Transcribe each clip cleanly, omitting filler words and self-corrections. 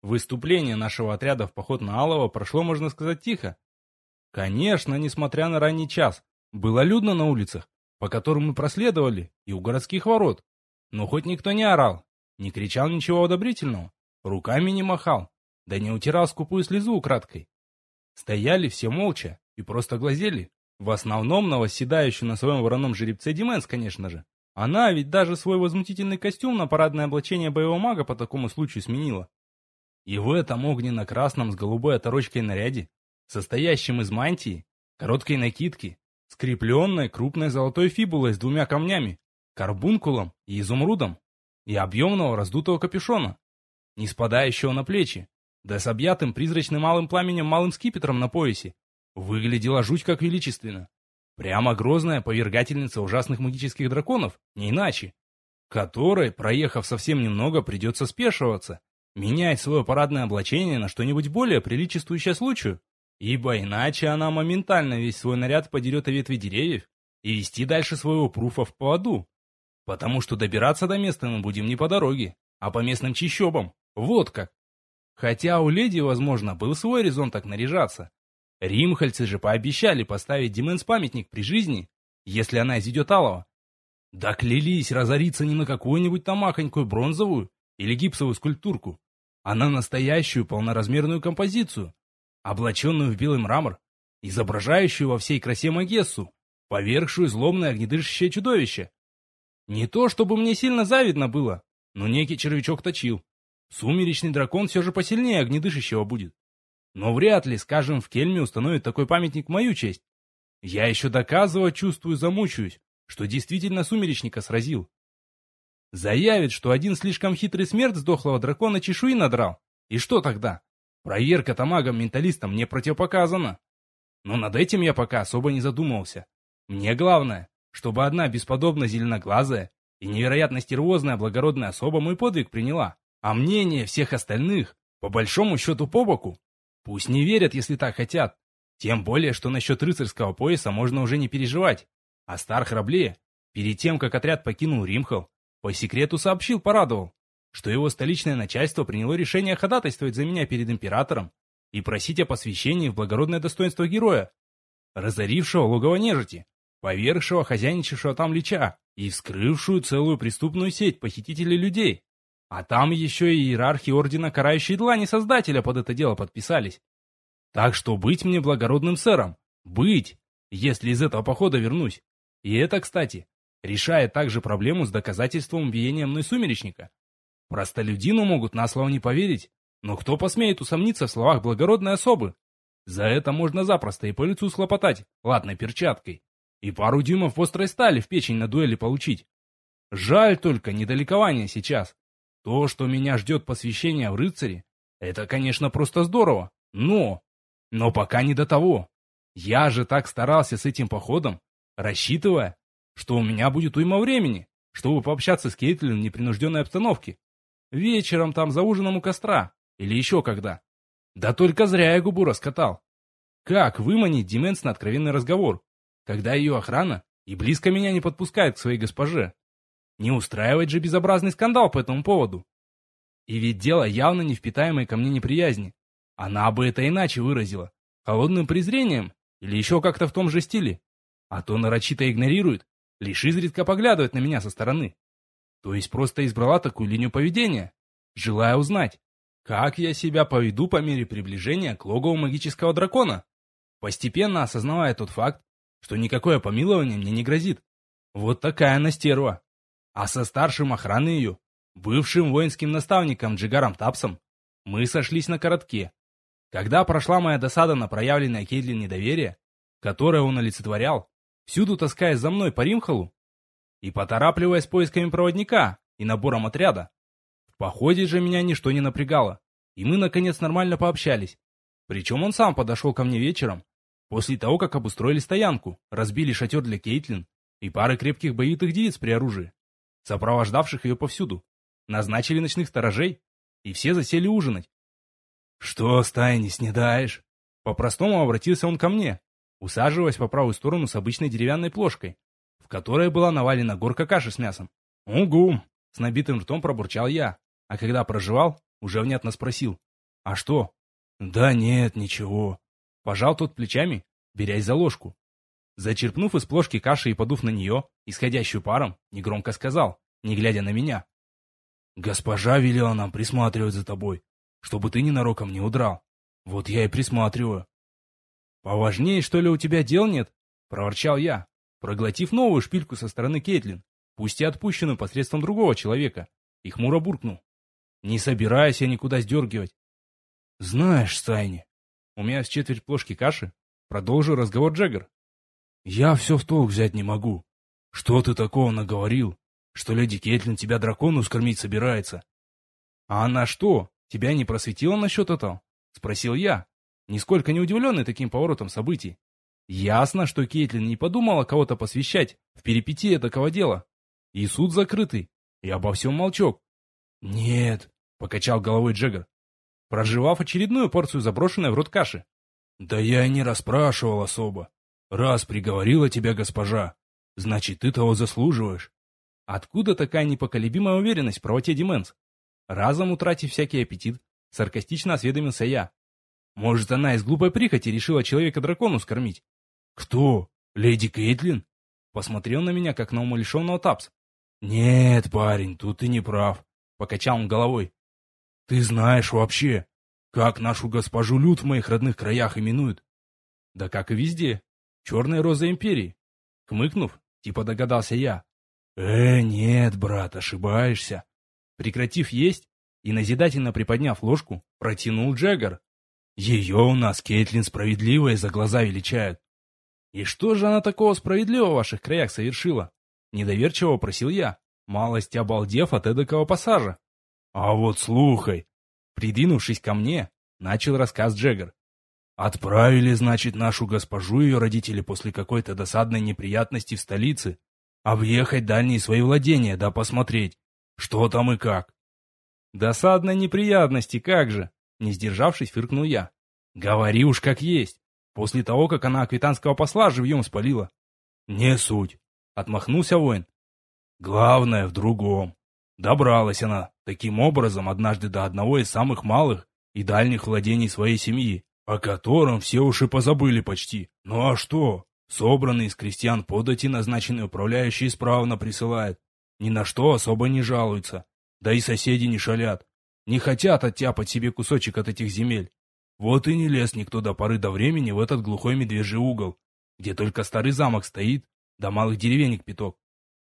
Выступление нашего отряда в поход на Алово прошло, можно сказать, тихо. Конечно, несмотря на ранний час, было людно на улицах, по которым мы проследовали, и у городских ворот. Но хоть никто не орал, не кричал ничего одобрительного, руками не махал, да не утирал скупую слезу украдкой. Стояли все молча и просто глазели. В основном на восседающую на своем вороном жеребце Дименс, конечно же. Она ведь даже свой возмутительный костюм на парадное облачение боевого мага по такому случаю сменила. И в этом огненно-красном с голубой оторочкой наряде, состоящем из мантии, короткой накидки, скрепленной крупной золотой фибулой с двумя камнями, карбункулом и изумрудом, и объемного раздутого капюшона, не спадающего на плечи, да с объятым призрачным малым пламенем малым скипетром на поясе, выглядела жуть как величественно. Прямо грозная повергательница ужасных магических драконов, не иначе, которой, проехав совсем немного, придется спешиваться, менять свое парадное облачение на что-нибудь более приличествующее случаю, ибо иначе она моментально весь свой наряд подерет о ветви деревьев и вести дальше своего пруфа в поводу, потому что добираться до места мы будем не по дороге, а по местным чащобам, вот как. Хотя у леди, возможно, был свой резон так наряжаться. Римхальцы же пообещали поставить Дименс памятник при жизни, если она изъедет Алова. Да клялись разориться не на какую-нибудь там махонькую бронзовую или гипсовую скульптурку, а на настоящую полноразмерную композицию, облаченную в белый мрамор, изображающую во всей красе Магессу, повергшую злобное огнедышащее чудовище. Не то чтобы мне сильно завидно было, но некий червячок точил. Сумеречный дракон все же посильнее огнедышащего будет. Но вряд ли, скажем, в Кельме установят такой памятник в мою честь. Я еще доказывать чувствую, замучаюсь, что действительно сумеречника сразил. Заявит, что один слишком хитрый смерть сдохлого дракона чешуи надрал. И что тогда? Проверка-то магом-менталистом мне противопоказана. Но над этим я пока особо не задумывался. Мне главное, чтобы одна бесподобно зеленоглазая и невероятно стервозная благородная особа мой подвиг приняла. А мнение всех остальных, по большому счету по боку. Пусть не верят, если так хотят. Тем более, что насчет рыцарского пояса можно уже не переживать. А Стар Храбле, перед тем, как отряд покинул Римхал, по секрету сообщил, порадовал, что его столичное начальство приняло решение ходатайствовать за меня перед императором и просить о посвящении в благородное достоинство героя, разорившего логово нежити, повергшего хозяйничавшего там лича и вскрывшую целую преступную сеть похитителей людей. А там еще и иерархи Ордена Карающей Длани Создателя под это дело подписались. Так что быть мне благородным сэром. Быть, если из этого похода вернусь. И это, кстати, решает также проблему с доказательством убиения мной сумеречника. Простолюдину могут на слово не поверить, но кто посмеет усомниться в словах благородной особы? За это можно запросто и по лицу схлопотать латной перчаткой, и пару дюймов острой стали в печень на дуэли получить. Жаль только недалекование сейчас. То, что меня ждет посвящение в рыцари, это, конечно, просто здорово, но пока не до того. Я же так старался с этим походом, рассчитывая, что у меня будет уйма времени, чтобы пообщаться с Кейтлин в непринужденной обстановке. Вечером там за ужином у костра, или еще когда. Да только зря я губу раскатал. Как выманить Дименс на откровенный разговор, когда ее охрана и близко меня не подпускает к своей госпоже? Не устраивать же безобразный скандал по этому поводу. И ведь дело явно не в питаемой ко мне неприязни. Она бы это иначе выразила. Холодным презрением или еще как-то в том же стиле. А то нарочито игнорирует, лишь изредка поглядывает на меня со стороны. То есть просто избрала такую линию поведения, желая узнать, как я себя поведу по мере приближения к логову магического дракона, постепенно осознавая тот факт, что никакое помилование мне не грозит. Вот такая она стерва. А со старшим охраны ее, бывшим воинским наставником Джигаром Тапсом, мы сошлись на коротке. Когда прошла моя досада на проявленное Кейтлин недоверие, которое он олицетворял, всюду таскаясь за мной по Римхалу и поторапливаясь поисками проводника и набором отряда, в походе же меня ничто не напрягало, и мы, наконец, нормально пообщались. Причем он сам подошел ко мне вечером, после того, как обустроили стоянку, разбили шатер для Кейтлин и пары крепких боевитых девиц при оружии, сопровождавших ее повсюду, назначили ночных сторожей, и все засели ужинать. «Что, стая, не снедаешь?» По-простому обратился он ко мне, усаживаясь по правую сторону с обычной деревянной плошкой, в которой была навалена горка каши с мясом. «Угу!» — с набитым ртом пробурчал я, а когда прожевал, уже внятно спросил. А что? Да нет, ничего. Пожал тот плечами, берясь за ложку. Зачерпнув из плошки каши и подув на нее, исходящую паром, негромко сказал, не глядя на меня. «Госпожа велела нам присматривать за тобой, чтобы ты ненароком не удрал. Вот я и присматриваю». «Поважнее, что ли, у тебя дел нет?» — проворчал я, проглотив новую шпильку со стороны Кейтлин, пусть и отпущенную посредством другого человека, и хмуро буркнул. «Не собираюсь я никуда сдергивать». «Знаешь, Стайни, у меня с четверть плошки каши», — продолжил разговор Джаггер. «Я все в толк взять не могу. Что ты такого наговорил, что леди Кейтлин тебя дракону скормить собирается?» «А она что, тебя не просветила насчет этого?» — спросил я, нисколько не удивленный таким поворотом событий. Ясно, что Кейтлин не подумала кого-то посвящать в перипетии такого дела. И суд закрытый, и обо всем молчок. «Нет», — покачал головой Джаггер, прожевав очередную порцию заброшенной в рот каши. «Да я и не расспрашивал особо. Раз приговорила тебя госпожа, значит, ты того заслуживаешь». Откуда такая непоколебимая уверенность в правоте Дименс? Разом утратив всякий аппетит, саркастично осведомился я. Может, она из глупой прихоти решила человека дракону скормить? «Кто? Леди Кейтлин?» Посмотрел на меня, как на умалишенного Тапс. «Нет, парень, тут ты не прав», — покачал он головой. «Ты знаешь вообще, как нашу госпожу Люд в моих родных краях именуют?» «Да как и везде. Черной розой империи». Хмыкнув, типа догадался я. Нет, брат, ошибаешься». Прекратив есть и назидательно приподняв ложку, протянул Джаггер. «Ее у нас Кейтлин справедливая за глаза величают». «И что же она такого справедливого в ваших краях совершила?» Недоверчиво просил я, малость обалдев от эдакого пассажа. «А вот слухай!» Придвинувшись ко мне, начал рассказ Джаггер. «Отправили, значит, нашу госпожу и ее родители после какой-то досадной неприятности в столице объехать дальние свои владения, да посмотреть, что там и как». «Досадной неприятности, как же!» Не сдержавшись, фыркнул я. «Говори уж как есть, после того, как она аквитанского посла живьем спалила». «Не суть», — отмахнулся воин. «Главное в другом. Добралась она таким образом однажды до одного из самых малых и дальних владений своей семьи, о котором все уж и позабыли почти. Ну а что? Собранные из крестьян подати назначенный управляющий исправно присылает. Ни на что особо не жалуются. Да и соседи не шалят. Не хотят оттяпать себе кусочек от этих земель. Вот и не лез никто до поры до времени в этот глухой медвежий угол, где только старый замок стоит, да малых деревенек пяток.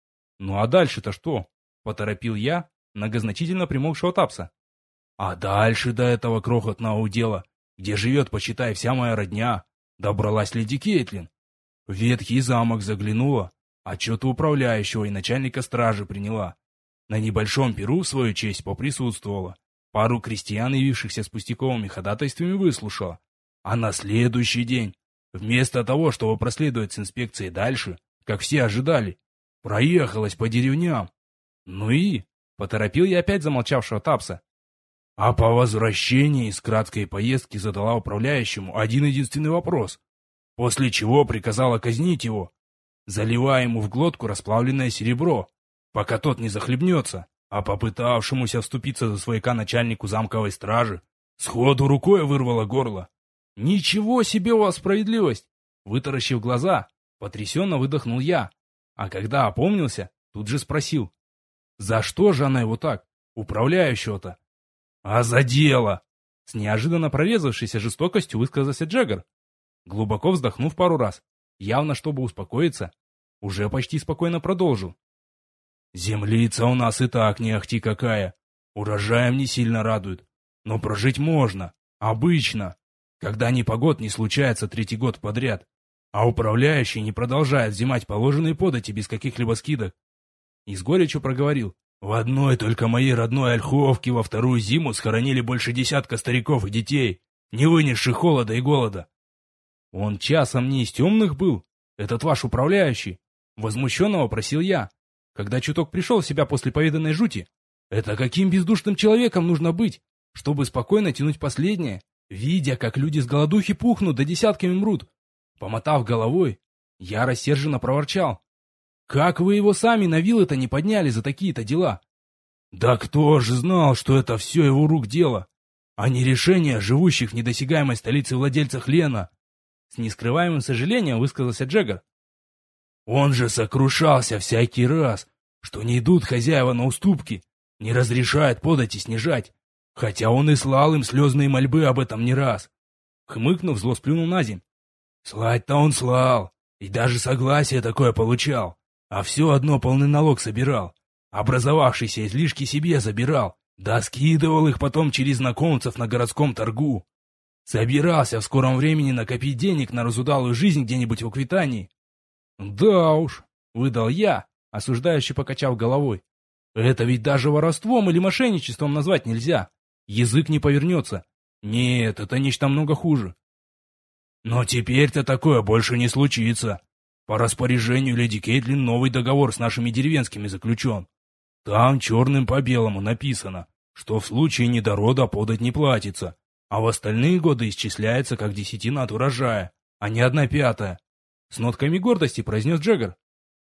Ну а дальше-то что? Поторопил я многозначительно примолкшего Тапса. А дальше до этого крохотного удела, где живет, почитай, вся моя родня, добралась леди Кейтлин. В ветхий замок заглянула, отчеты управляющего и начальника стражи приняла. На небольшом пиру в свою честь поприсутствовала. Пару крестьян, явившихся с пустяковыми ходатайствами, выслушала. А на следующий день, вместо того, чтобы проследовать с инспекцией дальше, как все ожидали, проехалась по деревням. Ну и... Поторопил я опять замолчавшего Тапса. А по возвращении из краткой поездки задала управляющему один-единственный вопрос, после чего приказала казнить его, заливая ему в глотку расплавленное серебро, пока тот не захлебнется, а попытавшемуся вступиться за свояка начальнику замковой стражи сходу рукой вырвала горло. «Ничего себе у вас справедливость!» Вытаращив глаза, потрясенно выдохнул я, а когда опомнился, тут же спросил. «За что же она его так, управляющего-то?» «А за дело!» С неожиданно прорезавшейся жестокостью высказался Джаггер. Глубоко вздохнув пару раз, явно чтобы успокоиться, уже почти спокойно продолжил. «Землица у нас и так не ахти какая, урожаем не сильно радует, но прожить можно, обычно, когда непогод не случается третий год подряд, а управляющий не продолжает взимать положенные подати без каких-либо скидок». И с горечью проговорил. «В одной только моей родной Ольховке во вторую зиму схоронили больше десятка стариков и детей, не вынесших холода и голода». «Он часом не из темных был, этот ваш управляющий?» Возмущенного просил я, когда чуток пришел в себя после повиданной жути. «Это каким бездушным человеком нужно быть, чтобы спокойно тянуть последнее, видя, как люди с голодухи пухнут да десятками мрут?» Помотав головой, я рассерженно проворчал. «Как вы его сами на вилы-то не подняли за такие-то дела?» «Да кто же знал, что это все его рук дело?» а не решение живущих в недосягаемой столице владельцев Лена. С нескрываемым сожалением высказался Джеггер. Он же сокрушался всякий раз, что не идут хозяева на уступки, не разрешают подать и снижать, хотя он и слал им слезные мольбы об этом не раз. Хмыкнув, зло сплюнул на земь. Слать-то он слал, и даже согласие такое получал, а все одно полный налог собирал, образовавшиеся излишки себе забирал, да скидывал их потом через знакомцев на городском торгу. Собирался в скором времени накопить денег на разудалую жизнь где-нибудь в Аквитании. Да уж, выдал я, осуждающе покачав головой. Это ведь даже воровством или мошенничеством назвать нельзя. Язык не повернется. Нет, это нечто много хуже. Но теперь-то такое больше не случится. По распоряжению леди Кейтлин новый договор с нашими деревенскими заключен. Там черным по белому написано, что в случае недорода подать не платится, а в остальные годы исчисляется как десятина от урожая, а не 1/5. С нотками гордости произнес Джеггер.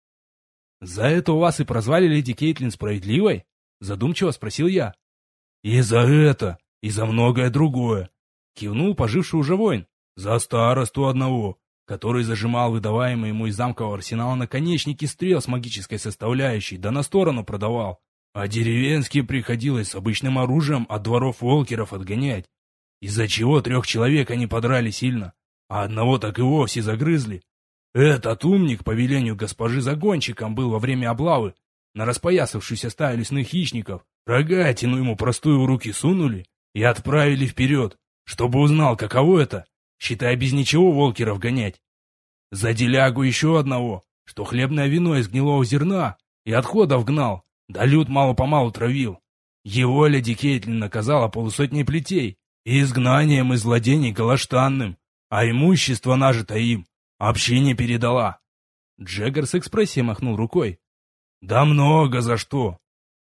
«За это у вас и прозвали леди Кейтлин справедливой?» Задумчиво спросил я. «И за это, и за многое другое», кивнул поживший уже воин. «За старосту одного, который зажимал выдаваемые ему из замкового арсенала наконечники стрел с магической составляющей, да на сторону продавал. А деревенским приходилось с обычным оружием от дворов волкеров отгонять, из-за чего 3 человек они подрали сильно, а одного так и вовсе загрызли. Этот умник по велению госпожи загонщиком был во время облавы на распоясавшуюся стаю лесных хищников. Рогатину ему простую в руки сунули и отправили вперед, чтобы узнал, каково это, считая без ничего волкеров гонять. За делягу еще одного, что хлебное вино из гнилого зерна и отходов гнал, да люд мало-помалу травил. Его леди Кейтлин наказала 50 плетей и изгнанием из владений галаштанным, а имущество нажито им общине передала. Джеггер с экспрессией махнул рукой. Да много за что.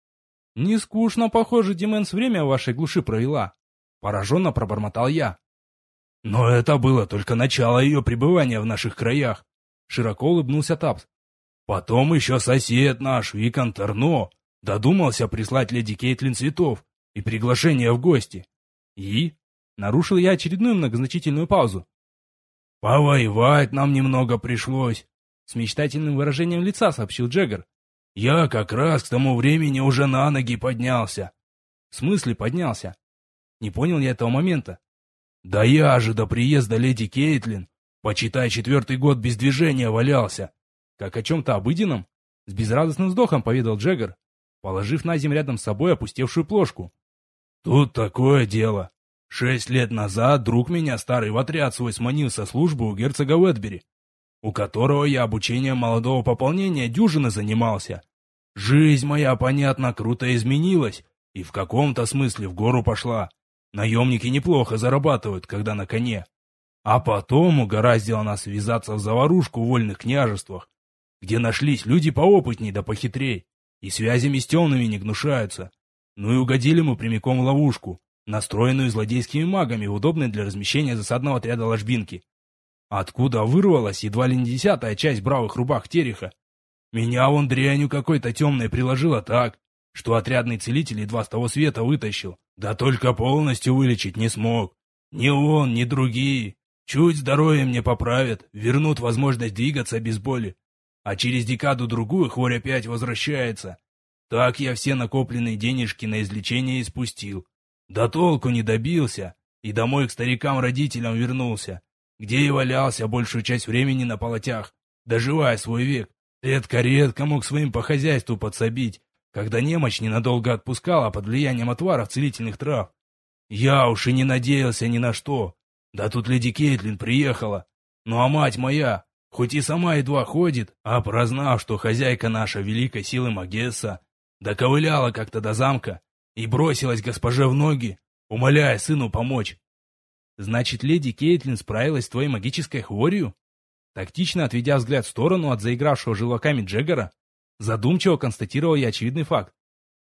Не скучно, похоже, Дименс время в вашей глуши провела. Пораженно пробормотал я. Но это было только начало ее пребывания в наших краях. Широко улыбнулся Тапс. Потом еще сосед наш, Викон Терно, додумался прислать леди Кейтлин цветов и приглашение в гости. И? Нарушил я очередную многозначительную паузу. «Повоевать нам немного пришлось», — с мечтательным выражением лица сообщил Джеггер. «Я как раз к тому времени уже на ноги поднялся». «В смысле поднялся?» Не понял я этого момента. «Да я же до приезда леди Кейтлин, почитай, 4-й год без движения валялся». «Как о чем-то обыденном?» С безрадостным вздохом поведал Джеггер, положив на землю рядом с собой опустевшую плошку. «Тут такое дело. 6 лет назад друг меня старый в отряд свой сманил со службы у герцога Уэтбери, у которого я обучением молодого пополнения дюжины занимался. Жизнь моя, понятно, круто изменилась и в каком-то смысле в гору пошла. Наемники неплохо зарабатывают, когда на коне. А потом угораздило нас ввязаться в заварушку в вольных княжествах, где нашлись люди поопытней да похитрей, и связями с темными не гнушаются. Ну и угодили мы прямиком в ловушку, настроенную злодейскими магами, удобной для размещения засадного отряда ложбинки. Откуда вырвалась едва ли не 10-я часть бравых рубах Тереха. Меня вон дрянью какой-то темной приложила так, что отрядный целитель едва с того света вытащил, да только полностью вылечить не смог. Ни он, ни другие. Чуть здоровье мне поправят, вернут возможность двигаться без боли. А через декаду-другую хворь опять возвращается. Так я все накопленные денежки на излечение испустил. Да толку не добился, и домой к старикам-родителям вернулся, где и валялся большую часть времени на полотях, доживая свой век. Редко-редко мог своим по хозяйству подсобить, когда немощь ненадолго отпускала под влиянием отваров целительных трав. Я уж и не надеялся ни на что. Да тут леди Кейтлин приехала. Ну а мать моя, хоть и сама едва ходит, а прознав, что хозяйка наша великой силы Магесса, доковыляла как-то до замка и бросилась госпоже в ноги, умоляя сыну помочь. Значит, леди Кейтлин справилась с твоей магической хворью? Тактично отведя взгляд в сторону от заигравшего желваками Джеггера, задумчиво констатировал я очевидный факт.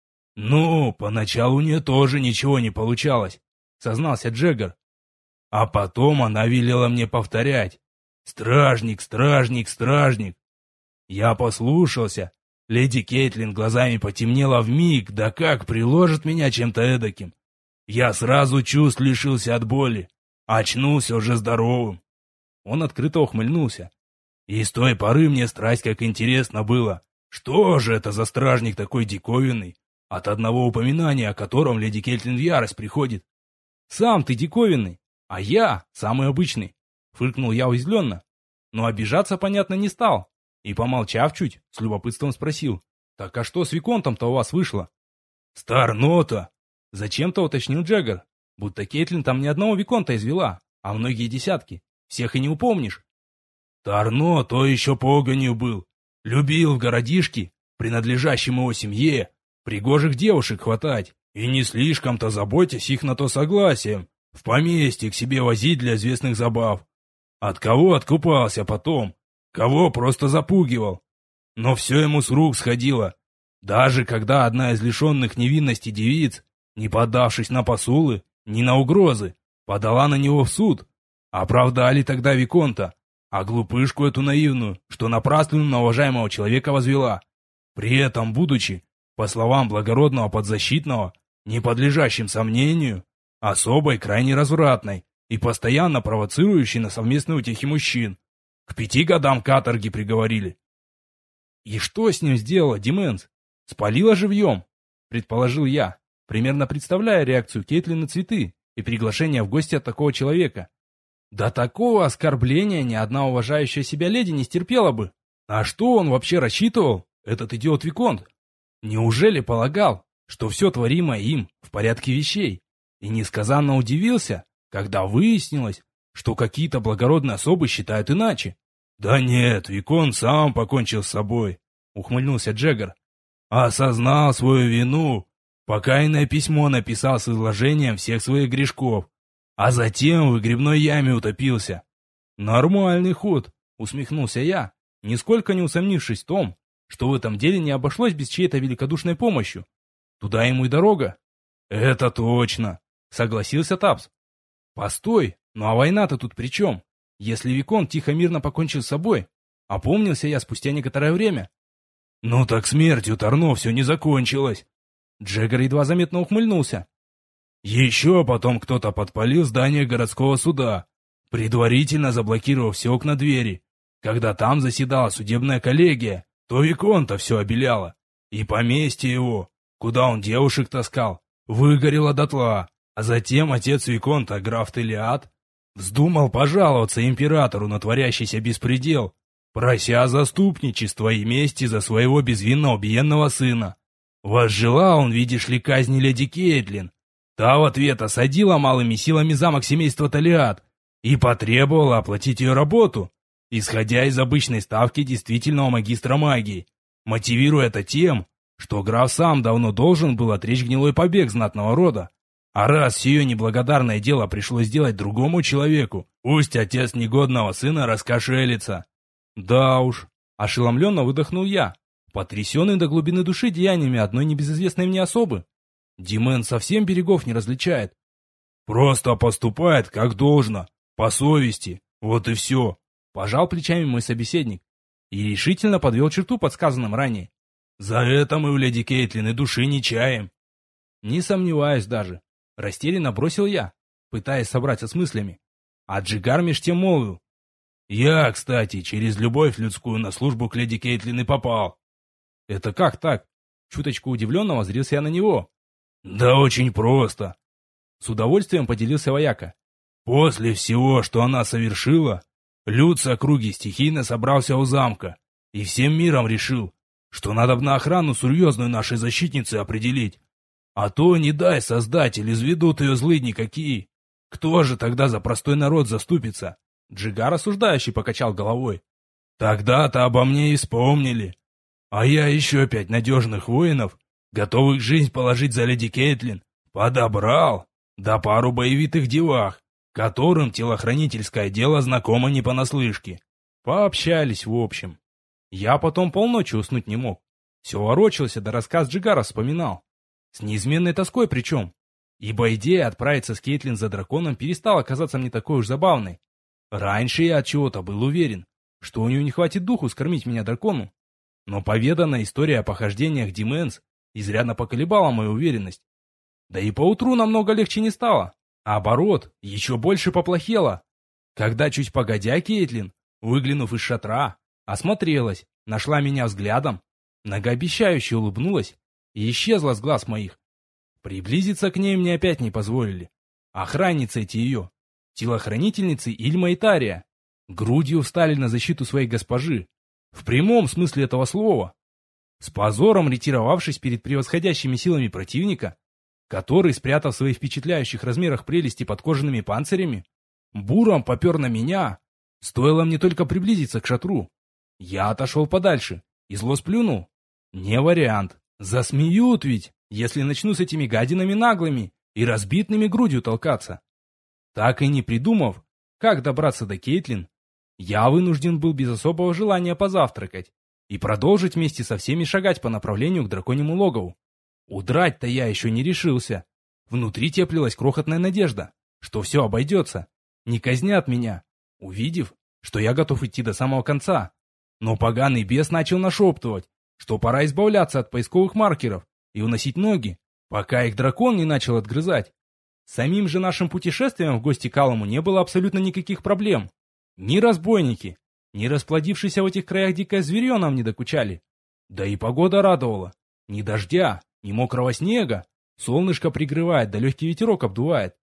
«Ну, поначалу у нее тоже ничего не получалось», — сознался Джеггер. «А потом она велела мне повторять: «Стражник, стражник, стражник». Я послушался. Леди Кейтлин глазами потемнела вмиг, да как приложит меня чем-то эдаким. Я сразу чувств лишился от боли. Очнулся уже здоровым. Он открыто ухмыльнулся. И с той поры мне страсть как интересно было. Что же это за стражник такой диковинный, от одного упоминания о котором леди Кейтлин в ярость приходит? Сам ты диковинный, а я самый обычный. Фыркнул я уязвленно. Но обижаться, понятно, не стал. И, помолчав чуть, с любопытством спросил. Так а что с Виконтом-то у вас вышло? Старнота! Зачем-то уточнил Джеггер. Будто Кейтлин там ни одного Виконта извела, а многие десятки. Всех и не упомнишь. Тарно то еще погонью был. Любил в городишке, принадлежащем его семье, пригожих девушек хватать. И не слишком-то заботясь их на то согласием, в поместье к себе возить для известных забав. От кого откупался потом, кого просто запугивал. Но все ему с рук сходило. Даже когда одна из лишенных невинности девиц, не поддавшись на посулы, ни на угрозы, подала на него в суд. Оправдали тогда Виконта, а глупышку эту наивную, что напраслину на уважаемого человека возвела. При этом, будучи, по словам благородного подзащитного, не подлежащим сомнению, особой крайне развратной и постоянно провоцирующей на совместные утехи мужчин. К 5 годам каторги приговорили. И что с ним сделала Дименс? Спалила живьем, предположил я, примерно представляя реакцию Кейтлин на цветы и приглашение в гости от такого человека. Да такого оскорбления ни одна уважающая себя леди не стерпела бы. А что он вообще рассчитывал, этот идиот Виконт? Неужели полагал, что все творимое им в порядке вещей, и несказанно удивился, когда выяснилось, что какие-то благородные особы считают иначе? «Да нет, Виконт сам покончил с собой», — ухмыльнулся Джеггер. «Осознал свою вину, покаянное письмо написал с изложением всех своих грешков, а затем в выгребной яме утопился». «Нормальный ход», — усмехнулся я, нисколько не усомнившись в том, что в этом деле не обошлось без чьей-то великодушной помощью. Туда ему и дорога. «Это точно», — согласился Тапс. «Постой, ну а война-то тут при чем? Если Виконт тихо-мирно покончил с собой, опомнился я спустя некоторое время». «Ну так смертью Тарно все не закончилось». Джеггер едва заметно ухмыльнулся. «Еще потом кто-то подпалил здание городского суда, предварительно заблокировав все окна двери. Когда там заседала судебная коллегия, то Виконта все обеляло. И поместье его, куда он девушек таскал, выгорело дотла. А затем отец Виконта, граф Телиад, вздумал пожаловаться императору на творящийся беспредел, прося заступничества и мести за своего безвинно убиенного сына. Возжелал он, видишь ли, казни леди Кейтлин. Та в ответ осадила малыми силами замок семейства Телиад и потребовала оплатить ее работу, исходя из обычной ставки действительного магистра магии, мотивируя это тем, что граф сам давно должен был отречь гнилой побег знатного рода. А раз сие неблагодарное дело пришлось сделать другому человеку, пусть отец негодного сына раскошелится. Да уж, ошеломленно выдохнул я, потрясенный до глубины души деяниями одной небезызвестной мне особы. Димен совсем берегов не различает. Просто поступает как должно, по совести, вот и все. Пожал плечами мой собеседник и решительно подвел черту под сказанным ранее. За это мы в леди Кейтлин и души не чаем. Не сомневаюсь даже. Растерянно бросил я, пытаясь собраться с мыслями. А Джигар меж тем молвил. Я, кстати, через любовь людскую на службу к леди Кейтлин и попал. Это как так? Чуточку удивленно воззрился я на него. Да очень просто. С удовольствием поделился вояка. После всего, что она совершила, люд с округи стихийно собрался у замка и всем миром решил, что надо на охрану серьезную нашей защитницы определить. А то, не дай создатель, изведут ее злыдни какие. Кто же тогда за простой народ заступится? Джигар осуждающий покачал головой. Тогда-то обо мне и вспомнили. А я еще 5 надежных воинов, готовых жизнь положить за леди Кейтлин, подобрал. Да пару боевитых девах, которым телохранительское дело знакомо не понаслышке. Пообщались в общем. Я потом полночи уснуть не мог. Все ворочался, да рассказ Джигара вспоминал. С неизменной тоской причем. Ибо идея отправиться с Кейтлин за драконом перестала казаться мне такой уж забавной. Раньше я от чего-то был уверен, что у нее не хватит духу скормить меня дракону. Но поведанная история о похождениях Дименс изрядно поколебала мою уверенность. Да и поутру намного легче не стало. Наоборот, еще больше поплохело. Когда чуть погодя Кейтлин, выглянув из шатра, осмотрелась, нашла меня взглядом, многообещающе улыбнулась и исчезла с глаз моих. Приблизиться к ней мне опять не позволили. Охранницы эти ее, телохранительницы Ильма и Тария, грудью встали на защиту своей госпожи, в прямом смысле этого слова. С позором ретировавшись перед превосходящими силами противника, который, спрятав в своих впечатляющих размерах прелести под кожаными панцирями, буром попер на меня, стоило мне только приблизиться к шатру. Я отошел подальше и зло сплюнул. Не вариант. Засмеют ведь, если начну с этими гадинами наглыми и разбитными грудью толкаться. Так и не придумав, как добраться до Кейтлин, я вынужден был без особого желания позавтракать и продолжить вместе со всеми шагать по направлению к драконьему логову. Удрать-то я еще не решился. Внутри теплилась крохотная надежда, что все обойдется, не казнят меня, увидев, что я готов идти до самого конца. Но поганый бес начал нашептывать, что пора избавляться от поисковых маркеров и уносить ноги, пока их дракон не начал отгрызать. Самим же нашим путешествием в гости к Алому не было абсолютно никаких проблем. Ни разбойники, ни расплодившийся в этих краях дикое зверье нам не докучали. Да и погода радовала. Ни дождя, ни мокрого снега, солнышко пригревает, да легкий ветерок обдувает.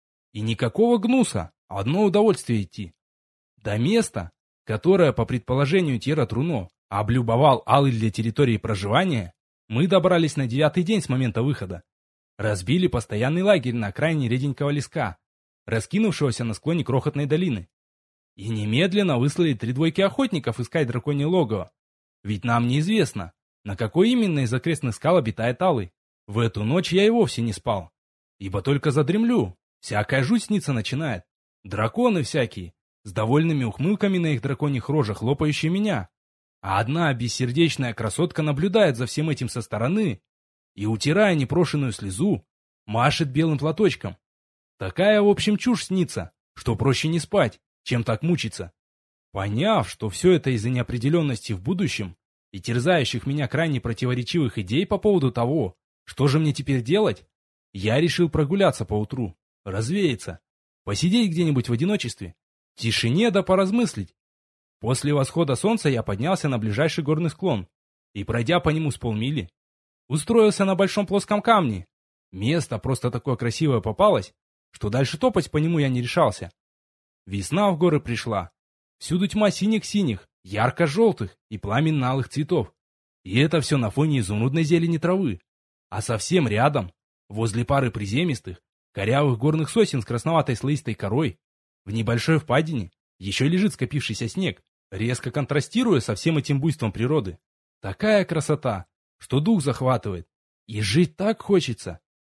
И никакого гнуса, одно удовольствие идти. До места, которое, по предположению Тьера Труно, облюбовал Алый для территории проживания, мы добрались на 9-й день с момента выхода. Разбили постоянный лагерь на окраине реденького леска, раскинувшегося на склоне крохотной долины. И немедленно выслали 3 двойки охотников искать драконье логово. Ведь нам неизвестно, на какой именно из окрестных скал обитает Алый. В эту ночь я и вовсе не спал, ибо только задремлю, всякая жуть снится начинает. Драконы всякие, с довольными ухмылками на их драконьих рожах, хлопающие меня. А одна бессердечная красотка наблюдает за всем этим со стороны и, утирая непрошенную слезу, машет белым платочком. Такая, в общем, чушь снится, что проще не спать, чем так мучиться. Поняв, что все это из-за неопределенности в будущем и терзающих меня крайне противоречивых идей по поводу того, что же мне теперь делать, я решил прогуляться поутру, развеяться, посидеть где-нибудь в одиночестве, в тишине да поразмыслить. После восхода солнца я поднялся на ближайший горный склон и, пройдя по нему с полмили, устроился на большом плоском камне. Место просто такое красивое попалось, что дальше топать по нему я не решался. Весна в горы пришла. Всюду тьма синих-синих, ярко-желтых и пламенно-алых цветов. И это все на фоне изумрудной зелени травы. А совсем рядом, возле пары приземистых, корявых горных сосен с красноватой слоистой корой, в небольшой впадине еще лежит скопившийся снег, резко контрастируя со всем этим буйством природы. Такая красота, что дух захватывает. И жить так хочется.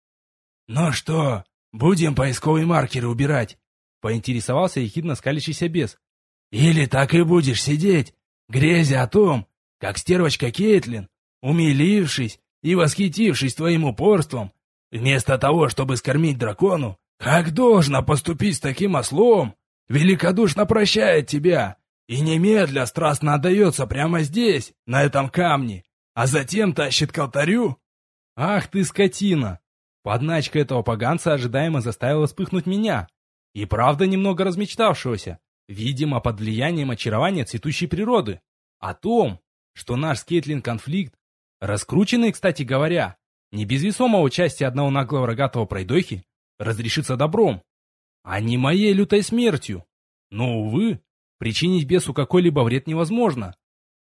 «Ну что, будем поисковые маркеры убирать?» — поинтересовался ехидно скалящийся бес. «Или так и будешь сидеть, грезя о том, как стервочка Кейтлин, умилившись и восхитившись твоим упорством, вместо того, чтобы скормить дракону, как должно поступить с таким ослом, великодушно прощает тебя и немедля страстно отдается прямо здесь, на этом камне, а затем тащит к алтарю?» Ах ты скотина! Подначка этого поганца ожидаемо заставила вспыхнуть меня. И правда немного размечтавшегося, видимо, под влиянием очарования цветущей природы, о том, что наш с Кейтлин конфликт, раскрученный, кстати говоря, не без весомого участия одного наглого рогатого пройдохи, разрешится добром, а не моей лютой смертью. Но, увы, причинить бесу какой-либо вред невозможно.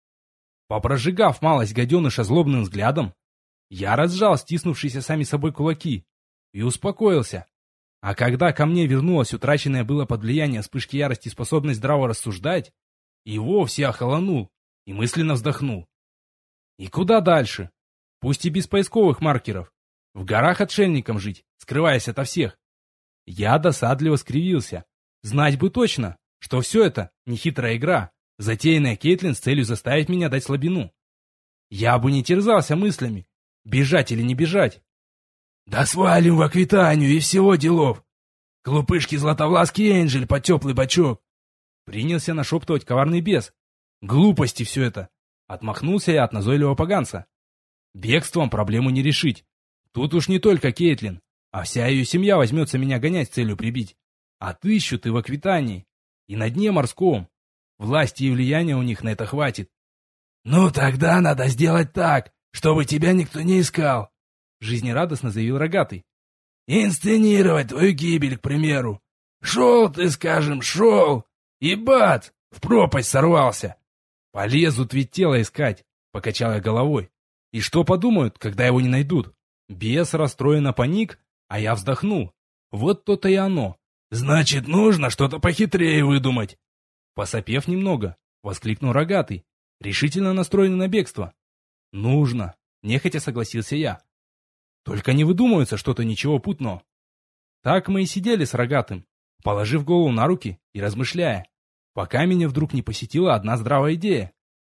Попрожигав малость гаденыша злобным взглядом, я разжал стиснувшиеся сами собой кулаки и успокоился. А когда ко мне вернулась утраченная было под влиянием вспышки ярости способность здраво рассуждать, и вовсе охолонул и мысленно вздохнул. И куда дальше? Пусть и без поисковых маркеров. В горах отшельником жить, скрываясь ото всех. Я досадливо скривился. Знать бы точно, что все это нехитрая игра, затеянная Кейтлин с целью заставить меня дать слабину. Я бы не терзался мыслями, бежать или не бежать. «Да свалим в Аквитанию и всего делов! Глупышки златовлаский Энджель под теплый бочок!» Принялся нашептывать коварный бес. Глупости все это. Отмахнулся я от назойливого поганца. Бегством проблему не решить. Тут уж не только Кейтлин, а вся ее семья возьмется меня гонять с целью прибить. Отыщут и в Аквитании, и на дне морском. Власти и влияния у них на это хватит. «Ну тогда надо сделать так, чтобы тебя никто не искал», — жизнерадостно заявил Рогатый. «Инсценировать твою гибель, к примеру. Шел ты, скажем, шел, и бац, в пропасть сорвался». «Полезут ведь тело искать», — покачал я головой. «И что подумают, когда его не найдут?» Бес расстроенно паник, а я вздохнул. Вот то-то и оно. «Значит, нужно что-то похитрее выдумать». Посопев немного, воскликнул Рогатый, решительно настроенный на бегство. «Нужно», — нехотя согласился я. «Только не выдумывается что-то ничего путного». Так мы и сидели с Рогатым, положив голову на руки и размышляя, пока меня вдруг не посетила одна здравая идея.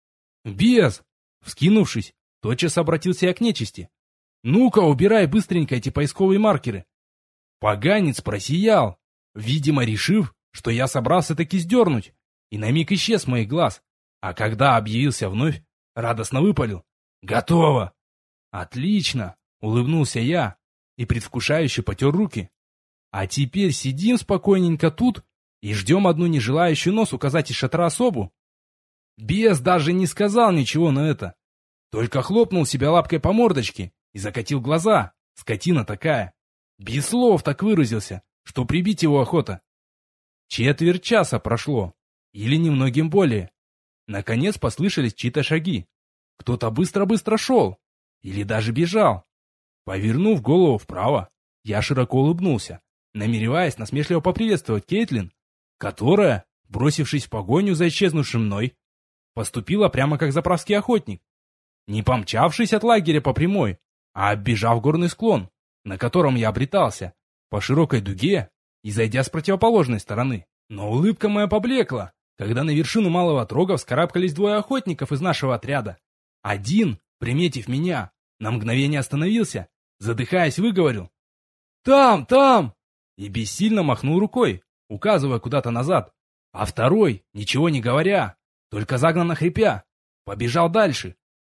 «Бес!» — вскинувшись, тотчас обратился я к нечисти. «Ну-ка, убирай быстренько эти поисковые маркеры». Поганец просиял, видимо, решив, что я собрался таки сдернуть, и на миг исчез с моих глаз. А когда объявился вновь, радостно выпалил: «Готово!» «Отлично!» — улыбнулся я и предвкушающе потер руки. «А теперь сидим спокойненько тут и ждем одну нежелающую нос указать из шатра особу». Бес даже не сказал ничего на это, только хлопнул себя лапкой по мордочке и закатил глаза, скотина такая. Без слов так выразился, что прибить его охота. Четверть часа прошло, или немногим более. Наконец послышались чьи-то шаги. Кто-то быстро-быстро шел, или даже бежал. Повернув голову вправо, я широко улыбнулся, намереваясь насмешливо поприветствовать Кейтлин, которая, бросившись в погоню за исчезнувшим мной, поступила прямо как заправский охотник, не помчавшись от лагеря по прямой, а оббежав горный склон, на котором я обретался, по широкой дуге и зайдя с противоположной стороны. Но улыбка моя поблекла, когда на вершину малого отрога вскарабкались двое охотников из нашего отряда. Один, приметив меня, на мгновение остановился, задыхаясь, выговорил: «Там, там!» и бессильно махнул рукой, указывая куда-то назад. А второй, ничего не говоря, только загнанно хрипя, побежал дальше.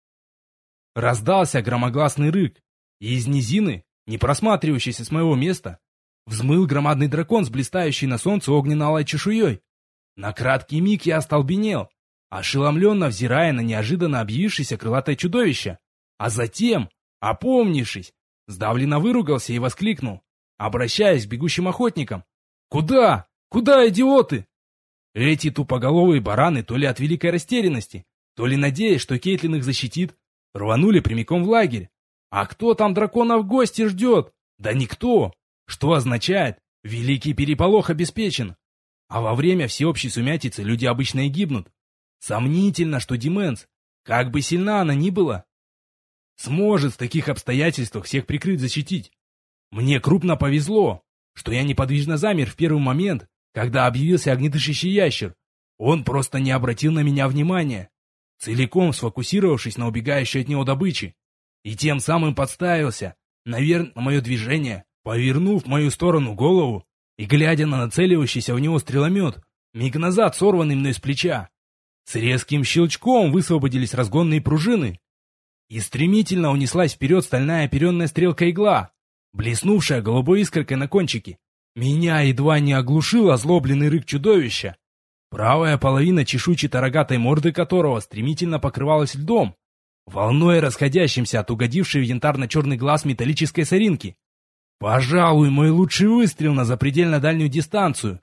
Раздался громогласный рык, и из низины, не просматривающейся с моего места, взмыл громадный дракон с блистающей на солнце огненно-алой чешуей. На краткий миг я остолбенел, ошеломленно взирая на неожиданно объявившееся крылатое чудовище, а затем, опомнившись, сдавленно выругался и воскликнул, обращаясь к бегущим охотникам: «Куда? Куда, идиоты?» Эти тупоголовые бараны, то ли от великой растерянности, то ли надеясь, что Кейтлин их защитит, рванули прямиком в лагерь. А кто там дракона в гости ждет? Да никто. Что означает: великий переполох обеспечен. А во время всеобщей сумятицы люди обычно и гибнут. Сомнительно, что Дименс, как бы сильна она ни была, сможет в таких обстоятельствах всех прикрыть, защитить. Мне крупно повезло, что я неподвижно замер в первый момент, когда объявился огнедышащий ящер. Он просто не обратил на меня внимания, целиком сфокусировавшись на убегающей от него добыче, и тем самым подставился, наверное, на мое движение, повернув в мою сторону голову и глядя на нацеливающийся в него стреломет, миг назад сорванный мной с плеча. С резким щелчком высвободились разгонные пружины, и стремительно унеслась вперед стальная оперенная стрелка-игла, блеснувшая голубой искоркой на кончике. Меня едва не оглушил озлобленный рык чудовища, правая половина чешуйчато-рогатой морды которого стремительно покрывалась льдом, волной расходящимся от угодившей в янтарно-черный глаз металлической соринки. Пожалуй, мой лучший выстрел на запредельно дальнюю дистанцию.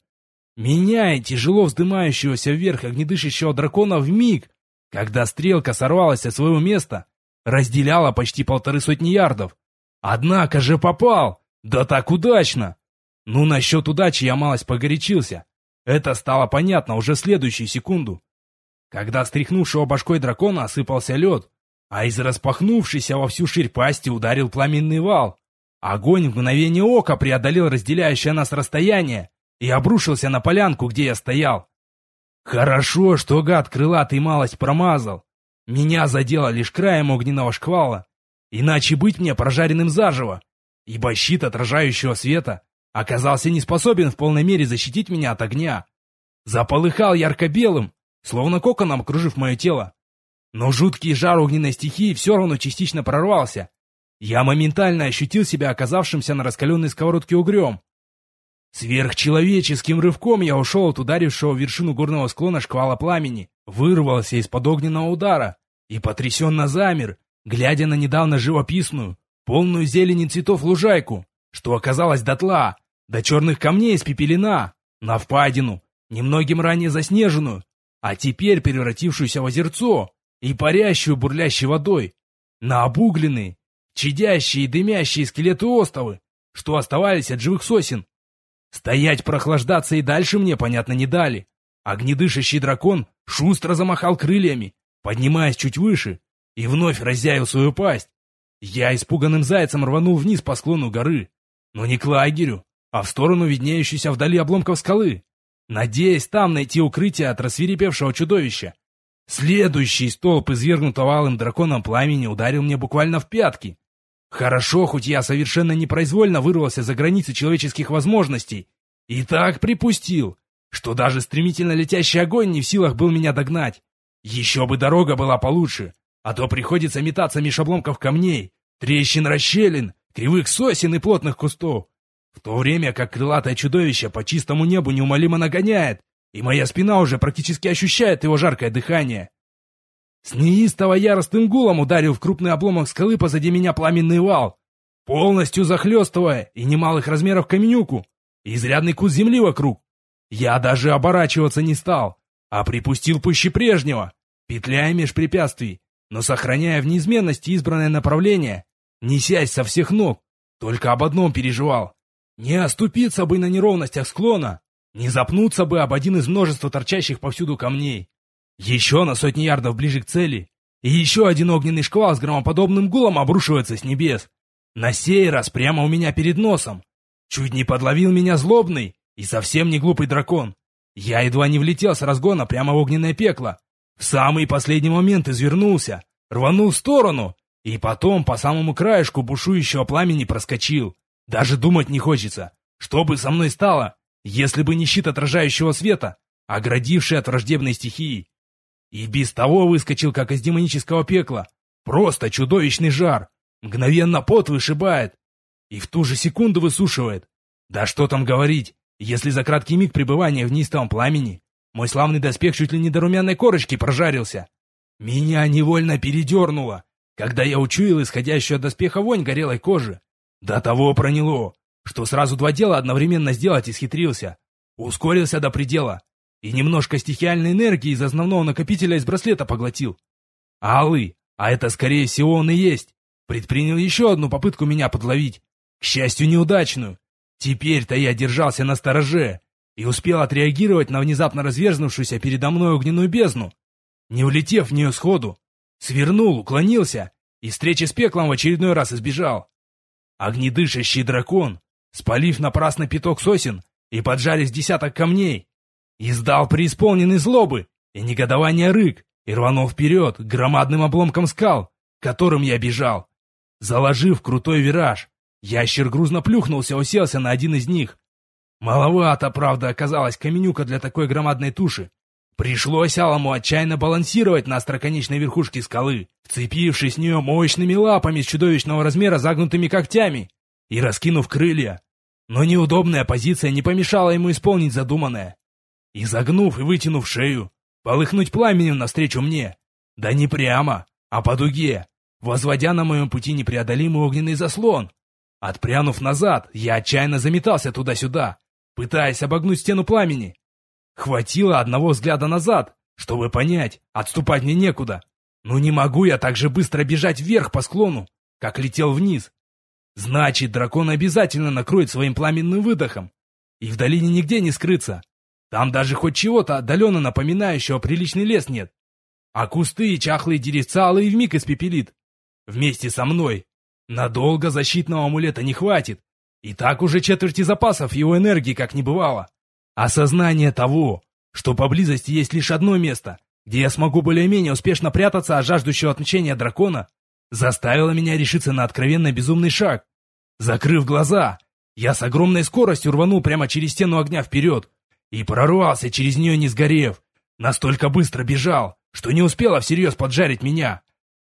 Меня и тяжело вздымающегося вверх огнедышащего дракона вмиг, когда стрелка сорвалась со своего места, разделяла почти 150 ярдов. Однако же попал! Да так удачно! Ну, насчет удачи я малость погорячился. Это стало понятно уже в следующую секунду, когда стряхнувшего башкой дракона осыпался лед, а из распахнувшейся во всю ширь пасти ударил пламенный вал. Огонь в мгновение ока преодолел разделяющее нас расстояние и обрушился на полянку, где я стоял. Хорошо, что гад крылатый малость промазал. Меня задело лишь краем огненного шквала, иначе быть мне прожаренным заживо, ибо щит отражающего света оказался не способен в полной мере защитить меня от огня. Заполыхал ярко-белым, словно коконом окружив мое тело. Но жуткий жар огненной стихии все равно частично прорвался, я моментально ощутил себя оказавшимся на раскаленной сковородке угрем. Сверхчеловеческим рывком я ушел от ударившего в вершину горного склона шквала пламени, вырвался из-под огненного удара и потрясенно замер, глядя на недавно живописную, полную зелени цветов лужайку, что оказалась дотла, до черных камней испепелена, на впадину, немногим ранее заснеженную, а теперь превратившуюся в озерцо и парящую бурлящей водой, на обугленные, чадящие и дымящие скелеты остовы, что оставались от живых сосен. Стоять прохлаждаться и дальше мне, понятно, не дали. Огнедышащий дракон шустро замахал крыльями, поднимаясь чуть выше, и вновь разъявил свою пасть. Я испуганным зайцем рванул вниз по склону горы, но не к лагерю, а в сторону виднеющейся вдали обломков скалы, надеясь там найти укрытие от рассвирепевшего чудовища. Следующий столб извергнутого алым драконом пламени ударил мне буквально в пятки. Хорошо, хоть я совершенно непроизвольно вырвался за границы человеческих возможностей и так припустил, что даже стремительно летящий огонь не в силах был меня догнать. Еще бы дорога была получше, а то приходится метаться меж обломков камней, трещин расщелин, кривых сосен и плотных кустов, в то время как крылатое чудовище по чистому небу неумолимо нагоняет, и моя спина уже практически ощущает его жаркое дыхание. С неистово яростным гулом ударил в крупный обломок скалы позади меня пламенный вал, полностью захлестывая и немалых размеров каменюку, и изрядный кус земли вокруг. Я даже оборачиваться не стал, а припустил пуще прежнего, петляя меж препятствий, но сохраняя в неизменности избранное направление, несясь со всех ног, только об одном переживал. Не оступиться бы на неровностях склона, не запнуться бы об один из множества торчащих повсюду камней. Еще на сотни ярдов ближе к цели, и еще один огненный шквал с громоподобным гулом обрушивается с небес. На сей раз прямо у меня перед носом. Чуть не подловил меня злобный и совсем не глупый дракон. Я едва не влетел с разгона прямо в огненное пекло. В самый последний момент извернулся, рванул в сторону, и потом по самому краешку бушующего пламени проскочил. Даже думать не хочется, что бы со мной стало, если бы не щит отражающего света, оградивший от враждебной стихии. И без того выскочил, как из демонического пекла. Просто чудовищный жар. Мгновенно пот вышибает. И в ту же секунду высушивает. Да что там говорить, если за краткий миг пребывания в неистовом пламени мой славный доспех чуть ли не до румяной корочки прожарился. Меня невольно передернуло, когда я учуял исходящую от доспеха вонь горелой кожи. До того проняло, что сразу два дела одновременно сделать исхитрился. Ускорился до предела. И немножко стихиальной энергии из основного накопителя из браслета поглотил. Алый, а это скорее всего он и есть, предпринял еще одну попытку меня подловить. К счастью, неудачную. Теперь-то я держался на стороже и успел отреагировать на внезапно разверзнувшуюся передо мной огненную бездну. Не влетев в нее сходу, свернул, уклонился и встречи с пеклом в очередной раз избежал. Огнедышащий дракон, спалив напрасно пяток сосен и поджарив десяток камней, издал преисполненный злобы и негодования рык и рванул вперед к громадным обломкам скал, к которым я бежал. Заложив крутой вираж, ящер грузно плюхнулся, уселся на один из них. Маловато, правда, оказалась каменюка для такой громадной туши. Пришлось Алому отчаянно балансировать на остроконечной верхушке скалы, вцепившись в нее мощными лапами с чудовищного размера загнутыми когтями и раскинув крылья. Но неудобная позиция не помешала ему исполнить задуманное. Изогнув и вытянув шею, полыхнуть пламенем навстречу мне. Да не прямо, а по дуге, возводя на моем пути непреодолимый огненный заслон. Отпрянув назад, я отчаянно заметался туда-сюда, пытаясь обогнуть стену пламени. Хватило одного взгляда назад, чтобы понять, отступать мне некуда. Но не могу я так же быстро бежать вверх по склону, как летел вниз. Значит, дракон обязательно накроет своим пламенным выдохом, и в долине нигде не скрыться. Там даже хоть чего-то отдаленно напоминающего приличный лес нет. А кусты и чахлые деревца Алый вмиг испепелит. Вместе со мной. Надолго защитного амулета не хватит. И так уже четверти запасов его энергии как не бывало. Осознание того, что поблизости есть лишь одно место, где я смогу более-менее успешно прятаться от жаждущего отмщения дракона, заставило меня решиться на откровенно безумный шаг. Закрыв глаза, я с огромной скоростью рванул прямо через стену огня вперед и прорвался через нее, не сгорев. Настолько быстро бежал, что не успела всерьез поджарить меня.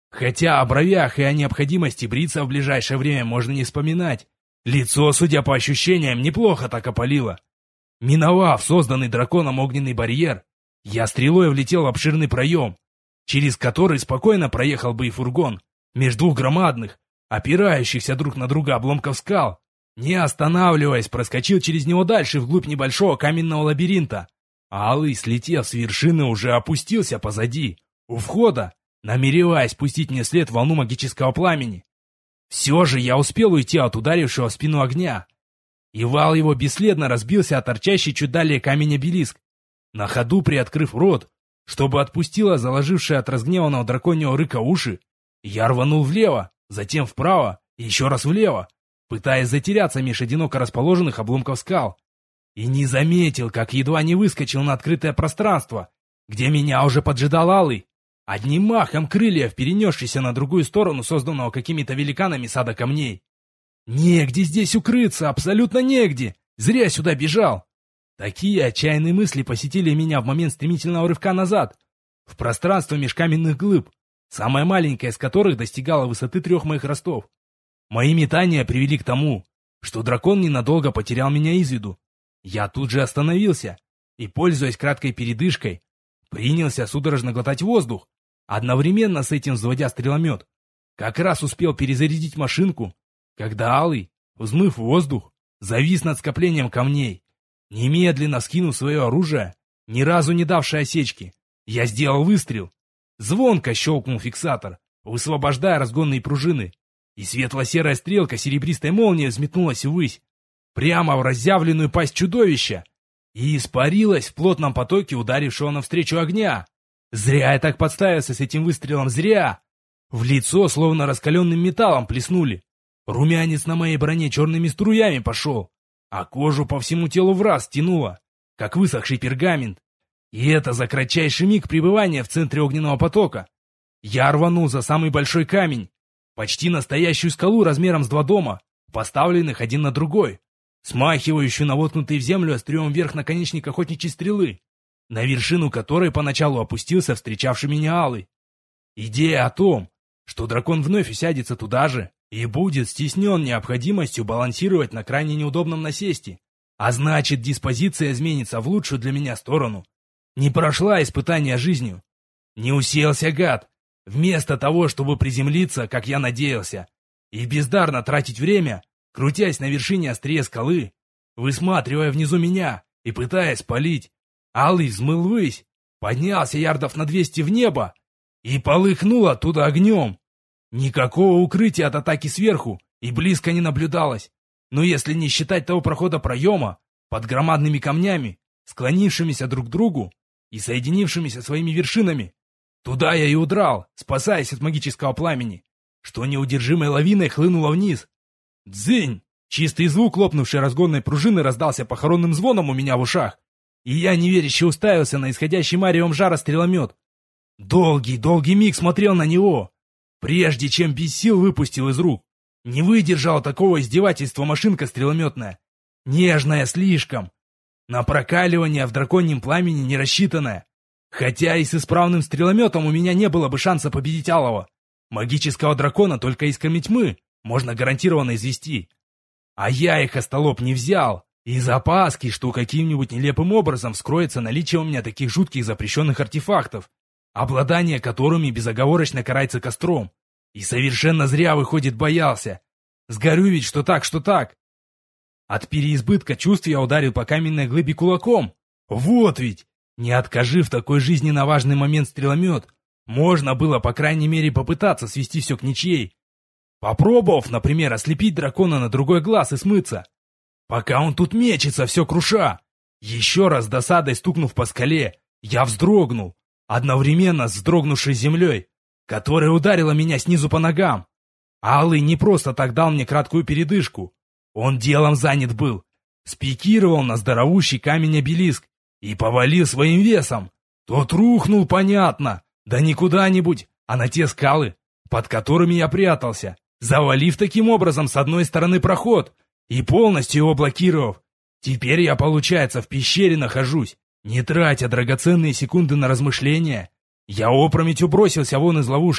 Хотя о бровях и о необходимости бриться в ближайшее время можно не вспоминать. Лицо, судя по ощущениям, неплохо так опалило. Миновав созданный драконом огненный барьер, я стрелой влетел в обширный проем, через который спокойно проехал бы и фургон, между двух громадных, опирающихся друг на друга обломков скал. Не останавливаясь, проскочил через него дальше вглубь небольшого каменного лабиринта. Алый, слетев с вершины, уже опустился позади, у входа, намереваясь пустить мне вслед волну магического пламени. Все же я успел уйти от ударившего в спину огня, и вал его бесследно разбился о торчащий чуть далее камень-обелиск, на ходу приоткрыв рот, чтобы отпустило заложившее от разгневанного драконьего рыка уши. Я рванул влево, затем вправо и еще раз влево, пытаясь затеряться меж одиноко расположенных обломков скал, и не заметил, как едва не выскочил на открытое пространство, где меня уже поджидал Алый, одним махом крыльев перенесшийся на другую сторону созданного какими-то великанами сада камней. Негде здесь укрыться, абсолютно негде, зря я сюда бежал. Такие отчаянные мысли посетили меня в момент стремительного рывка назад, в пространство меж каменных глыб, самая маленькая из которых достигала высоты 3 моих ростов. Мои метания привели к тому, что дракон ненадолго потерял меня из виду. Я тут же остановился и, пользуясь краткой передышкой, принялся судорожно глотать воздух, одновременно с этим взводя стреломет. Как раз успел перезарядить машинку, когда Алый, взмыв воздух, завис над скоплением камней. Немедленно скинув свое оружие, ни разу не давшее осечки, я сделал выстрел. Звонко щелкнул фиксатор, высвобождая разгонные пружины, и светло-серая стрелка серебристой молнией взметнулась ввысь, прямо в разъявленную пасть чудовища, и испарилась в плотном потоке ударившего навстречу огня. Зря я так подставился с этим выстрелом, зря! В лицо словно раскаленным металлом плеснули. Румянец на моей броне черными струями пошел, а кожу по всему телу враз тянуло, как высохший пергамент. И это за кратчайший миг пребывания в центре огненного потока. Я рванул за самый большой камень, почти настоящую скалу размером с 2 дома, поставленных один на другой, смахивающую на воткнутый в землю острием вверх наконечник охотничьей стрелы, на вершину которой поначалу опустился встречавший меня Алый. Идея о том, что дракон вновь усядется туда же и будет стеснен необходимостью балансировать на крайне неудобном насесте, а значит, диспозиция изменится в лучшую для меня сторону, не прошла испытания жизнью. Не уселся гад, вместо того, чтобы приземлиться, как я надеялся, и бездарно тратить время, крутясь на вершине острия скалы, высматривая внизу меня и пытаясь палить. Алый взмыл ввысь, поднялся ярдов на 200 в небо и полыхнул оттуда огнем. Никакого укрытия от атаки сверху и близко не наблюдалось, но если не считать того прохода проема, под громадными камнями, склонившимися друг к другу и соединившимися своими вершинами, туда я и удрал, спасаясь от магического пламени, что неудержимой лавиной хлынуло вниз. Дзынь! Чистый звук лопнувшей разгонной пружины раздался похоронным звоном у меня в ушах, и я неверяще уставился на исходящий маревом жара стреломет. Долгий миг смотрел на него, прежде чем без сил выпустил из рук. Не выдержала такого издевательства машинка стрелометная. Нежная слишком. На прокаливание в драконьем пламени не рассчитанная. Хотя и с исправным стрелометом у меня не было бы шанса победить Алого. Магического дракона только искрами тьмы можно гарантированно извести. А я их, остолоп, не взял. Из опаски, что каким-нибудь нелепым образом вскроется наличие у меня таких жутких запрещенных артефактов, обладание которыми безоговорочно карается костром. И совершенно зря, выходит, боялся. Сгорю ведь что так. От переизбытка чувств я ударил по каменной глыбе кулаком. Вот ведь! Не откажи в такой жизненно важный момент стреломет, можно было, по крайней мере, попытаться свести все к ничьей. Попробовав, например, ослепить дракона на другой глаз и смыться. Пока он тут мечется, все круша. Еще раз с досадой стукнув по скале, я вздрогнул, одновременно с вздрогнувшей землей, которая ударила меня снизу по ногам. Алый не просто так дал мне краткую передышку. Он делом занят был. Спикировал на здоровущий камень-обелиск и повалил своим весом. Тот рухнул, понятно, да не куда-нибудь, а на те скалы, под которыми я прятался, завалив таким образом с одной стороны проход и полностью его блокировав. Теперь я, получается, в пещере нахожусь, не тратя драгоценные секунды на размышления. Я опрометью бросился вон из ловушки,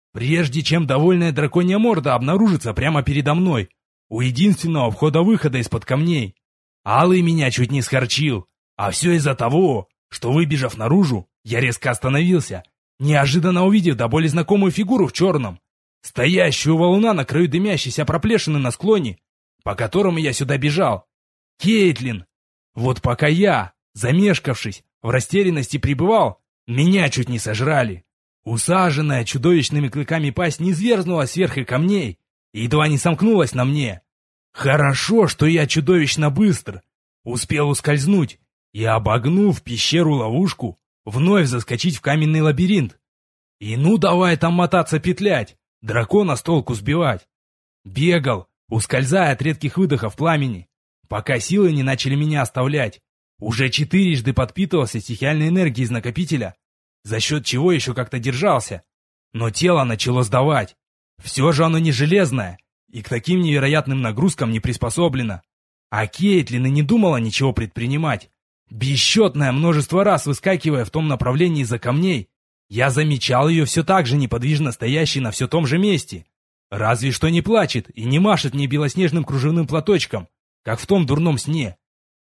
прежде чем довольная драконья морда обнаружится прямо передо мной, у единственного входа-выхода из-под камней. Алый меня чуть не схорчил, а все из-за того, что, выбежав наружу, я резко остановился, неожиданно увидев до боли знакомую фигуру в черном, стоящую у валуна на краю дымящейся проплешины на склоне, по которому я сюда бежал. Кейтлин! Вот пока я, замешкавшись, в растерянности пребывал, меня чуть не сожрали. Усаженная чудовищными клыками пасть низвергнулась сверху камней и едва не сомкнулась на мне. Хорошо, что я чудовищно быстр, успел ускользнуть и, обогнув пещеру-ловушку, вновь заскочить в каменный лабиринт. И ну давай там мотаться-петлять, дракона с толку сбивать. Бегал, ускользая от редких выдохов пламени, пока силы не начали меня оставлять. Уже 4 подпитывался стихиальной энергией из накопителя, за счет чего еще как-то держался. Но тело начало сдавать. Все же оно не железное и к таким невероятным нагрузкам не приспособлено. А Кейтлин и не думала ничего предпринимать. Бесчетное множество раз выскакивая в том направлении из-за камней, я замечал ее все так же неподвижно стоящей на все том же месте. Разве что не плачет и не машет мне белоснежным кружевным платочком, как в том дурном сне.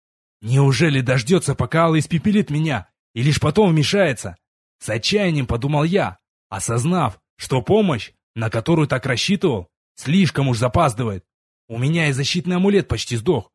Неужели дождется, пока Алла испепелит меня, и лишь потом вмешается? С отчаянием подумал я, осознав, что помощь, на которую так рассчитывал, слишком уж запаздывает. У меня и защитный амулет почти сдох.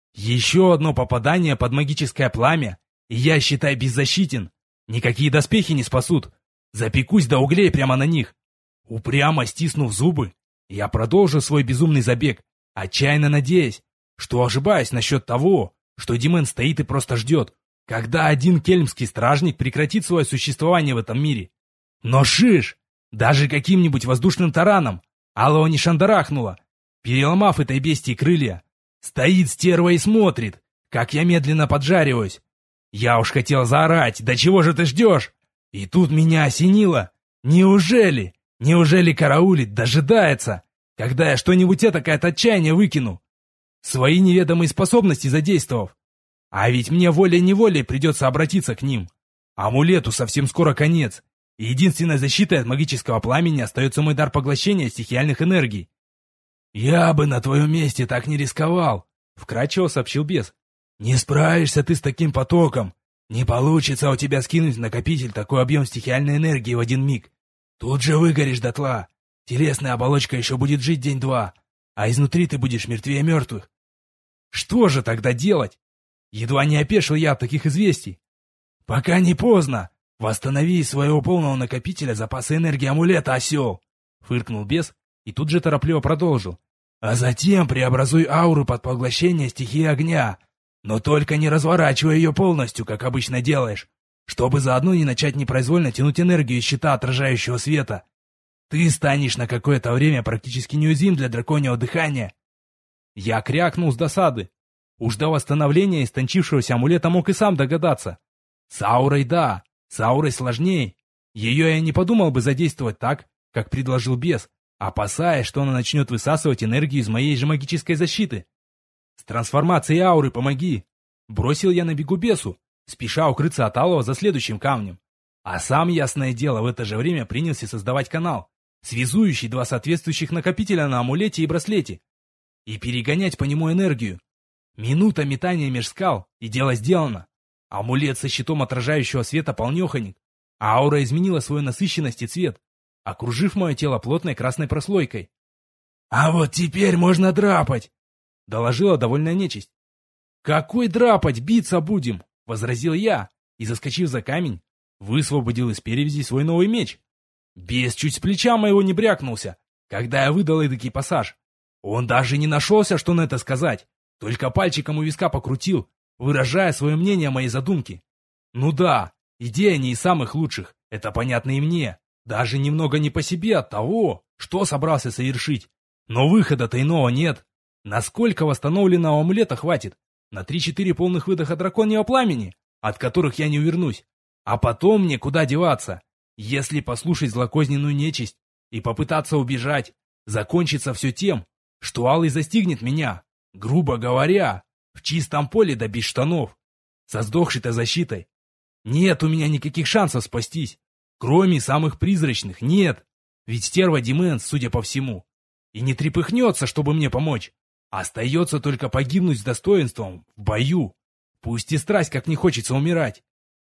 Еще одно попадание под магическое пламя, и я, считай, беззащитен. Никакие доспехи не спасут. Запекусь до углей прямо на них. Упрямо стиснув зубы, я продолжил свой безумный забег, отчаянно надеясь, что ошибаюсь насчет того, что Димен стоит и просто ждет, когда один кельмский стражник прекратит свое существование в этом мире. Но шиш! Даже каким-нибудь воздушным тараном Аллова не шандарахнула, переломав этой бестии крылья. Стоит стерва и смотрит, как я медленно поджариваюсь. Я уж хотел заорать, да чего же ты ждешь? И тут меня осенило. Неужели караулит, дожидается, когда я что-нибудь этакое от отчаяния выкину? Свои неведомые способности задействовав. А ведь мне волей-неволей придется обратиться к ним. Амулету совсем скоро конец. И единственной защитой от магического пламени остается мой дар поглощения стихиальных энергий. «Я бы на твоем месте так не рисковал», — вкратчиво сообщил бес. «Не справишься ты с таким потоком. Не получится у тебя скинуть в накопитель такой объем стихиальной энергии в один миг. Тут же выгоришь дотла. Телесная оболочка еще будет жить день-два, а изнутри ты будешь мертвее мертвых». Что же тогда делать? Едва не опешил я от таких известий. «Пока не поздно. Восстанови из своего полного накопителя запасы энергии амулета, осел!» — фыркнул бес и тут же торопливо продолжил. «А затем преобразуй ауру под поглощение стихии огня, но только не разворачивай ее полностью, как обычно делаешь, чтобы заодно не начать непроизвольно тянуть энергию из щита отражающего света. Ты станешь на какое-то время практически неуязвим для драконьего дыхания». Я крякнул с досады. Уж до восстановления истончившегося амулета мог и сам догадаться. С аурой да, с аурой сложнее. Ее я не подумал бы задействовать так, как предложил бес, опасаясь, что она начнет высасывать энергию из моей же магической защиты. «С трансформацией ауры помоги!» Бросил я на бегу бесу, спеша укрыться от Алова за следующим камнем. А сам, ясное дело, в это же время принялся создавать канал, связующий 2 соответствующих накопителя на амулете и браслете, и перегонять по нему энергию. Минута метания меж скал, и дело сделано. Амулет со щитом отражающего света полнеханик, а аура изменила свою насыщенность и цвет, окружив мое тело плотной красной прослойкой. «А вот теперь можно драпать!» — доложила довольная нечисть. «Какой драпать? Биться будем!» — возразил я, и, заскочив за камень, высвободил из перевязи свой новый меч. Бес чуть с плеча моего не брякнулся, когда я выдал эдакий пассаж. Он даже не нашелся, что на это сказать, только пальчиком у виска покрутил, выражая свое мнение о моей задумке. Ну да, идея не из самых лучших, это понятно и мне, даже немного не по себе от того, что собрался совершить. Но выхода-то иного нет. Насколько восстановленного амулета хватит? На 3-4 полных выдоха драконьего пламени, от которых я не увернусь. А потом мне куда деваться? Если послушать злокозненную нечисть и попытаться убежать, закончится все тем, что Алый застигнет меня, грубо говоря, в чистом поле да без штанов, со сдохшей-то защитой. Нет у меня никаких шансов спастись, кроме самых призрачных, нет. Ведь стерва Дименс, судя по всему, и не трепыхнется, чтобы мне помочь. Остается только погибнуть с достоинством в бою. Пусть и страсть, как не хочется умирать.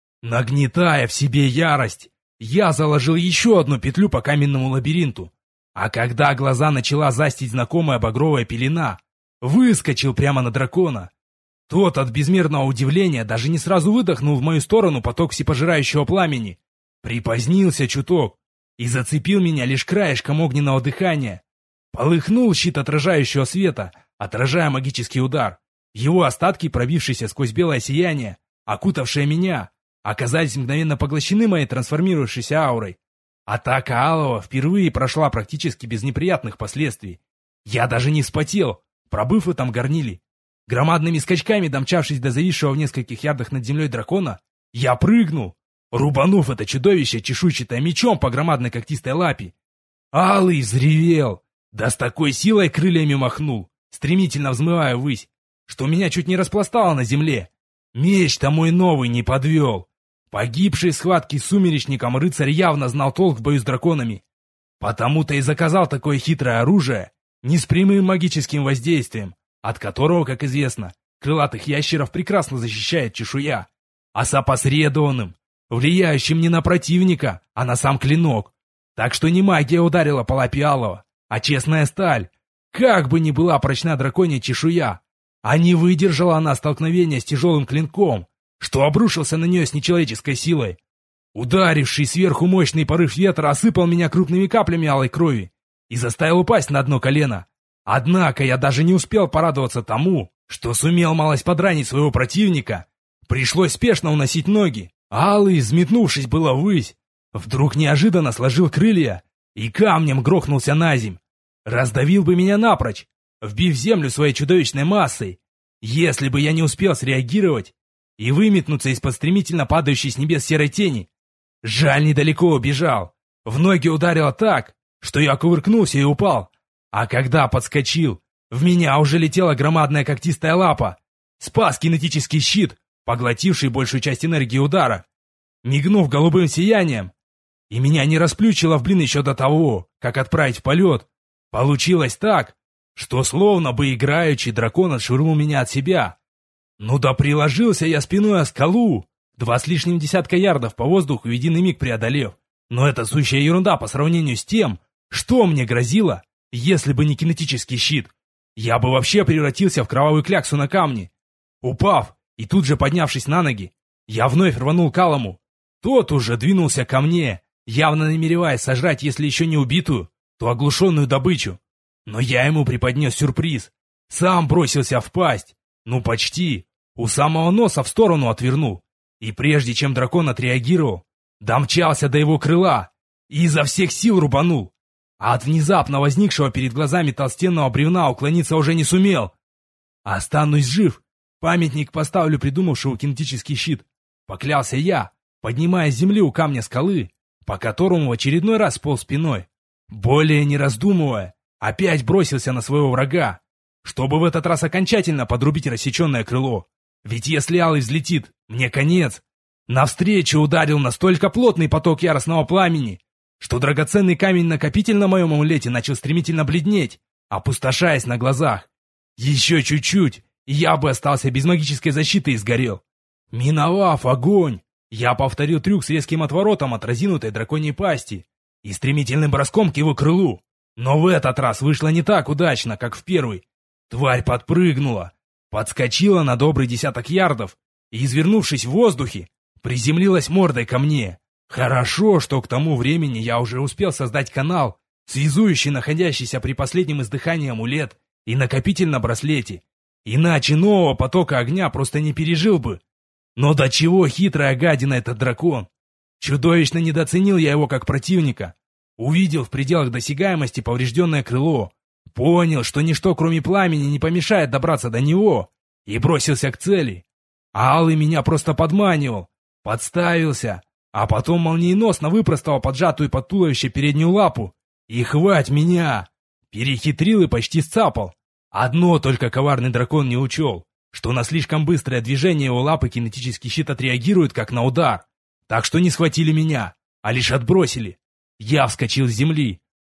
Нагнетая в себе ярость, я заложил еще одну петлю по каменному лабиринту. А когда глаза начала застить знакомая багровая пелена, выскочил прямо на дракона. Тот от безмерного удивления даже не сразу выдохнул в мою сторону поток всепожирающего пламени. Припозднился чуток и зацепил меня лишь краешком огненного дыхания. Полыхнул щит отражающего света, отражая магический удар. Его остатки, пробившиеся сквозь белое сияние, окутавшие меня, оказались мгновенно поглощены моей трансформирующейся аурой. Атака Алого впервые прошла практически без неприятных последствий. Я даже не вспотел, пробыв в этом горниле. Громадными скачками, домчавшись до зависшего в нескольких ярдах над землей дракона, я прыгнул, рубанув это чудовище чешуйчатое мечом по громадной когтистой лапе. Алый взревел, да с такой силой крыльями махнул, стремительно взмывая ввысь, что меня чуть не распластало на земле. Меч-то мой новый не подвел. Погибший в схватке с сумеречником рыцарь явно знал толк в бою с драконами. Потому-то и заказал такое хитрое оружие, не с прямым магическим воздействием, от которого, как известно, крылатых ящеров прекрасно защищает чешуя, а с опосредованным, влияющим не на противника, а на сам клинок. Так что не магия ударила по лапе Алого, а честная сталь. Как бы ни была прочна драконья чешуя, а не выдержала она столкновения с тяжелым клинком, что обрушился на нее с нечеловеческой силой. Ударивший сверху мощный порыв ветра осыпал меня крупными каплями алой крови и заставил упасть на одно колено. Однако я даже не успел порадоваться тому, что сумел малость подранить своего противника. Пришлось спешно уносить ноги. Алый, взметнувшись было ввысь, вдруг неожиданно сложил крылья и камнем грохнулся на земь. Раздавил бы меня напрочь, вбив землю своей чудовищной массой, если бы я не успел среагировать и выметнуться из-под стремительно падающей с небес серой тени. Жаль, недалеко убежал. В ноги ударило так, что я кувыркнулся и упал. А когда подскочил, в меня уже летела громадная когтистая лапа. Спас кинетический щит, поглотивший большую часть энергии удара, мигнув голубым сиянием. И меня не расплющило в блин еще до того, как отправить в полет. Получилось так, что словно бы играючи дракон отшвырнул меня от себя. Ну да приложился я спиной о скалу, 2 с лишним десятка ярдов по воздуху в единый миг преодолев. Но это сущая ерунда по сравнению с тем, что мне грозило, если бы не кинетический щит. Я бы вообще превратился в кровавую кляксу на камне. Упав и тут же поднявшись на ноги, я вновь рванул к Алому. Тот уже двинулся ко мне, явно намереваясь сожрать, если еще не убитую, то оглушенную добычу. Но я ему преподнес сюрприз. Сам бросился в пасть. Ну почти. У самого носа в сторону отвернул. И прежде чем дракон отреагировал, домчался до его крыла и изо всех сил рубанул. А от внезапно возникшего перед глазами толстенного бревна уклониться уже не сумел. Останусь жив. Памятник поставлю придумавшему кинетический щит. Поклялся я, поднимая с земли у камня скалы, по которому в очередной раз полз спиной. Более не раздумывая, опять бросился на своего врага, чтобы в этот раз окончательно подрубить рассеченное крыло. Ведь если Алый взлетит, мне конец. Навстречу ударил настолько плотный поток яростного пламени, что драгоценный камень-накопитель на моем амулете начал стремительно бледнеть, опустошаясь на глазах. Еще чуть-чуть, и я бы остался без магической защиты и сгорел. Миновав огонь, я повторил трюк с резким отворотом от разинутой драконьей пасти и стремительным броском к его крылу. Но в этот раз вышло не так удачно, как в первый. Тварь подпрыгнула, подскочила на добрый десяток ярдов и, извернувшись в воздухе, приземлилась мордой ко мне. Хорошо, что к тому времени я уже успел создать канал, связующий находящийся при последнем издыхании амулет и накопитель на браслете. Иначе нового потока огня просто не пережил бы. Но до чего хитрая гадина этот дракон. Чудовищно недооценил я его как противника. Увидел в пределах досягаемости поврежденное крыло, понял, что ничто кроме пламени не помешает добраться до него, и бросился к цели. Алый меня просто подманивал, подставился, а потом молниеносно выпростал поджатую под туловище переднюю лапу. И хвать меня! Перехитрил и почти сцапал. Одно только коварный дракон не учел, что на слишком быстрое движение его лапы кинетический щит отреагирует как на удар. Так что не схватили меня, а лишь отбросили. Я вскочил с земли,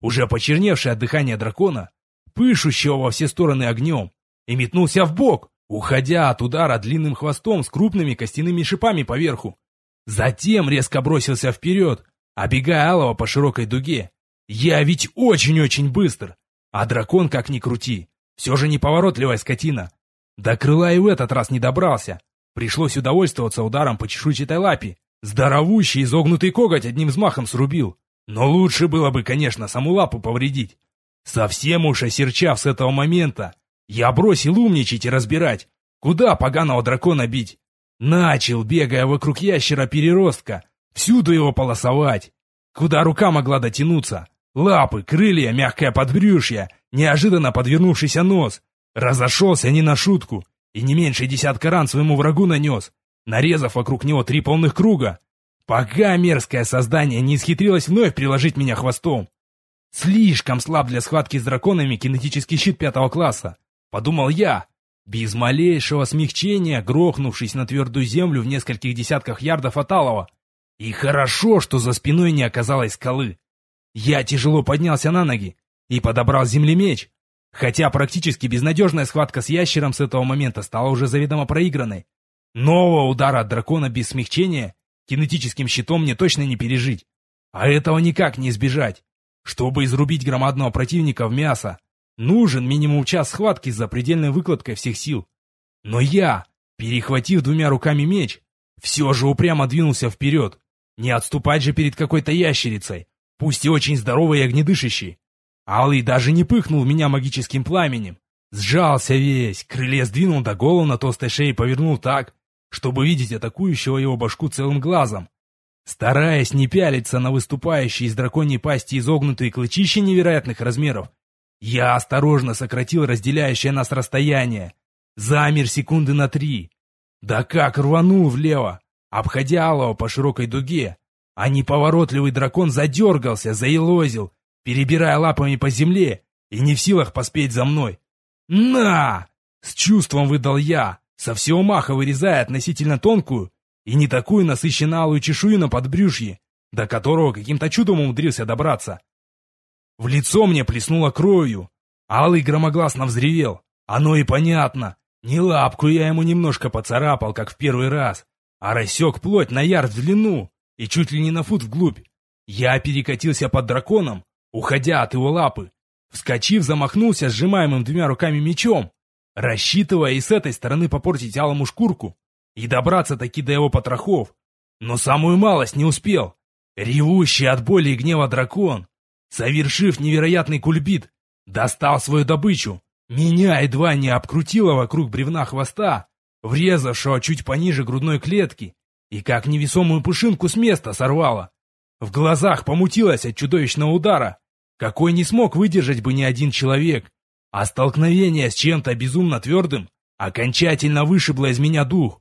уже почерневший от дыхания дракона, пышущего во все стороны огнем, и метнулся вбок, уходя от удара длинным хвостом с крупными костяными шипами поверху. Затем резко бросился вперед, обегая алого по широкой дуге. Я ведь очень-очень быстр, а дракон, как ни крути, все же неповоротливая скотина. До крыла и в этот раз не добрался. Пришлось удовольствоваться ударом по чешуйчатой лапе. Здоровущий изогнутый коготь одним взмахом срубил. Но лучше было бы, конечно, саму лапу повредить. Совсем уж осерчав с этого момента, я бросил умничать и разбирать, куда поганого дракона бить. Начал, бегая вокруг ящера-переростка, всюду его полосовать. Куда рука могла дотянуться. Лапы, крылья, мягкое подбрюшье, неожиданно подвернувшийся нос. Разошелся не на шутку, и не меньше 10 ран своему врагу нанес, нарезав вокруг него 3 полных круга. Пока мерзкое создание не исхитрилось вновь приложить меня хвостом. Слишком слаб для схватки с драконами кинетический щит 5 класса, подумал я, без малейшего смягчения грохнувшись на твердую землю в нескольких десятках ярдов от алого. И хорошо, что за спиной не оказалось скалы. Я тяжело поднялся на ноги и подобрал с земли меч, хотя практически безнадежная схватка с ящером с этого момента стала уже заведомо проигранной. Нового удара от дракона без смягчения кинетическим щитом мне точно не пережить, а этого никак не избежать. Чтобы изрубить громадного противника в мясо, нужен минимум час схватки с запредельной выкладкой всех сил. Но я, перехватив 2 руками меч, все же упрямо двинулся вперед. Не отступать же перед какой-то ящерицей, пусть и очень здоровой и огнедышащей. Алый даже не пыхнул в меня магическим пламенем. Сжался весь, крылья сдвинул до головы на толстой шее и повернул так, чтобы видеть атакующего его башку целым глазом. Стараясь не пялиться на выступающие из драконьей пасти изогнутые клычища невероятных размеров, я осторожно сократил разделяющее нас расстояние. Замер секунды на 3. Да как рванул влево, обходя алого по широкой дуге, а неповоротливый дракон задергался, заелозил, перебирая лапами по земле и не в силах поспеть за мной. «На!» — с чувством выдал я, со всего маха вырезая относительно тонкую и не такую насыщенно-алую чешую на подбрюшье, до которого каким-то чудом умудрился добраться. В лицо мне плеснуло кровью. Алый громогласно взревел. Оно и понятно. Не лапку я ему немножко поцарапал, как в первый раз, а рассек плоть на ярд в длину и чуть ли не на фут вглубь. Я перекатился под драконом, уходя от его лапы. Вскочив, замахнулся сжимаемым 2 руками мечом, рассчитывая и с этой стороны попортить алому шкурку и добраться таки до его потрохов. Но самую малость не успел. Ревущий от боли и гнева дракон, совершив невероятный кульбит, достал свою добычу. Меня едва не обкрутило вокруг бревна хвоста, врезавшего чуть пониже грудной клетки, и как невесомую пушинку с места сорвало. В глазах помутилось от чудовищного удара, какой не смог выдержать бы ни один человек, а столкновение с чем-то безумно твердым окончательно вышибло из меня дух.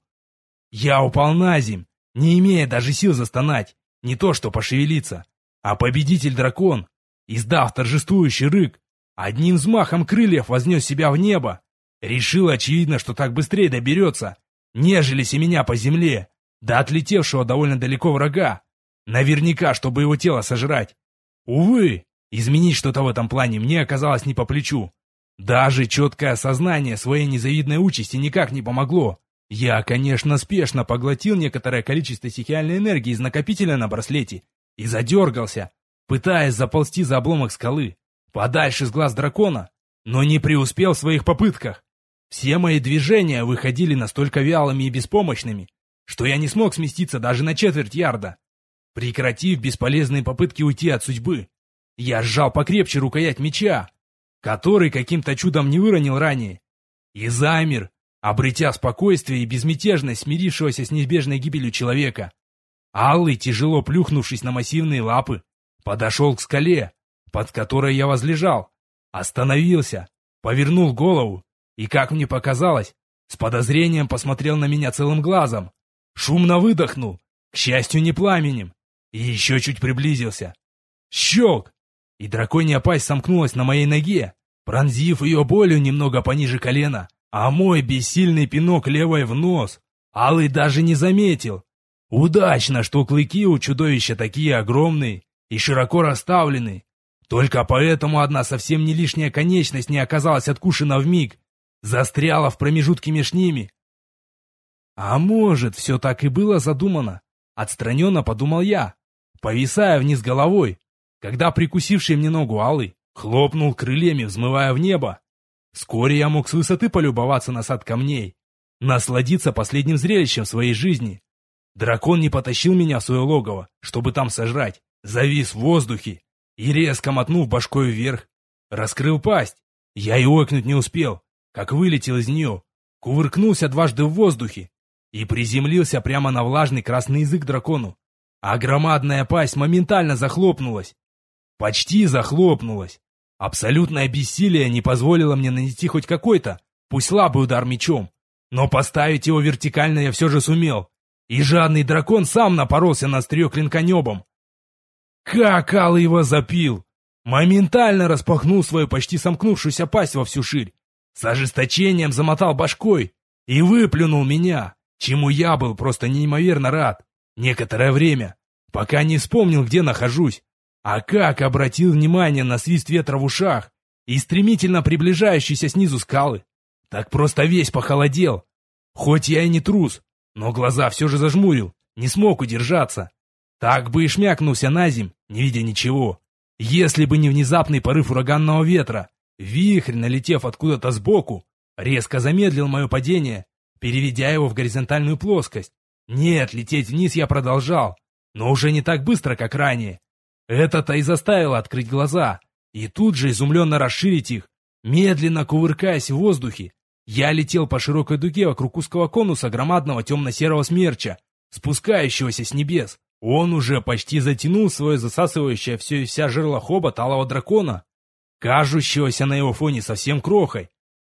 Я упал на земь, не имея даже сил застонать, не то что пошевелиться, а победитель-дракон, издав торжествующий рык, одним взмахом крыльев вознес себя в небо. Решил, очевидно, что так быстрее доберется, нежели семеня по земле, до отлетевшего довольно далеко врага. Наверняка, чтобы его тело сожрать. Увы, изменить что-то в этом плане мне оказалось не по плечу. Даже четкое осознание своей незавидной участи никак не помогло. Я, конечно, спешно поглотил некоторое количество стихиальной энергии из накопителя на браслете и задергался, пытаясь заползти за обломок скалы, подальше с глаз дракона, но не преуспел в своих попытках. Все мои движения выходили настолько вялыми и беспомощными, что я не смог сместиться даже на четверть ярда. Прекратив бесполезные попытки уйти от судьбы, я сжал покрепче рукоять меча, который каким-то чудом не выронил ранее, и замер, обретя спокойствие и безмятежность смирившегося с неизбежной гибелью человека. Алый, тяжело плюхнувшись на массивные лапы, подошел к скале, под которой я возлежал, остановился, повернул голову и, как мне показалось, с подозрением посмотрел на меня целым глазом, шумно выдохнул, к счастью, не пламенем, и еще чуть приблизился. Щелк! И драконья пасть сомкнулась на моей ноге, пронзив ее болью немного пониже колена, а мой бессильный пинок левой в нос Алый даже не заметил. Удачно, что клыки у чудовища такие огромные и широко расставлены. Только поэтому одна совсем не лишняя конечность не оказалась откушена вмиг, застряла в промежутке меж ними. А может, все так и было задумано? Отстраненно подумал я, повисая вниз головой, когда прикусивший мне ногу алый хлопнул крыльями, взмывая в небо. Вскоре я мог с высоты полюбоваться на сад камней, насладиться последним зрелищем своей жизни. Дракон не потащил меня в свое логово, чтобы там сожрать, завис в воздухе и, резко мотнув башкой вверх, раскрыл пасть. Я и ойкнуть не успел, как вылетел из нее, кувыркнулся дважды в воздухе и приземлился прямо на влажный красный язык дракону, а громадная пасть моментально захлопнулась. Почти захлопнулась. Абсолютное бессилие не позволило мне нанести хоть какой-то, пусть слабый удар мечом, но поставить его вертикально я все же сумел, и жадный дракон сам напоролся на острие клинка небом. Как алый его запил! Моментально распахнул свою почти сомкнувшуюся пасть во всю ширь, с ожесточением замотал башкой и выплюнул меня, чему я был просто неимоверно рад. Некоторое время, пока не вспомнил, где нахожусь, а как обратил внимание на свист ветра в ушах и стремительно приближающиеся снизу скалы, так просто весь похолодел. Хоть я и не трус, но глаза все же зажмурил, не смог удержаться. Так бы и шмякнулся на земь, не видя ничего, если бы не внезапный порыв ураганного ветра. Вихрь, налетев откуда-то сбоку, резко замедлил мое падение, переведя его в горизонтальную плоскость. Нет, лететь вниз я продолжал, но уже не так быстро, как ранее. Это-то и заставило открыть глаза, и тут же изумленно расширить их. Медленно кувыркаясь в воздухе, я летел по широкой дуге вокруг узкого конуса громадного темно-серого смерча, спускающегося с небес. Он уже почти затянул свое засасывающее все и вся жерло хобот алого дракона, кажущегося на его фоне совсем крохой.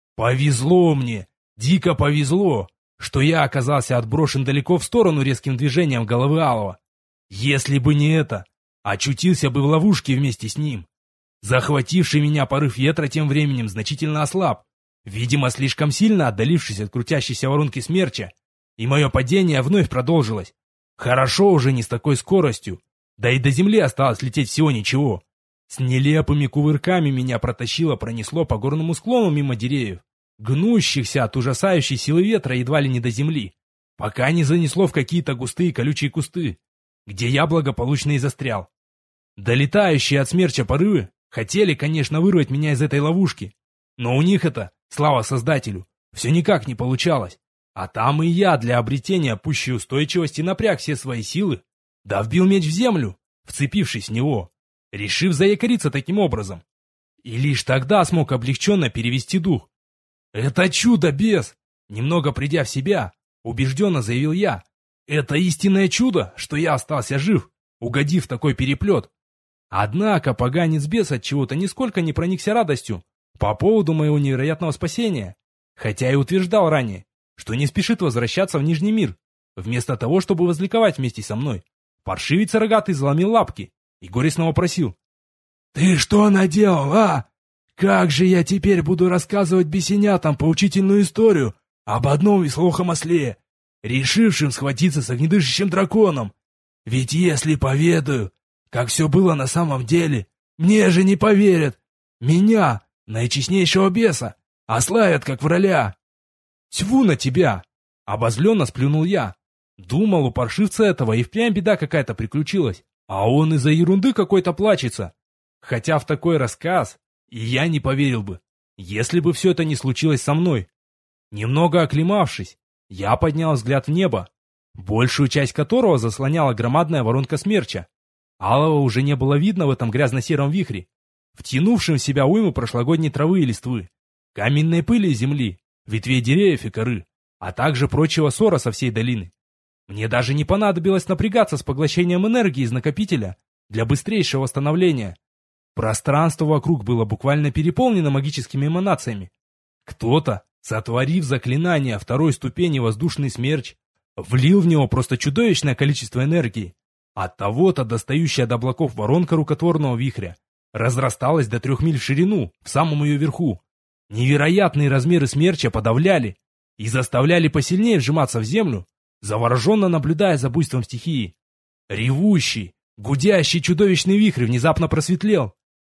Повезло мне, дико повезло, что я оказался отброшен далеко в сторону резким движением головы алого. Если бы не это, очутился бы в ловушке вместе с ним. Захвативший меня порыв ветра тем временем значительно ослаб, видимо, слишком сильно отдалившись от крутящейся воронки смерча, и мое падение вновь продолжилось. Хорошо уже не с такой скоростью, да и до земли осталось лететь всего ничего. С нелепыми кувырками меня пронесло по горному склону мимо деревьев, гнущихся от ужасающей силы ветра едва ли не до земли, пока не занесло в какие-то густые колючие кусты, где я благополучно и застрял. Долетающие от смерча порывы хотели, конечно, вырвать меня из этой ловушки, но у них это, слава Создателю, все никак не получалось. А там и я для обретения пущей устойчивости напряг все свои силы, да вбил меч в землю, вцепившись в него, решив заякориться таким образом. И лишь тогда смог облегченно перевести дух. «Это чудо-бес!» Немного придя в себя, убежденно заявил я. «Это истинное чудо, что я остался жив, угодив в такой переплет». Однако поганец-бес от чего-то нисколько не проникся радостью по поводу моего невероятного спасения, хотя и утверждал ранее, что не спешит возвращаться в Нижний мир. Вместо того, чтобы возликовать вместе со мной, паршивец рогатый заломил лапки и горестно вопросил: «Ты что наделал, а? Как же я теперь буду рассказывать бесенятам поучительную историю об одном веслоухом осле, решившем схватиться с огнедышащим драконом? Ведь если поведаю, как все было на самом деле, мне же не поверят. Меня, наичестнейшего беса, ославят как враля». «Тьфу на тебя!» — обозленно сплюнул я. Думал, у паршивца этого и впрямь беда какая-то приключилась, а он из-за ерунды какой-то плачется. Хотя в такой рассказ и я не поверил бы, если бы все это не случилось со мной. Немного оклемавшись, я поднял взгляд в небо, большую часть которого заслоняла громадная воронка смерча. Алого уже не было видно в этом грязно-сером вихре, втянувшем в себя уйму прошлогодней травы и листвы, каменной пыли и земли, ветвей деревьев и коры, а также прочего ссора со всей долины. Мне даже не понадобилось напрягаться с поглощением энергии из накопителя для быстрейшего восстановления. Пространство вокруг было буквально переполнено магическими эманациями. Кто-то, сотворив заклинание второй ступени воздушный смерч, влил в него просто чудовищное количество энергии. От того-то достающая до облаков воронка рукотворного вихря разрасталась до 3 миль в ширину, в самом ее верху. Невероятные размеры смерча подавляли и заставляли посильнее вжиматься в землю, завороженно наблюдая за буйством стихии. Ревущий, гудящий чудовищный вихрь внезапно просветлел,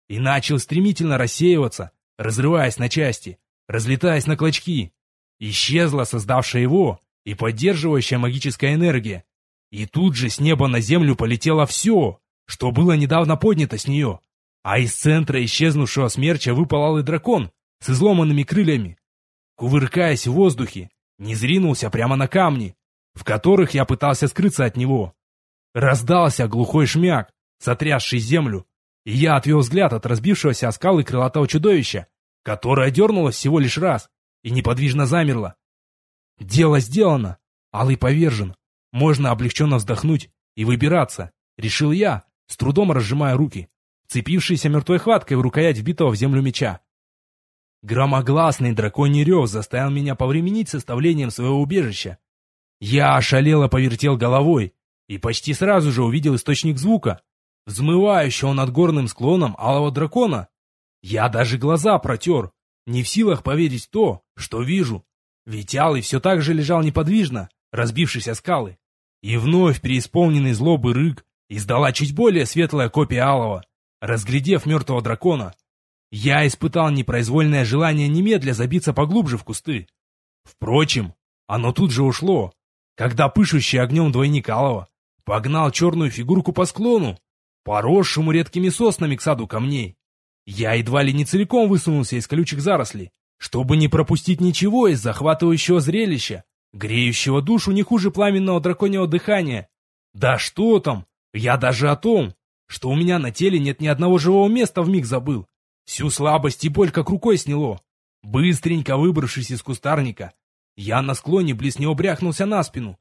и начал стремительно рассеиваться, разрываясь на части, разлетаясь на клочки. Исчезла создавшая его и поддерживающая магическая энергия. И тут же с неба на землю полетело все, что было недавно поднято с нее. А из центра исчезнувшего смерча выпал алый дракон с изломанными крыльями. Кувыркаясь в воздухе, низринулся прямо на камни, в которых я пытался скрыться от него. Раздался глухой шмяк, сотрясший землю, и я отвел взгляд от разбившегося о скалы крылатого чудовища, которое дернулось всего лишь раз и неподвижно замерло. Дело сделано, алый повержен, можно облегченно вздохнуть и выбираться, решил я, с трудом разжимая руки, вцепившиеся мертвой хваткой в рукоять вбитого в землю меча. Громогласный драконий рев заставил меня повременить с составлением своего убежища. Я ошалело повертел головой и почти сразу же увидел источник звука, взмывающего над горным склоном алого дракона. Я даже глаза протер, не в силах поверить в то, что вижу. Ведь алый все так же лежал неподвижно, разбившись о скалы. И вновь преисполненный злобы рык издала чуть более светлая копия алого. Разглядев мертвого дракона, я испытал непроизвольное желание немедля забиться поглубже в кусты. Впрочем, оно тут же ушло, когда пышущий огнем двойник алого погнал черную фигурку по склону, поросшему редкими соснами к саду камней. Я едва ли не целиком высунулся из колючих зарослей, чтобы не пропустить ничего из захватывающего зрелища, греющего душу не хуже пламенного драконьего дыхания. Да что там, я даже о том, что у меня на теле нет ни одного живого места, вмиг забыл. Всю слабость и боль как рукой сняло. Быстренько выбравшись из кустарника, я на склоне близ него бряхнулся на спину.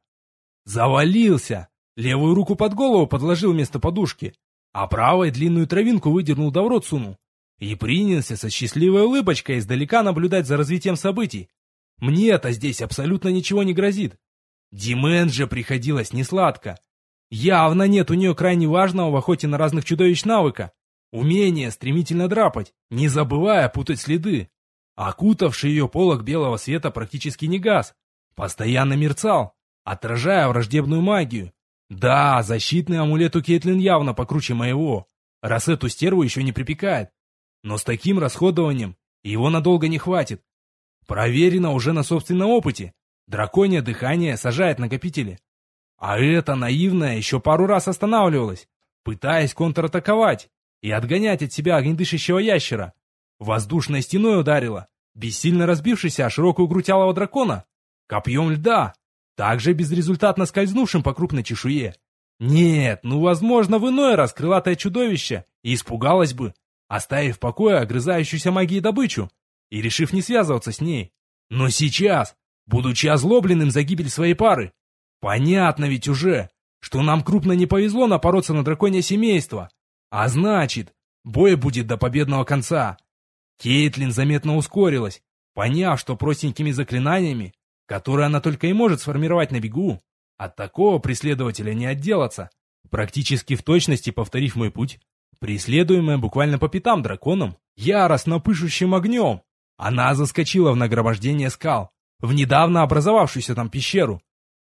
Завалился, левую руку под голову подложил вместо подушки, а правой длинную травинку выдернул да в рот сунул. И принялся со счастливой улыбочкой издалека наблюдать за развитием событий. Мне-то здесь абсолютно ничего не грозит. Димен же приходилось несладко. Явно нет у нее крайне важного в охоте на разных чудовищ навыка. Умение стремительно драпать, не забывая путать следы. Окутавший ее полог белого света практически не гас. Постоянно мерцал, отражая враждебную магию. Да, защитный амулет у Кейтлин явно покруче моего, раз эту стерву еще не припекает. Но с таким расходованием его надолго не хватит. Проверено уже на собственном опыте. Драконье дыхание сажает накопители. А эта наивная еще пару раз останавливалась, пытаясь контратаковать и отгонять от себя огнедышащего ящера. Воздушной стеной ударила, бессильно разбившись о широкую грудь алого дракона, копьем льда, также безрезультатно скользнувшим по крупной чешуе. Нет, возможно, в иной раз крылатое чудовище и испугалось бы, оставив в покое огрызающуюся магией добычу и решив не связываться с ней. Но сейчас, будучи озлобленным за гибель своей пары, понятно ведь уже, что нам крупно не повезло напороться на драконье семейство, а значит, бой будет до победного конца. Кейтлин заметно ускорилась, поняв, что простенькими заклинаниями, которые она только и может сформировать на бегу, от такого преследователя не отделаться. Практически в точности повторив мой путь, преследуемая буквально по пятам драконом, яростно пышущим огнем, она заскочила в нагромождение скал, в недавно образовавшуюся там пещеру.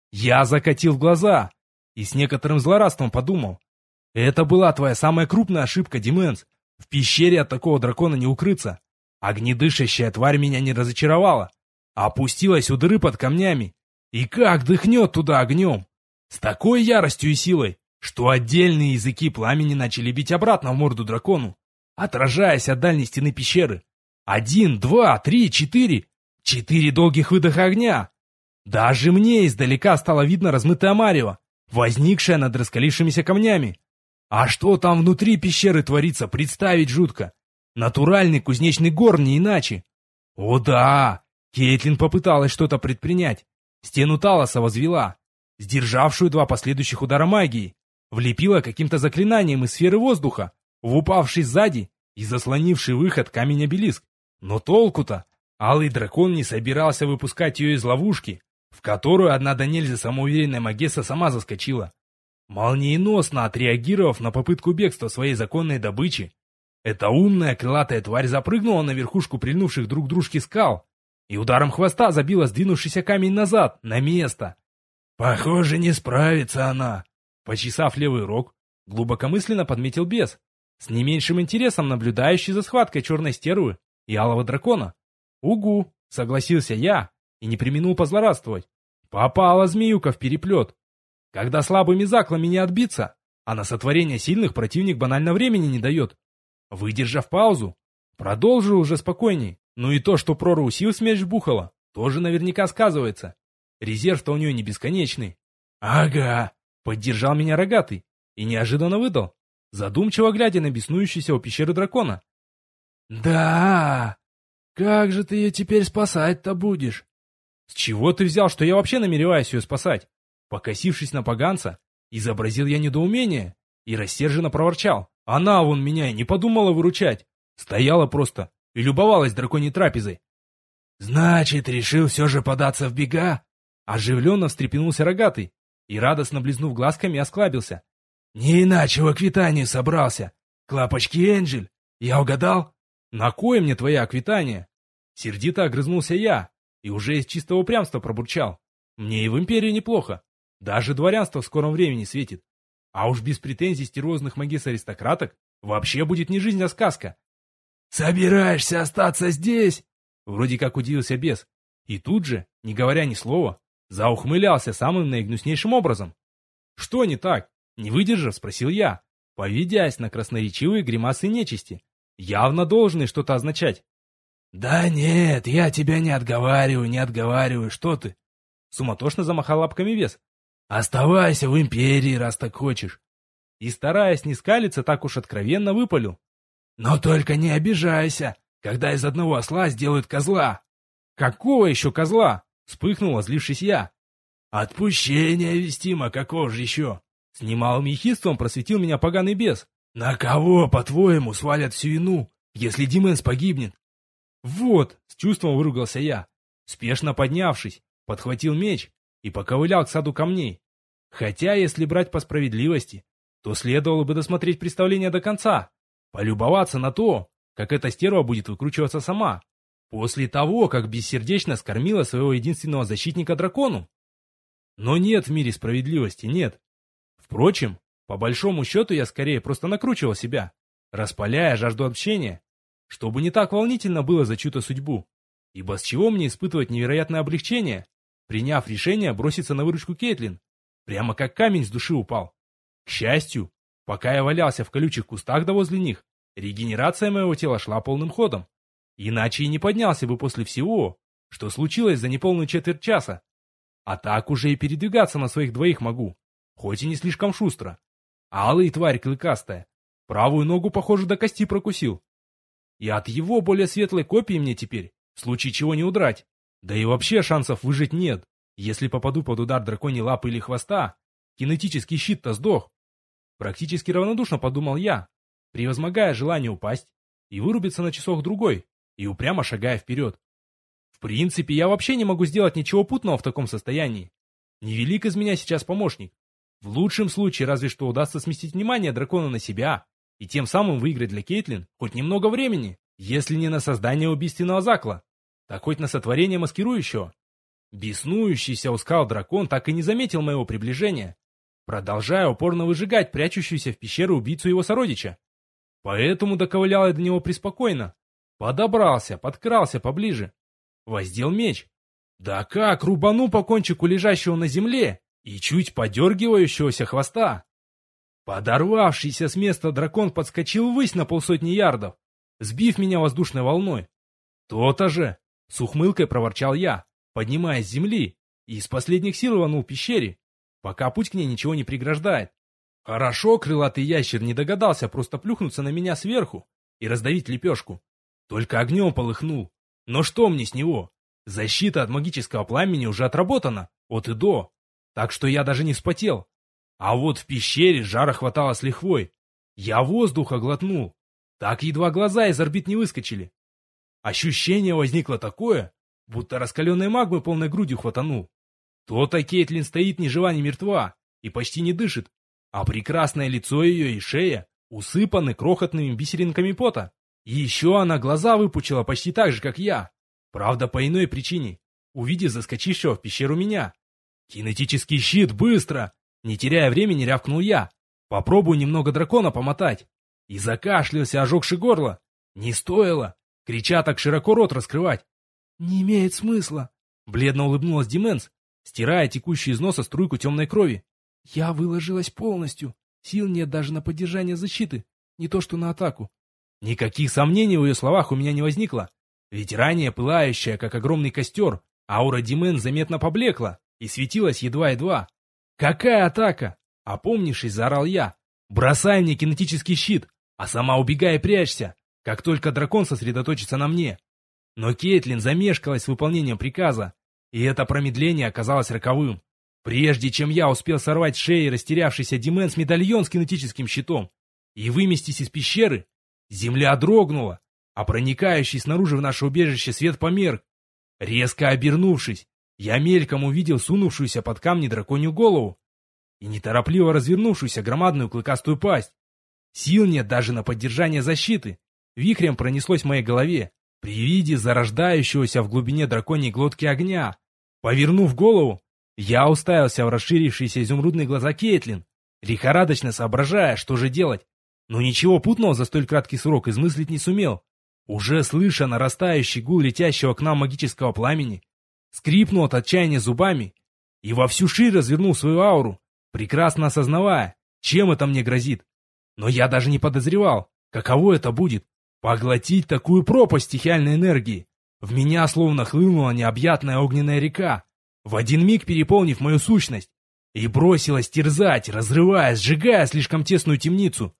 Я закатил глаза и с некоторым злорадством подумал: это была твоя самая крупная ошибка, Дименс. В пещере от такого дракона не укрыться. Огнедышащая тварь меня не разочаровала. Опустилась у дыры под камнями. И как дыхнет туда огнем! С такой яростью и силой, что отдельные языки пламени начали бить обратно в морду дракону, отражаясь от дальней стены пещеры. 1, 2, 3, 4. 4 долгих выдоха огня. Даже мне издалека стало видно размытое марево, возникшее над раскалившимися камнями. А что там внутри пещеры творится, представить жутко. Натуральный кузнечный горн, не иначе. О да, Кейтлин попыталась что-то предпринять. Стену Талоса возвела, сдержавшую 2 последующих удара магии, влепила каким-то заклинанием из сферы воздуха, в упавший сзади и заслонивший выход камень-обелиск. Но толку-то? Алый дракон не собирался выпускать ее из ловушки, в которую одна до нельзя самоуверенная Магесса сама заскочила. Молниеносно отреагировав на попытку бегства своей законной добычи, эта умная крылатая тварь запрыгнула на верхушку прильнувших друг к дружке скал и ударом хвоста забила сдвинувшийся камень назад, на место. «Похоже, не справится она», — почесав левый рог, глубокомысленно подметил бес, с не меньшим интересом наблюдающий за схваткой черной стервы и алого дракона. «Угу», — согласился я и не преминул позлорадствовать. Попала змеюка в переплет. Когда слабыми заклами не отбиться, а на сотворение сильных противник банально времени не дает. Выдержав паузу, продолжил уже спокойней. Ну и то, что прору сил смерть вбухала, тоже наверняка сказывается. Резерв-то у нее не бесконечный. «Ага», — поддержал меня рогатый и неожиданно выдал, задумчиво глядя на беснующуюся у пещеры дракона. «Да, как же ты ее теперь спасать-то будешь?» «С чего ты взял, что я вообще намереваюсь ее спасать?» Покосившись на поганца, изобразил я недоумение и рассерженно проворчал. Она вон меня и не подумала выручать. Стояла просто и любовалась драконьей трапезой. «Значит, решил все же податься в бега?» Оживленно встрепенулся рогатый и, радостно близнув глазками, осклабился. «Не иначе в аквитанию собрался. Клапочки Энджель, я угадал?» «На кое мне твоя аквитания?» Сердито огрызнулся я и уже из чистого упрямства пробурчал. «Мне и в империи неплохо. Даже дворянство в скором времени светит. А уж без претензий стервозных магис-аристократок вообще будет не жизнь, а сказка». «Собираешься остаться здесь?» Вроде как удивился бес. И тут же, не говоря ни слова, заухмылялся самым наигнуснейшим образом. «Что не так?» Не выдержав, спросил я, поведясь на красноречивые гримасы нечисти, явно должны что-то означать. «Да нет, я тебя не отговариваю, что ты?» Суматошно замахал лапками бес. «Оставайся в империи, раз так хочешь». И, стараясь не скалиться, так уж откровенно выпалил. «Но только не обижайся, когда из одного осла сделают козла». «Какого еще козла?» — вспыхнул, озлившись я. «Отпущение вестимо, какого же еще?» С немалым ехидством просветил меня поганый бес. «На кого, по-твоему, свалят всю вину, если Дименс погибнет?» «Вот!» — с чувством выругался я. Спешно поднявшись, подхватил меч и поковылял к саду камней. Хотя, если брать по справедливости, то следовало бы досмотреть представление до конца, полюбоваться на то, как эта стерва будет выкручиваться сама, после того, как бессердечно скормила своего единственного защитника дракону. Но нет в мире справедливости, нет. Впрочем, по большому счету я скорее просто накручивал себя, распаляя жажду общения, чтобы не так волнительно было за чью-то судьбу. Ибо с чего мне испытывать невероятное облегчение, приняв решение броситься на выручку Кейтлин, прямо как камень с души упал. К счастью, пока я валялся в колючих кустах да возле них, регенерация моего тела шла полным ходом. Иначе и не поднялся бы после всего, что случилось за неполную четверть часа. А так уже и передвигаться на своих двоих могу, хоть и не слишком шустро. Алый тварь клыкастая, правую ногу, похоже, до кости прокусил. И от его более светлой копии мне теперь, в случае чего, не удрать. Да и вообще шансов выжить нет. Если попаду под удар драконьей лапы или хвоста, кинетический щит-то сдох. Практически равнодушно подумал я, превозмогая желание упасть и вырубиться на часок-другой, и упрямо шагая вперед. В принципе, я вообще не могу сделать ничего путного в таком состоянии. Невелик из меня сейчас помощник. В лучшем случае разве что удастся сместить внимание дракона на себя и тем самым выиграть для Кейтлин хоть немного времени, если не на создание убийственного закла, так хоть на сотворение маскирующего. Беснующийся у скал дракон так и не заметил моего приближения, продолжая упорно выжигать прячущуюся в пещеру убийцу его сородича. Поэтому доковылял я до него преспокойно. Подобрался, подкрался поближе. Воздел меч. Да как рубану по кончику лежащего на земле и чуть подергивающегося хвоста. Подорвавшийся с места дракон подскочил ввысь на 150 ярдов, сбив меня воздушной волной. «То-то же!» — с ухмылкой проворчал я, поднимаясь с земли, и из последних сил рванул к пещере, пока путь к ней ничего не преграждает. Хорошо крылатый ящер не догадался просто плюхнуться на меня сверху и раздавить лепешку. Только огнем полыхнул. Но что мне с него? Защита от магического пламени уже отработана, от и до, так что я даже не вспотел. А вот в пещере жара хватало с лихвой. Я воздуха глотнул. Так едва глаза из орбит не выскочили. Ощущение возникло такое, будто раскаленной магмы полной грудью хватанул. То-то Кейтлин стоит ни жива, ни мертва и почти не дышит, а прекрасное лицо ее и шея усыпаны крохотными бисеринками пота. И еще она глаза выпучила почти так же, как я. Правда, по иной причине, увидев заскочившего в пещеру меня. «Кинетический щит, быстро!» Не теряя времени, рявкнул я. «Попробую немного дракона помотать». и закашлялся, ожегши горло. Не стоило, крича так широко рот раскрывать. «Не имеет смысла», — бледно улыбнулась Дименс, стирая текущую из носа струйку темной крови. «Я выложилась полностью. Сил нет даже на поддержание защиты, не то что на атаку». Никаких сомнений в ее словах у меня не возникло. Ведь ранее пылающая, как огромный костер, аура Димен заметно поблекла и светилась едва-едва. «Какая атака?» — опомнившись, заорал я. «Бросай мне кинетический щит, а сама убегай и прячься, как только дракон сосредоточится на мне». Но Кейтлин замешкалась с выполнением приказа, и это промедление оказалось роковым. Прежде чем я успел сорвать с шеи растерявшийся Дименс медальон с кинетическим щитом и выместись из пещеры, земля дрогнула, а проникающий снаружи в наше убежище свет померк. Резко обернувшись, я мельком увидел сунувшуюся под камни драконью голову и неторопливо развернувшуюся громадную клыкастую пасть. Сил нет даже на поддержание защиты. Вихрем пронеслось в моей голове при виде зарождающегося в глубине драконьей глотки огня. Повернув голову, я уставился в расширившиеся изумрудные глаза Кейтлин, лихорадочно соображая, что же делать, но ничего путного за столь краткий срок измыслить не сумел. Уже слыша нарастающий гул летящего к нам магического пламени, скрипнул от отчаяния зубами и во всю ширь развернул свою ауру, прекрасно осознавая, чем это мне грозит. Но я даже не подозревал, каково это будет — поглотить такую пропасть стихиальной энергии. В меня словно хлынула необъятная огненная река, в один миг переполнив мою сущность, и бросилась терзать, разрывая, сжигая слишком тесную темницу.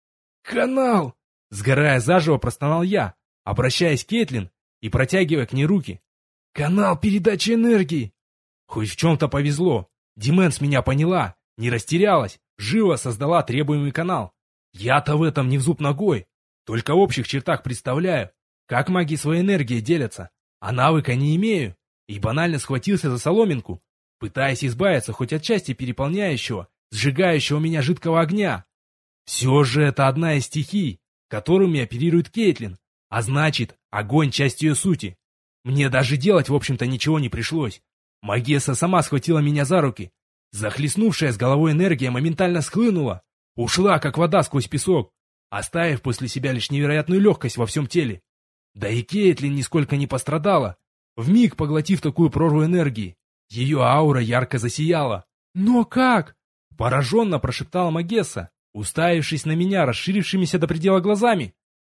«Канал!» — сгорая заживо, простонал я, обращаясь к Кейтлин и протягивая к ней руки. «Канал передачи энергии!» Хоть в чем-то повезло. Дименс меня поняла, не растерялась, живо создала требуемый канал. Я-то в этом не в зуб ногой, только в общих чертах представляю, как маги своей энергией делятся, а навыка не имею, и банально схватился за соломинку, пытаясь избавиться хоть от части переполняющего, сжигающего меня жидкого огня. Все же это одна из стихий, которыми оперирует Кейтлин, а значит, огонь — часть ее сути. Мне даже делать, в общем-то, ничего не пришлось. Магесса сама схватила меня за руки. Захлестнувшая с головой энергия моментально схлынула, ушла, как вода сквозь песок, оставив после себя лишь невероятную легкость во всем теле. Да и Кейтлин нисколько не пострадала, вмиг поглотив такую прорву энергии. Ее аура ярко засияла. «Но как?» — пораженно прошептала Магесса, уставившись на меня расширившимися до предела глазами.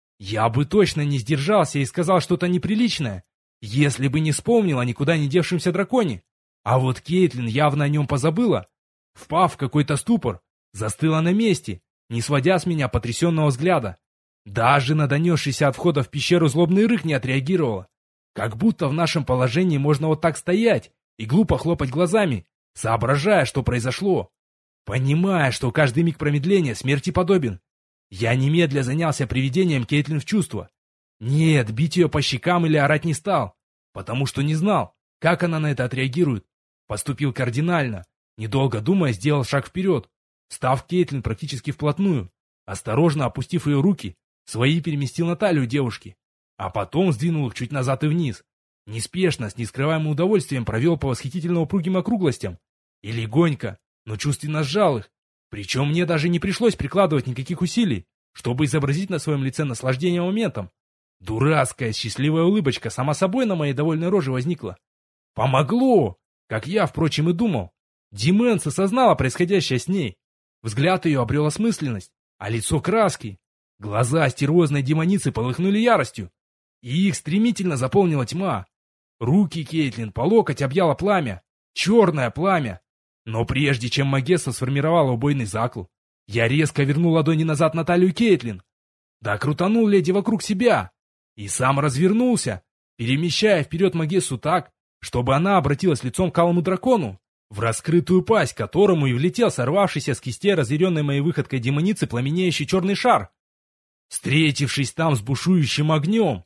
Я бы точно не сдержался и сказал что-то неприличное, если бы не вспомнил о никуда не девшемся драконе. А вот Кейтлин явно о нем позабыла. Впав в какой-то ступор, застыла на месте, не сводя с меня потрясенного взгляда. Даже на донесшийся от входа в пещеру злобный рык не отреагировала. Как будто в нашем положении можно вот так стоять и глупо хлопать глазами, соображая, что произошло. Понимая, что каждый миг промедления смерти подобен, я немедля занялся приведением Кейтлин в чувство. Нет, бить ее по щекам или орать не стал, потому что не знал, как она на это отреагирует. Поступил кардинально, недолго думая, сделал шаг вперед, став Кейтлин практически вплотную, осторожно опустив ее руки, свои переместил на талию девушки, а потом сдвинул их чуть назад и вниз. Неспешно, с нескрываемым удовольствием провел по восхитительно упругим округлостям и легонько, но чувственно сжал их, причем мне даже не пришлось прикладывать никаких усилий, чтобы изобразить на своем лице наслаждение моментом. Дурацкая, счастливая улыбочка сама собой на моей довольной роже возникла. Помогло! Как я, впрочем, и думал. Дименс осознала происходящее с ней. Взгляд ее обрел осмысленность, а лицо краски. Глаза стервозной демоницы полыхнули яростью, и их стремительно заполнила тьма. Руки Кейтлин по локоть объяло пламя, черное пламя. Но прежде чем Магесса сформировала убойный заклад, я резко вернул ладони назад на талию Кейтлин, да крутанул леди вокруг себя и сам развернулся, перемещая вперед Магессу так, чтобы она обратилась лицом к алому дракону, в раскрытую пасть которому и влетел сорвавшийся с кистей разъяренной моей выходкой демоницы пламенеющий черный шар. Встретившись там с бушующим огнем,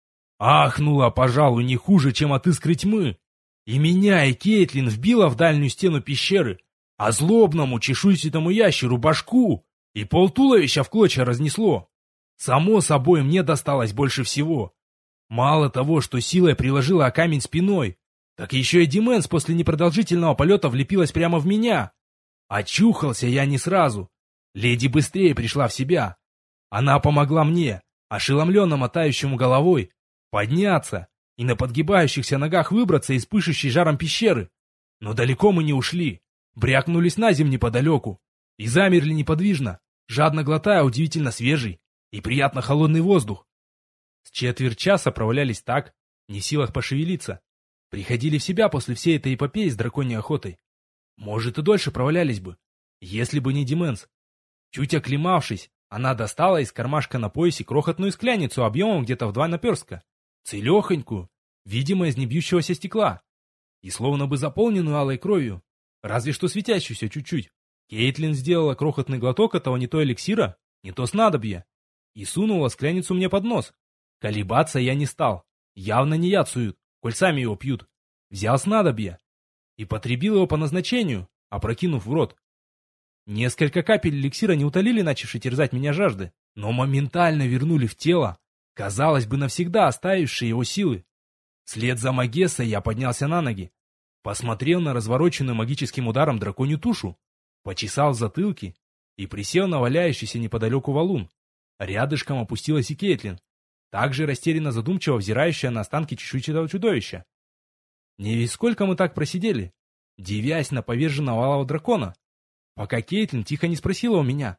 ахнула, пожалуй, не хуже, чем от искры тьмы, и меня, и Кейтлин вбила в дальнюю стену пещеры, а злобному чешуйчатому ящеру башку и полтуловища в клочья разнесло. Само собой, мне досталось больше всего. Мало того, что силой приложила о камень спиной, так еще и Дименс после непродолжительного полета влепилась прямо в меня. Очухался я не сразу. Леди быстрее пришла в себя. Она помогла мне, ошеломленно мотающему головой, подняться и на подгибающихся ногах выбраться из пышущей жаром пещеры. Но далеко мы не ушли, брякнулись на землю неподалеку и замерли неподвижно, жадно глотая удивительно свежий и приятно холодный воздух. С четверть часа провалялись так, не в силах пошевелиться. Приходили в себя после всей этой эпопеи с драконьей охотой. Может, и дольше провалялись бы, если бы не Дименс. Чуть оклемавшись, она достала из кармашка на поясе крохотную скляницу объемом где-то в 2 наперстка, целехонькую, видимо, из небьющегося стекла, и словно бы заполненную алой кровью, разве что светящуюся чуть-чуть. Кейтлин сделала крохотный глоток этого не то эликсира, не то снадобья, и сунула скляницу мне под нос. Колебаться я не стал, явно не яд суют, коль сами его пьют. Взял снадобье и потребил его по назначению, опрокинув в рот. Несколько капель эликсира не утолили начавшей терзать меня жажды, но моментально вернули в тело, казалось бы, навсегда оставившие его силы. Вслед за Магессой я поднялся на ноги, посмотрел на развороченную магическим ударом драконью тушу, почесал в затылке и присел на валяющийся неподалеку валун. Рядышком опустилась и Кейтлин, также растерянно задумчиво взирающая на останки чешуйчатого чудовища. Не весь сколько мы так просидели, дивясь на поверженного алого дракона, пока Кейтлин тихо не спросила у меня.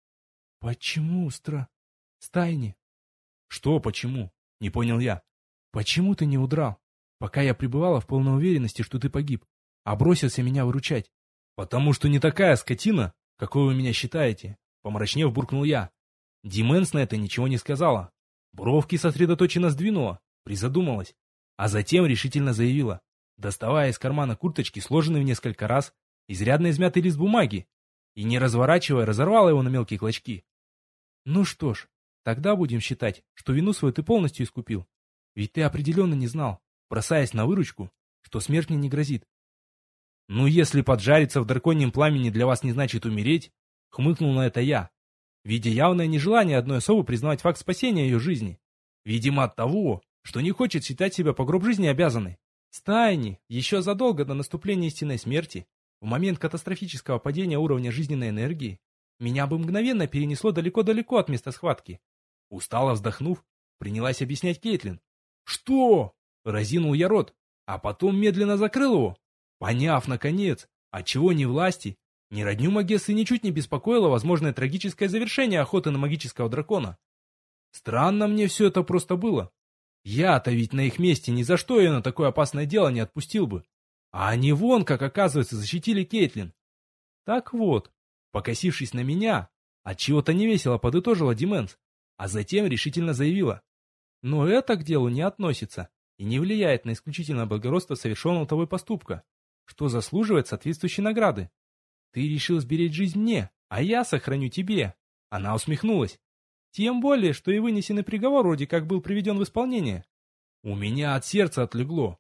«Почему, Стайни?» «Что почему?» — не понял я. «Почему ты не удрал, пока я пребывала в полной уверенности, что ты погиб, а бросился меня выручать?» «Потому что не такая скотина, какой вы меня считаете», — помрачнев буркнул я. Дименс на это ничего не сказала. Бровки сосредоточенно сдвинула, призадумалась, а затем решительно заявила, доставая из кармана курточки сложенный в несколько раз изрядно измятый лист бумаги и, не разворачивая, разорвала его на мелкие клочки. «Ну что ж, тогда будем считать, что вину свою ты полностью искупил. Ведь ты определенно не знал, бросаясь на выручку, что смерть мне не грозит». «Ну, если поджариться в драконьем пламени для вас не значит умереть», — хмыкнул на это я, видя явное нежелание одной особы признавать факт спасения ее жизни. Видимо, от того, что не хочет считать себя по гроб жизни обязанной. Стайни, еще задолго до наступления истинной смерти, в момент катастрофического падения уровня жизненной энергии, меня бы мгновенно перенесло далеко-далеко от места схватки. Устало вздохнув, принялась объяснять Кейтлин. «Что?» — разинул я рот, а потом медленно закрыл его, поняв, наконец, отчего ни власти, ни родню Магессы ничуть не беспокоило возможное трагическое завершение охоты на магического дракона. Странно мне все это просто было. Я-то ведь на их месте ни за что ее на такое опасное дело не отпустил бы. А они вон, как оказывается, защитили Кейтлин. Так вот, покосившись на меня, отчего-то невесело подытожила Дименс, а затем решительно заявила. Но это к делу не относится и не влияет на исключительное благородство совершенного тобой поступка, что заслуживает соответствующей награды. Ты решил сберечь жизнь мне, а я сохраню тебе. Она усмехнулась. Тем более, что и вынесенный приговор вроде как был приведен в исполнение. У меня от сердца отлегло.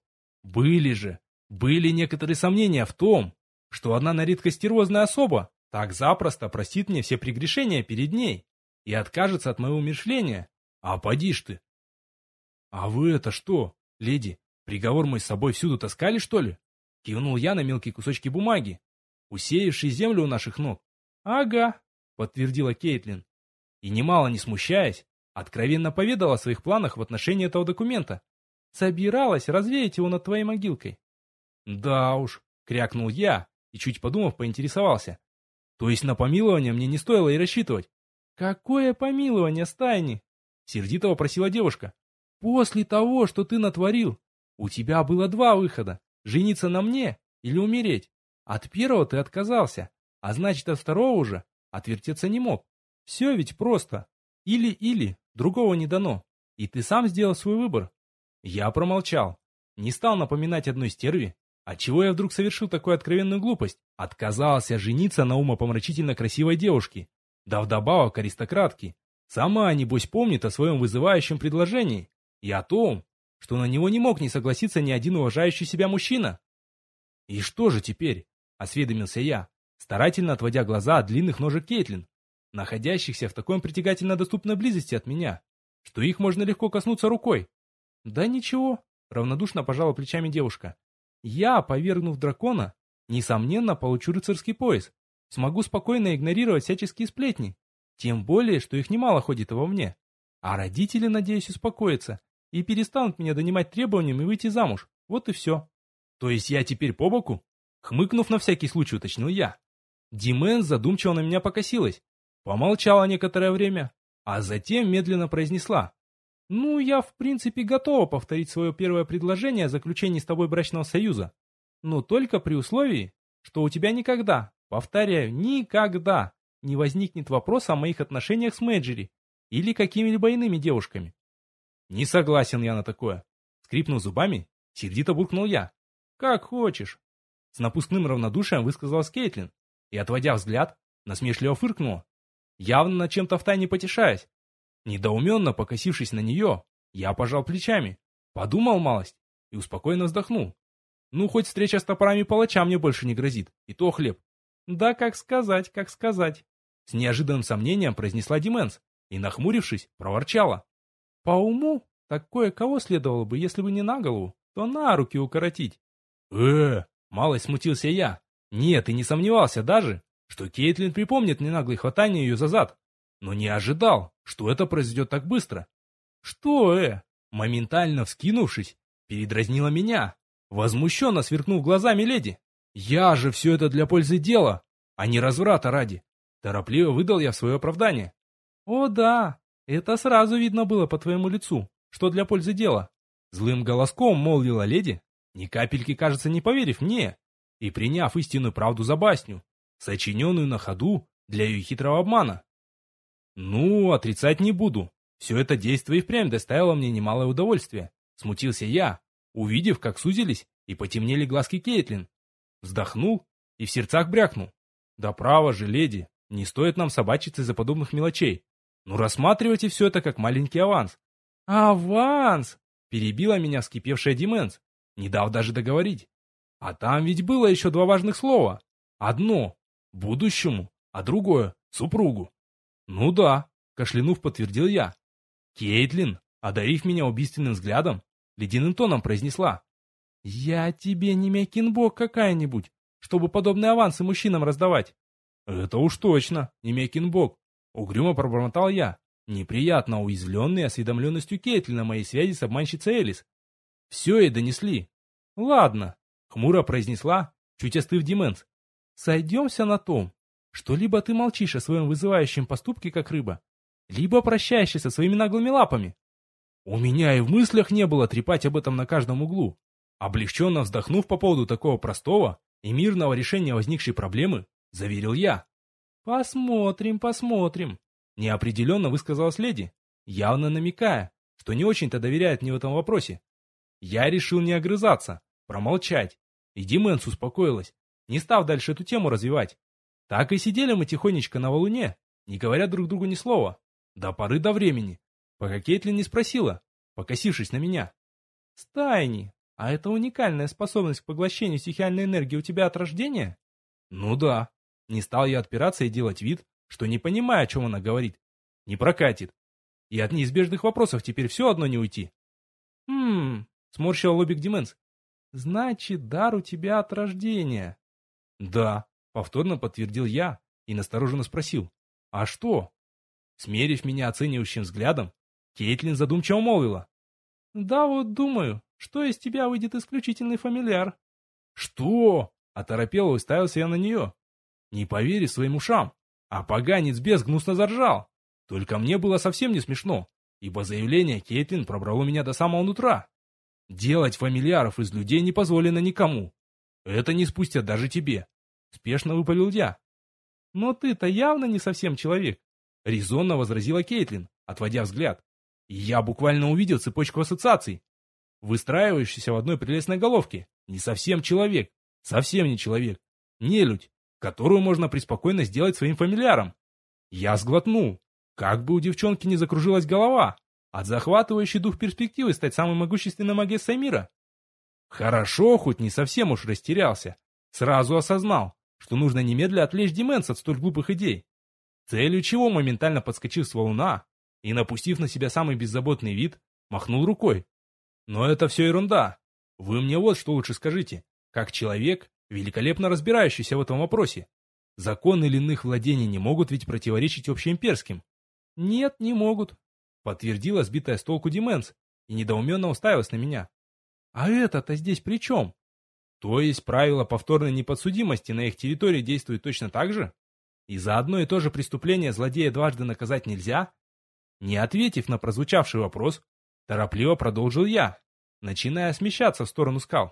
Были некоторые сомнения в том, что одна на редкость стервозная особа так запросто простит мне все прегрешения перед ней и откажется от моего умерщвления. А поди ж ты. А вы это что, леди, приговор мой с собой всюду таскали, что ли? Кивнул я на мелкие кусочки бумаги, усеявшие землю у наших ног. Ага, подтвердила Кейтлин. И немало не смущаясь, откровенно поведала о своих планах в отношении этого документа. Собиралась развеять его над твоей могилкой. Да уж, крякнул я и, чуть подумав, поинтересовался. То есть на помилование мне не стоило и рассчитывать? Какое помилование, Стайни? Сердито вопросила девушка. После того, что ты натворил, у тебя было 2 выхода. Жениться на мне или умереть. От первого ты отказался, а значит от второго уже отвертеться не мог. Все ведь просто. Или, другого не дано. И ты сам сделал свой выбор. Я промолчал. Не стал напоминать одной стерве, отчего я вдруг совершил такую откровенную глупость. Отказался жениться на умопомрачительно красивой девушке. Да вдобавок аристократки. Сама, небось, помнит о своем вызывающем предложении. И о том, что на него не мог не согласиться ни один уважающий себя мужчина. «И что же теперь?» — осведомился я, старательно отводя глаза от длинных ножек Кейтлин, находящихся в такой притягательно доступной близости от меня, что их можно легко коснуться рукой. «Да ничего», — равнодушно пожала плечами девушка. «Я, повергнув дракона, несомненно, получу рыцарский пояс, смогу спокойно игнорировать всяческие сплетни. Тем более, что их немало ходит и во мне. А родители, надеюсь, успокоятся и перестанут меня донимать требованиями выйти замуж. Вот и все. То есть я теперь по боку? Хмыкнув на всякий случай, уточнил я. Димен задумчиво на меня покосилась. Помолчала некоторое время, а затем медленно произнесла. Ну, я в принципе готова повторить свое первое предложение о заключении с тобой брачного союза. Но только при условии, что у тебя никогда, повторяю, никогда не возникнет вопроса о моих отношениях с Мэйджери или какими-либо иными девушками. Не согласен я на такое. Скрипнув зубами, сердито буркнул я. Как хочешь. С напускным равнодушием высказалась Кейтлин и, отводя взгляд, насмешливо фыркнула, явно над чем-то втайне потешаясь. Недоуменно покосившись на нее, я пожал плечами, подумал малость и успокоенно вздохнул. Ну, хоть встреча с топорами палача мне больше не грозит, и то хлеб. Да, как сказать, как сказать. С неожиданным сомнением произнесла Дименс и, нахмурившись, проворчала. По уму, так кое-кого следовало бы, если бы не на голову, то на руки укоротить. Малость смутился я. Нет, и не сомневался даже, что Кейтлин припомнит мне наглое хватание ее за зад. Но не ожидал, что это произойдет так быстро. Что, моментально вскинувшись, передразнила меня, возмущенно сверкнув глазами леди. Я же все это для пользы дела, а не разврата ради. Торопливо выдал я в свое оправдание. О да, это сразу видно было по твоему лицу, что для пользы дела. Злым голоском молвила леди, ни капельки, кажется, не поверив мне, и приняв истинную правду за басню, сочиненную на ходу для ее хитрого обмана. Ну, отрицать не буду. Все это действие и впрямь доставило мне немалое удовольствие. Смутился я, увидев, как сузились и потемнели глазки Кейтлин. Вздохнул и в сердцах брякнул. Да право же, леди, не стоит нам собачиться из-за подобных мелочей. Ну, рассматривайте все это как маленький аванс. Аванс! Перебила меня вскипевшая Дименс, не дав даже договорить. А там ведь было еще два важных слова. Одно — будущему, а другое — супругу. Ну да, кашлянув, подтвердил я. Кейтлин, одарив меня убийственным взглядом, ледяным тоном произнесла. Я тебе не Мякинбок какая-нибудь, чтобы подобные авансы мужчинам раздавать. Это уж точно, не Мякинбок. Угрюмо пробормотал я, неприятно уязвленный осведомленностью Кейтлин о моей связи с обманщицей Элис. Все ей донесли. Ладно, хмуро произнесла, чуть остыв Дименс. Сойдемся на том, что либо ты молчишь о своем вызывающем поступке, как рыба, либо прощаешься со своими наглыми лапами. У меня и в мыслях не было трепать об этом на каждом углу. Облегченно вздохнув по поводу такого простого и мирного решения возникшей проблемы, заверил я. Посмотрим, посмотрим. Неопределенно высказалась леди, явно намекая, что не очень-то доверяет мне в этом вопросе. Я решил не огрызаться, промолчать, и Дименс успокоилась, не став дальше эту тему развивать. Так и сидели мы тихонечко на валуне, не говоря друг другу ни слова, до поры до времени, пока Кейтлин не спросила, покосившись на меня. «Стайни, а это уникальная способность к поглощению стихиальной энергии у тебя от рождения?» «Ну да». Не стал я отпираться и делать вид, что не понимаю, о чем она говорит. Не прокатит. И от неизбежных вопросов теперь все одно не уйти. Сморщил лобик Дименс. «Значит, дар у тебя от рождения?» «Да», — повторно подтвердил я и настороженно спросил. «А что?» Смерив меня оценивающим взглядом, Кейтлин задумчиво молвила. «Да вот думаю, что из тебя выйдет исключительный фамильяр». «Что?» — оторопело уставился я на нее. Не поверив своим ушам, а поганец бес гнусно заржал. Только мне было совсем не смешно, ибо заявление Кейтлин пробрало меня до самого нутра. Делать фамильяров из людей не позволено никому. Это не спустят даже тебе. Спешно выпалил я. Но ты-то явно не совсем человек, резонно возразила Кейтлин, отводя взгляд. И я буквально увидел цепочку ассоциаций, выстраивающуюся в одной прелестной головке. Не совсем человек, совсем не человек. Нелюдь, которую можно преспокойно сделать своим фамильяром. Я сглотнул. Как бы у девчонки не закружилась голова от захватывающей дух перспективы стать самой могущественной магессой мира. Хорошо, хоть не совсем уж растерялся. Сразу осознал, что нужно немедля отвлечь Дименс от столь глупых идей. Целью чего моментально подскочив с валуна и, напустив на себя самый беззаботный вид, махнул рукой. Но это все ерунда. Вы мне вот что лучше скажите, как человек, великолепно разбирающийся в этом вопросе. Законы иных владений не могут ведь противоречить общеимперским. Нет, не могут, подтвердила сбитая с толку Дименс и недоуменно уставилась на меня. А это-то здесь при чем? То есть правило повторной неподсудимости на их территории действует точно так же? И за одно и то же преступление злодея дважды наказать нельзя? Не ответив на прозвучавший вопрос, торопливо продолжил я, начиная смещаться в сторону скал.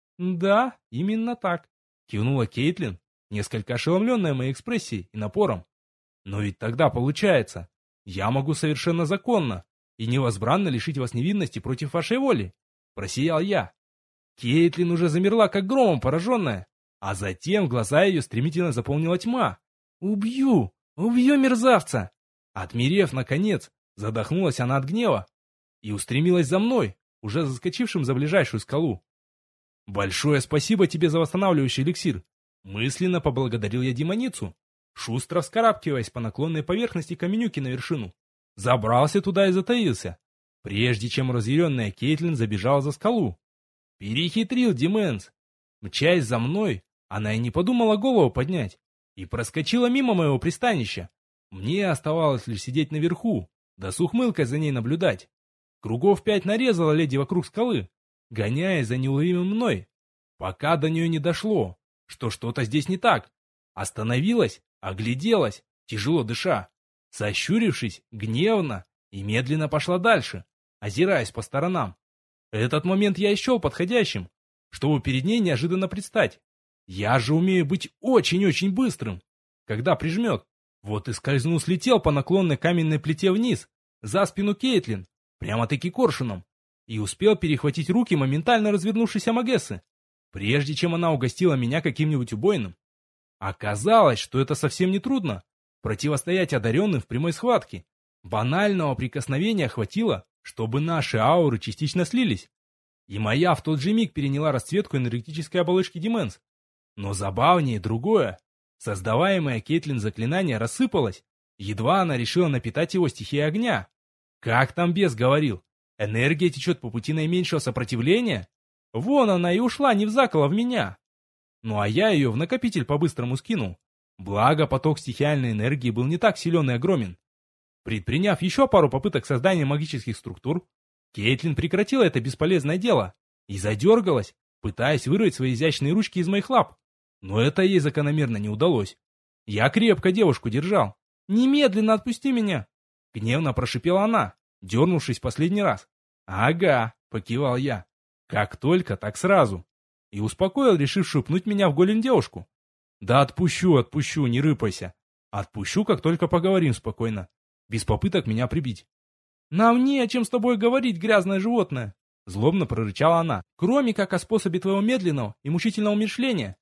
Да, именно так, кивнула Кейтлин, несколько ошеломленная моей экспрессией и напором. Но ведь тогда получается, я могу совершенно законно и невозбранно лишить вас невинности против вашей воли, просиял я. Кейтлин уже замерла, как громом пораженная, а затем глаза ее стремительно заполнила тьма. «Убью! Убью мерзавца!» Отмерев, наконец, задохнулась она от гнева и устремилась за мной, уже заскочившим за ближайшую скалу. «Большое спасибо тебе за восстанавливающий эликсир!» Мысленно поблагодарил я демоницу, шустро вскарабкиваясь по наклонной поверхности каменюки на вершину. Забрался туда и затаился, прежде чем разъяренная Кейтлин забежала за скалу. Перехитрил Дименс. Мчась за мной, она и не подумала голову поднять и проскочила мимо моего пристанища. Мне оставалось лишь сидеть наверху, да с ухмылкой за ней наблюдать. Кругов 5 нарезала леди вокруг скалы, гоняясь за неуловимым мной, пока до нее не дошло, что что-то здесь не так. Остановилась, огляделась, тяжело дыша, сощурившись, гневно и медленно пошла дальше, озираясь по сторонам. Этот момент я и счел подходящим, чтобы перед ней неожиданно предстать. Я же умею быть очень-очень быстрым, когда прижмет. Вот и скользнул, слетел по наклонной каменной плите вниз, за спину Кейтлин, прямо-таки коршуном, и успел перехватить руки моментально развернувшейся Магессы, прежде чем она угостила меня каким-нибудь убойным. Оказалось, что это совсем не трудно — противостоять одаренным в прямой схватке. Банального прикосновения хватило, чтобы наши ауры частично слились, и моя в тот же миг переняла расцветку энергетической оболочки Дименс. Но забавнее другое. Создаваемое Кейтлин заклинание рассыпалось, едва она решила напитать его стихией огня. Как там бес говорил? Энергия течет по пути наименьшего сопротивления? Вон она и ушла не в заколо в меня. Ну а я ее в накопитель по-быстрому скинул. Благо поток стихиальной энергии был не так силен и огромен. Предприняв еще пару попыток создания магических структур, Кейтлин прекратила это бесполезное дело и задергалась, пытаясь вырвать свои изящные ручки из моих лап. Но это ей закономерно не удалось. Я крепко девушку держал. «Немедленно отпусти меня!» Гневно прошипела она, дернувшись последний раз. «Ага», — покивал я. «Как только, так сразу». И успокоил, решившую пнуть меня в голень девушку. «Да отпущу, отпущу, не рыпайся. Отпущу, как только поговорим спокойно, без попыток меня прибить». «Нам не о чем с тобой говорить, грязное животное!» Злобно прорычала она, кроме как о способе твоего медленного и мучительного умершления.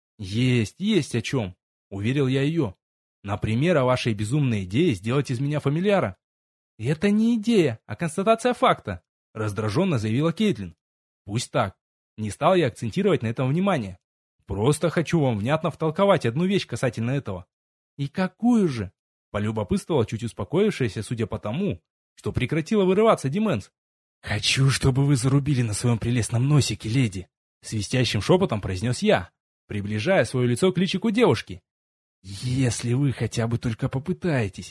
Есть о чем, уверил я ее. Например, о вашей безумной идее сделать из меня фамильяра. Это не идея, а констатация факта, раздраженно заявила Кейтлин. Пусть так. Не стал я акцентировать на этом внимание. Просто хочу вам внятно втолковать одну вещь касательно этого. И какую же? Полюбопытствовала чуть успокоившаяся, судя по тому, что прекратила вырываться Дименс. «Хочу, чтобы вы зарубили на своем прелестном носике, леди!» Свистящим шепотом произнес я, приближая свое лицо к личику девушки. «Если вы хотя бы только попытаетесь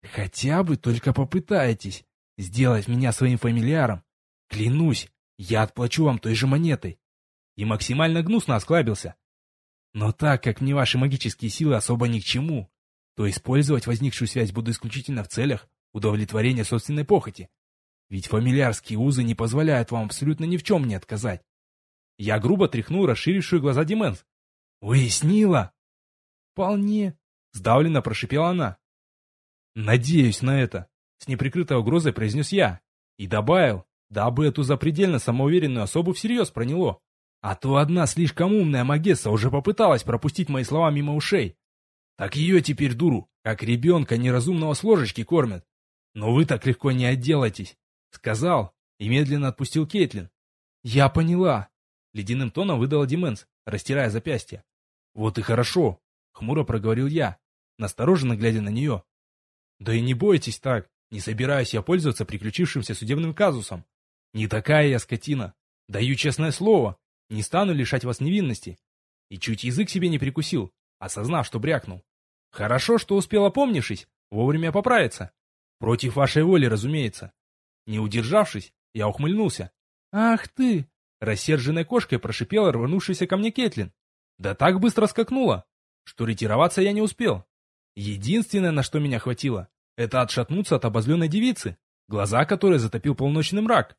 сделать меня своим фамильяром, клянусь, я отплачу вам той же монетой». И максимально гнусно осклабился. «Но так как мне ваши магические силы особо ни к чему, то использовать возникшую связь буду исключительно в целях удовлетворения собственной похоти. Ведь фамильярские узы не позволяют вам абсолютно ни в чем мне отказать». Я грубо тряхнул расширившую глаза Дименс. «Уяснила?» «Вполне», — сдавленно прошипела она. «Надеюсь на это», — с неприкрытой угрозой произнес я. И добавил, дабы эту запредельно самоуверенную особу всерьез проняло. А то одна слишком умная Магесса уже попыталась пропустить мои слова мимо ушей. Так ее теперь, дуру, как ребенка неразумного с ложечки кормят. Но вы так легко не отделаетесь, сказал и медленно отпустил Кейтлин. «Я поняла», — ледяным тоном выдала Дименс, растирая запястье. «Вот и хорошо», — хмуро проговорил я, настороженно глядя на нее. «Да и не бойтесь так, не собираюсь я пользоваться приключившимся судебным казусом. Не такая я скотина, даю честное слово, не стану лишать вас невинности». И чуть язык себе не прикусил осознав, что брякнул. Хорошо, что успел, опомнившись, вовремя поправиться. Против вашей воли, разумеется. Не удержавшись, я ухмыльнулся. «Ах ты!» — рассерженной кошкой прошипела рванувшаяся ко мне Кэтлин. Да так быстро скакнула, что ретироваться я не успел. Единственное, на что меня хватило, это отшатнуться от обозленной девицы, глаза которой затопил полночный мрак.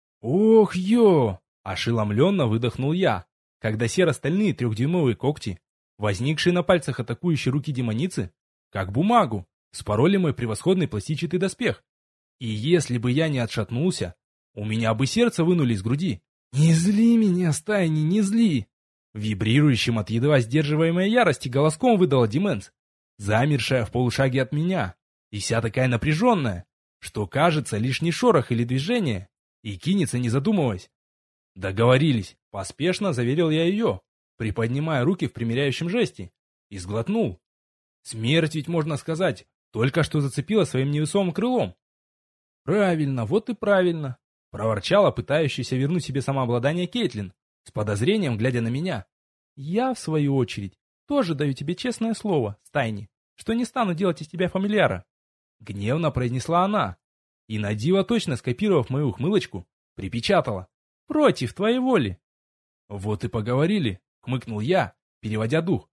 «Ох, ё!» — ошеломленно выдохнул я, когда серо-стальные 3-дюймовые когти, возникшие на пальцах атакующей руки демоницы, как бумагу, спороли мой превосходный пластичный доспех. И если бы я не отшатнулся, у меня бы сердце вынули из груди. «Не зли меня, Стайни, не зли!» Вибрирующим от едва сдерживаемой ярости голоском выдала Дименс, замершая в полушаге от меня, и вся такая напряженная, что кажется лишний шорох или движение, и кинется, не задумываясь. Договорились, поспешно заверил я ее, приподнимая руки в примиряющем жесте, и сглотнул. Смерть ведь, можно сказать, только что зацепила своим невесомым крылом. «Правильно, вот и правильно», — проворчала пытающаяся вернуть себе самообладание Кейтлин, с подозрением глядя на меня. «Я, в свою очередь, тоже даю тебе честное слово, Стайни, что не стану делать из тебя фамильяра», — гневно произнесла она, и, на диво точно скопировав мою ухмылочку, припечатала. «Против твоей воли». «Вот и поговорили», — хмыкнул я, переводя дух.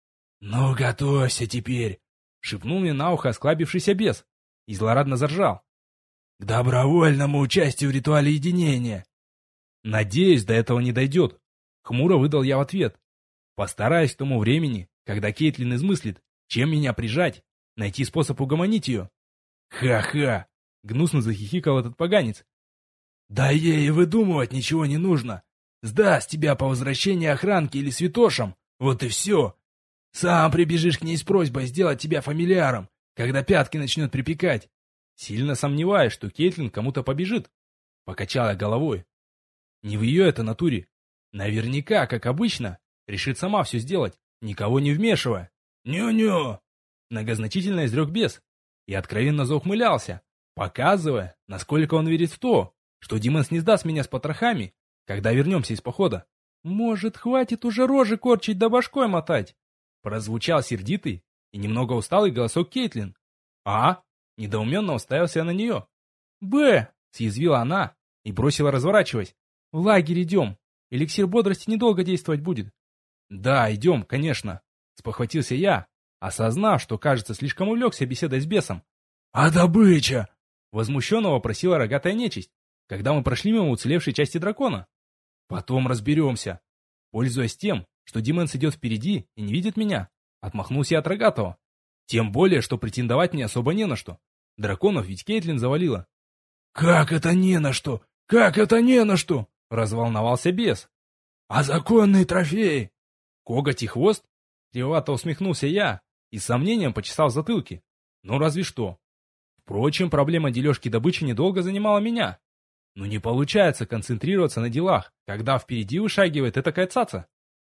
«Ну, готовься теперь», — шепнул мне на ухо осклабившийся бес, и злорадно заржал. «К добровольному участию в ритуале единения». «Надеюсь, до этого не дойдет», — хмуро выдал я в ответ. «Постараюсь к тому времени, когда Кейтлин измыслит, чем меня прижать, найти способ угомонить ее». «Ха-ха!» — гнусно захихикал этот поганец. «Да ей и выдумывать ничего не нужно. Сдаст тебя по возвращении охранки или святошам, вот и все. Сам прибежишь к ней с просьбой сделать тебя фамильяром, когда пятки начнет припекать». Сильно сомневаюсь, что Кейтлин кому-то побежит. Покачала головой. Не в ее это натуре. Наверняка, как обычно, решит сама все сделать, никого не вмешивая. «Ню-ню!» Многозначительно изрек бес и откровенно заухмылялся, показывая, насколько он верит в то, что Дименс не сдаст меня с потрохами, когда вернемся из похода. «Может, хватит уже рожи корчить да башкой мотать?» Прозвучал сердитый и немного усталый голосок Кейтлин. «А?» — недоуменно уставился я на нее. «Б!» — съязвила она и бросила, разворачиваясь. «В лагерь идем. Эликсир бодрости недолго действовать будет». «Да, идем, конечно», — спохватился я, осознав, что, кажется, слишком увлекся беседой с бесом. «А добыча?» — возмущенно вопросила рогатая нечисть, когда мы прошли мимо уцелевшей части дракона. «Потом разберемся». Пользуясь тем, что Дименс идет впереди и не видит меня, отмахнулся я от рогатого. Тем более, что претендовать мне особо не на что. Драконов ведь Кейтлин завалила. «Как это не на что? Как это не на что?» — разволновался бес. «А законные трофеи?» «Коготь и хвост?» — кривовато усмехнулся я и с сомнением почесал в затылке. «Ну разве что». Впрочем, проблема дележки добычи недолго занимала меня. Но не получается концентрироваться на делах, когда впереди вышагивает этакая цаца.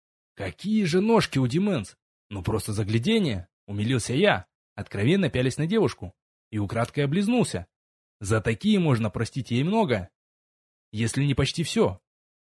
Какие же ножки у Дименс! Ну просто заглядение! Умилился я, откровенно пялясь на девушку, и украдкой облизнулся. За такие можно простить ей много, если не почти все.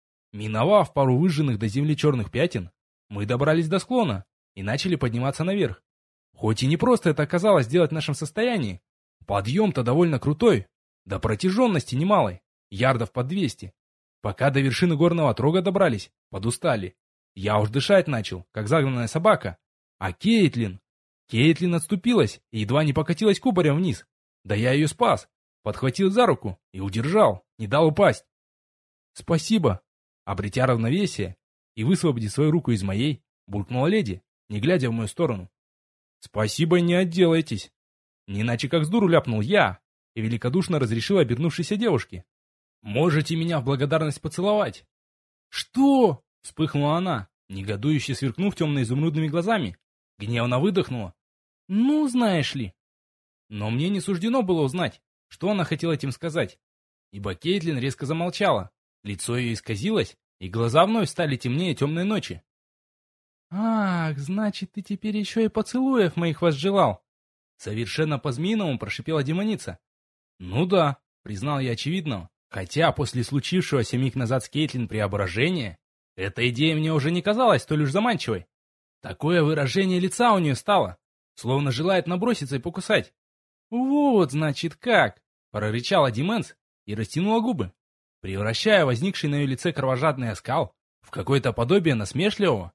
Миновав пару выжженных до земли черных пятен, мы добрались до склона и начали подниматься наверх. Хоть и не просто это оказалось сделать в нашем состоянии, подъем-то довольно крутой, до протяженности немалой, ярдов под 200. Пока до вершины горного отрога добрались, подустали. Я уж дышать начал, как загнанная собака. А Кейтлин отступилась и едва не покатилась кубарем вниз. Да я ее спас, подхватил за руку и удержал, не дал упасть. «Спасибо», — обретя равновесие и высвободив свою руку из моей, буркнула леди, не глядя в мою сторону. «Спасибо, не отделайтесь». Не иначе как с дуру ляпнул я и великодушно разрешил обернувшейся девушке. «Можете меня в благодарность поцеловать». «Что?» — вспыхнула она, негодующе сверкнув темно-изумрудными глазами. Гневно выдохнула. «Ну, знаешь ли». Но мне не суждено было узнать, что она хотела этим сказать, ибо Кейтлин резко замолчала, лицо ее исказилось, и глаза вновь стали темнее темной ночи. «Ах, значит, ты теперь еще и поцелуев моих возжелал!» Совершенно по-змеиному прошипела демоница. «Ну да», — признал я очевидного, хотя после случившегося миг назад с Кейтлин преображения, эта идея мне уже не казалась столь уж заманчивой. Такое выражение лица у нее стало, словно желает наброситься и покусать. «Вот, значит, как!» — прорычала Дименс и растянула губы, превращая возникший на ее лице кровожадный оскал в какое-то подобие насмешливого.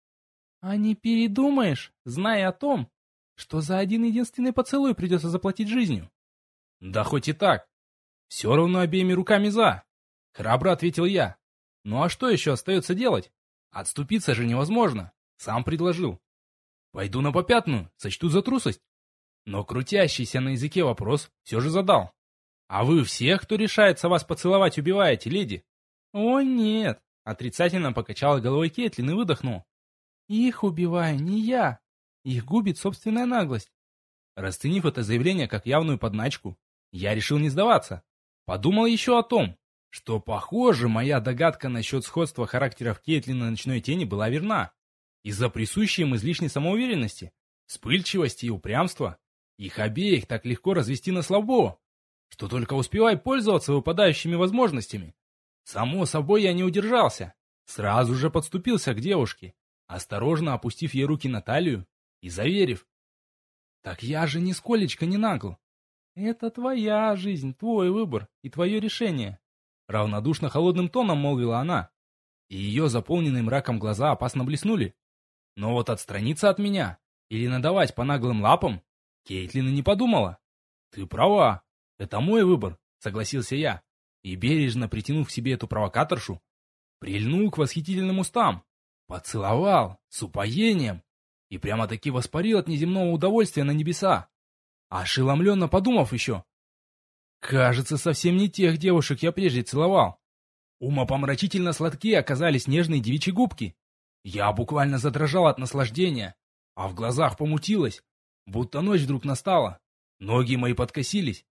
«А не передумаешь, зная о том, что за один единственный поцелуй придется заплатить жизнью?» «Да хоть и так. Все равно обеими руками за», — храбро ответил я. «Ну а что еще остается делать? Отступиться же невозможно. Сам предложил. Пойду на попятную, сочту за трусость». Но крутящийся на языке вопрос все же задал. «А вы всех, кто решается вас поцеловать, убиваете, леди?» «О, нет!» — отрицательно покачала головой Кейтлин и выдохнул. «Их убиваю не я. Их губит собственная наглость». Расценив это заявление как явную подначку, я решил не сдаваться. Подумал еще о том, что, похоже, моя догадка насчет сходства характеров Кейтлина и Ночной Тени была верна. Из-за присущей им излишней самоуверенности, вспыльчивости и упрямства их обеих так легко развести на слабо, что только успевай пользоваться выпадающими возможностями. Само собой, я не удержался. Сразу же подступился к девушке, осторожно опустив ей руки на талию и заверив: «Так я же нисколечко не нагл. Это твоя жизнь, твой выбор и твое решение», — равнодушно холодным тоном молвила она, и ее заполненные мраком глаза опасно блеснули. Но вот отстраниться от меня или надавать по наглым лапам Кейтлин и не подумала. «Ты права, это мой выбор», — согласился я, и, бережно притянув к себе эту провокаторшу, прильнул к восхитительным устам, поцеловал с упоением и прямо-таки воспарил от неземного удовольствия на небеса, ошеломленно подумав еще. Кажется, совсем не тех девушек я прежде целовал. Умопомрачительно сладкие оказались нежные девичьи губки. Я буквально задрожал от наслаждения, а в глазах помутилось, будто ночь вдруг настала. Ноги мои подкосились.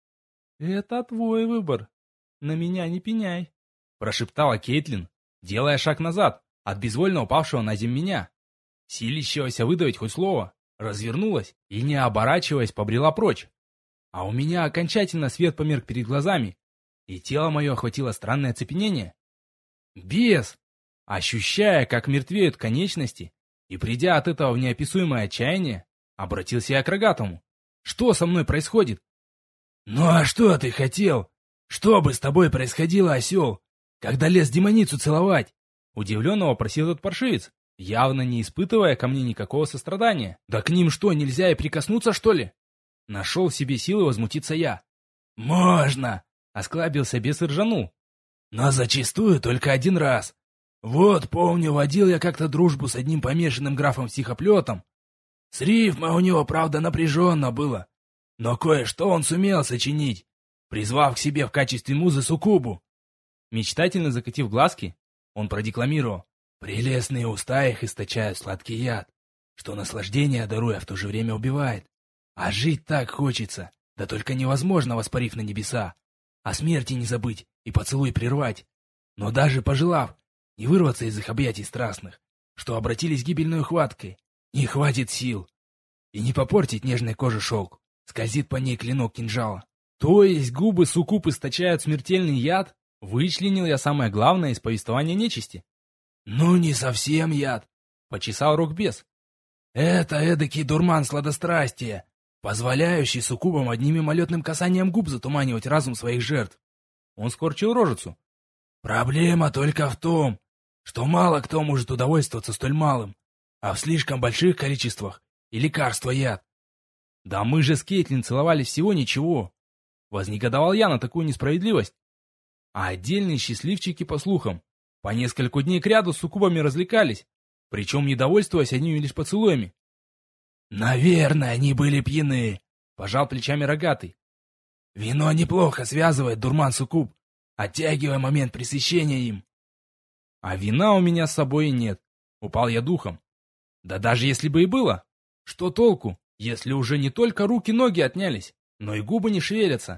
«Это твой выбор. На меня не пеняй», — прошептала Кейтлин, делая шаг назад от безвольно упавшего на землю меня. Силящегося выдавить хоть слово, развернулась и, не оборачиваясь, побрела прочь. А у меня окончательно свет померк перед глазами, и тело мое охватило странное оцепенение. Бес! Ощущая, как мертвеют конечности, и придя от этого в неописуемое отчаяние, обратился я к Рогатому. «Что со мной происходит?» «Ну а что ты хотел? Что бы с тобой происходило, осел, когда лез демоницу целовать?» Удивленно вопросил этот паршивец, явно не испытывая ко мне никакого сострадания. «Да к ним что, нельзя и прикоснуться, что ли?» Нашел в себе силы возмутиться я. «Можно!» — осклабился бес и ржанул. «Но зачастую только один раз. Вот, помню, водил я как-то дружбу с одним помешанным графом-стихоплетом. С рифмой у него, правда, напряженно было. Но кое-что он сумел сочинить, призвав к себе в качестве музы суккубу». Мечтательно закатив глазки, он продекламировал: «Прелестные уста их источают сладкий яд, что наслаждение даруя в то же время убивает. А жить так хочется, да только невозможно, воспарив на небеса. О смерти не забыть и поцелуй прервать. Но даже пожелав, не вырваться из их объятий страстных, что обратились гибельной хваткой, не хватит сил. И не попортить нежной кожи шелк, скользит по ней клинок кинжала». То есть губы суккуб источают смертельный яд? Вычленил я самое главное из повествования нечисти. «Ну, не совсем яд», — почесал рук бес. «Это эдакий дурман сладострастия, позволяющий суккубам одним мимолетным касанием губ затуманивать разум своих жертв». Он скорчил рожицу. «Проблема только в том, что мало кто может удовольствоваться столь малым, а в слишком больших количествах и лекарство яд». «Да мы же с Кейтлин целовались всего ничего», — вознегодовал я на такую несправедливость. А отдельные счастливчики, по слухам, по несколько дней кряду с суккубами развлекались, причем не довольствуясь одними лишь поцелуями. «Наверное, они были пьяны», — пожал плечами Рогатый. «Вино неплохо связывает дурман суккуб, оттягивая момент пресыщения им». «А вина у меня с собой и нет», — упал я духом. «Да даже если бы и было, что толку, если уже не только руки-ноги отнялись, но и губы не шевелятся?»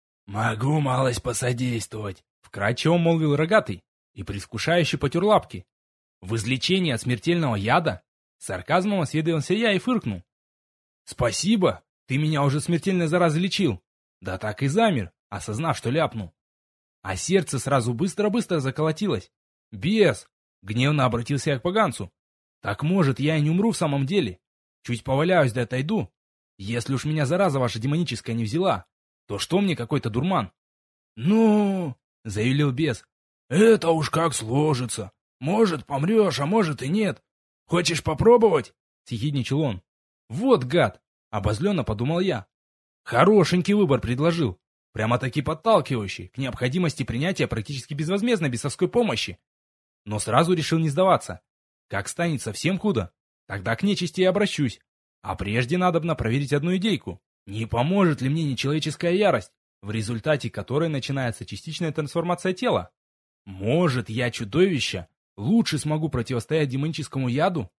«Могу малость посодействовать», — вкратчиво молвил Рогатый и предвкушающе потер лапки. «В излечении от смертельного яда?» С сарказмом осведомился я и фыркнул. «Спасибо, ты меня уже смертельной заразой лечил». Да так и замер, осознав, что ляпнул. А сердце сразу быстро-быстро заколотилось. «Бес!» — гневно обратился я к поганцу. Так может, я и не умру в самом деле? Чуть поваляюсь да отойду. Если уж меня зараза ваша демоническая не взяла, то что мне какой-то дурман? «Ну...» — заявил бес. «Это уж как сложится. Может, помрешь, а может и нет. Хочешь попробовать?» — съехидничал он. «Вот гад!» — обозленно подумал я. Хорошенький выбор предложил. Прямо-таки подталкивающий к необходимости принятия практически безвозмездной бесовской помощи. Но сразу решил не сдаваться. Как станет совсем худо, тогда к нечисти и обращусь. А прежде надобно проверить одну идейку. Не поможет ли мне нечеловеческая ярость, в результате которой начинается частичная трансформация тела? Может, я, чудовище, лучше смогу противостоять демоническому яду?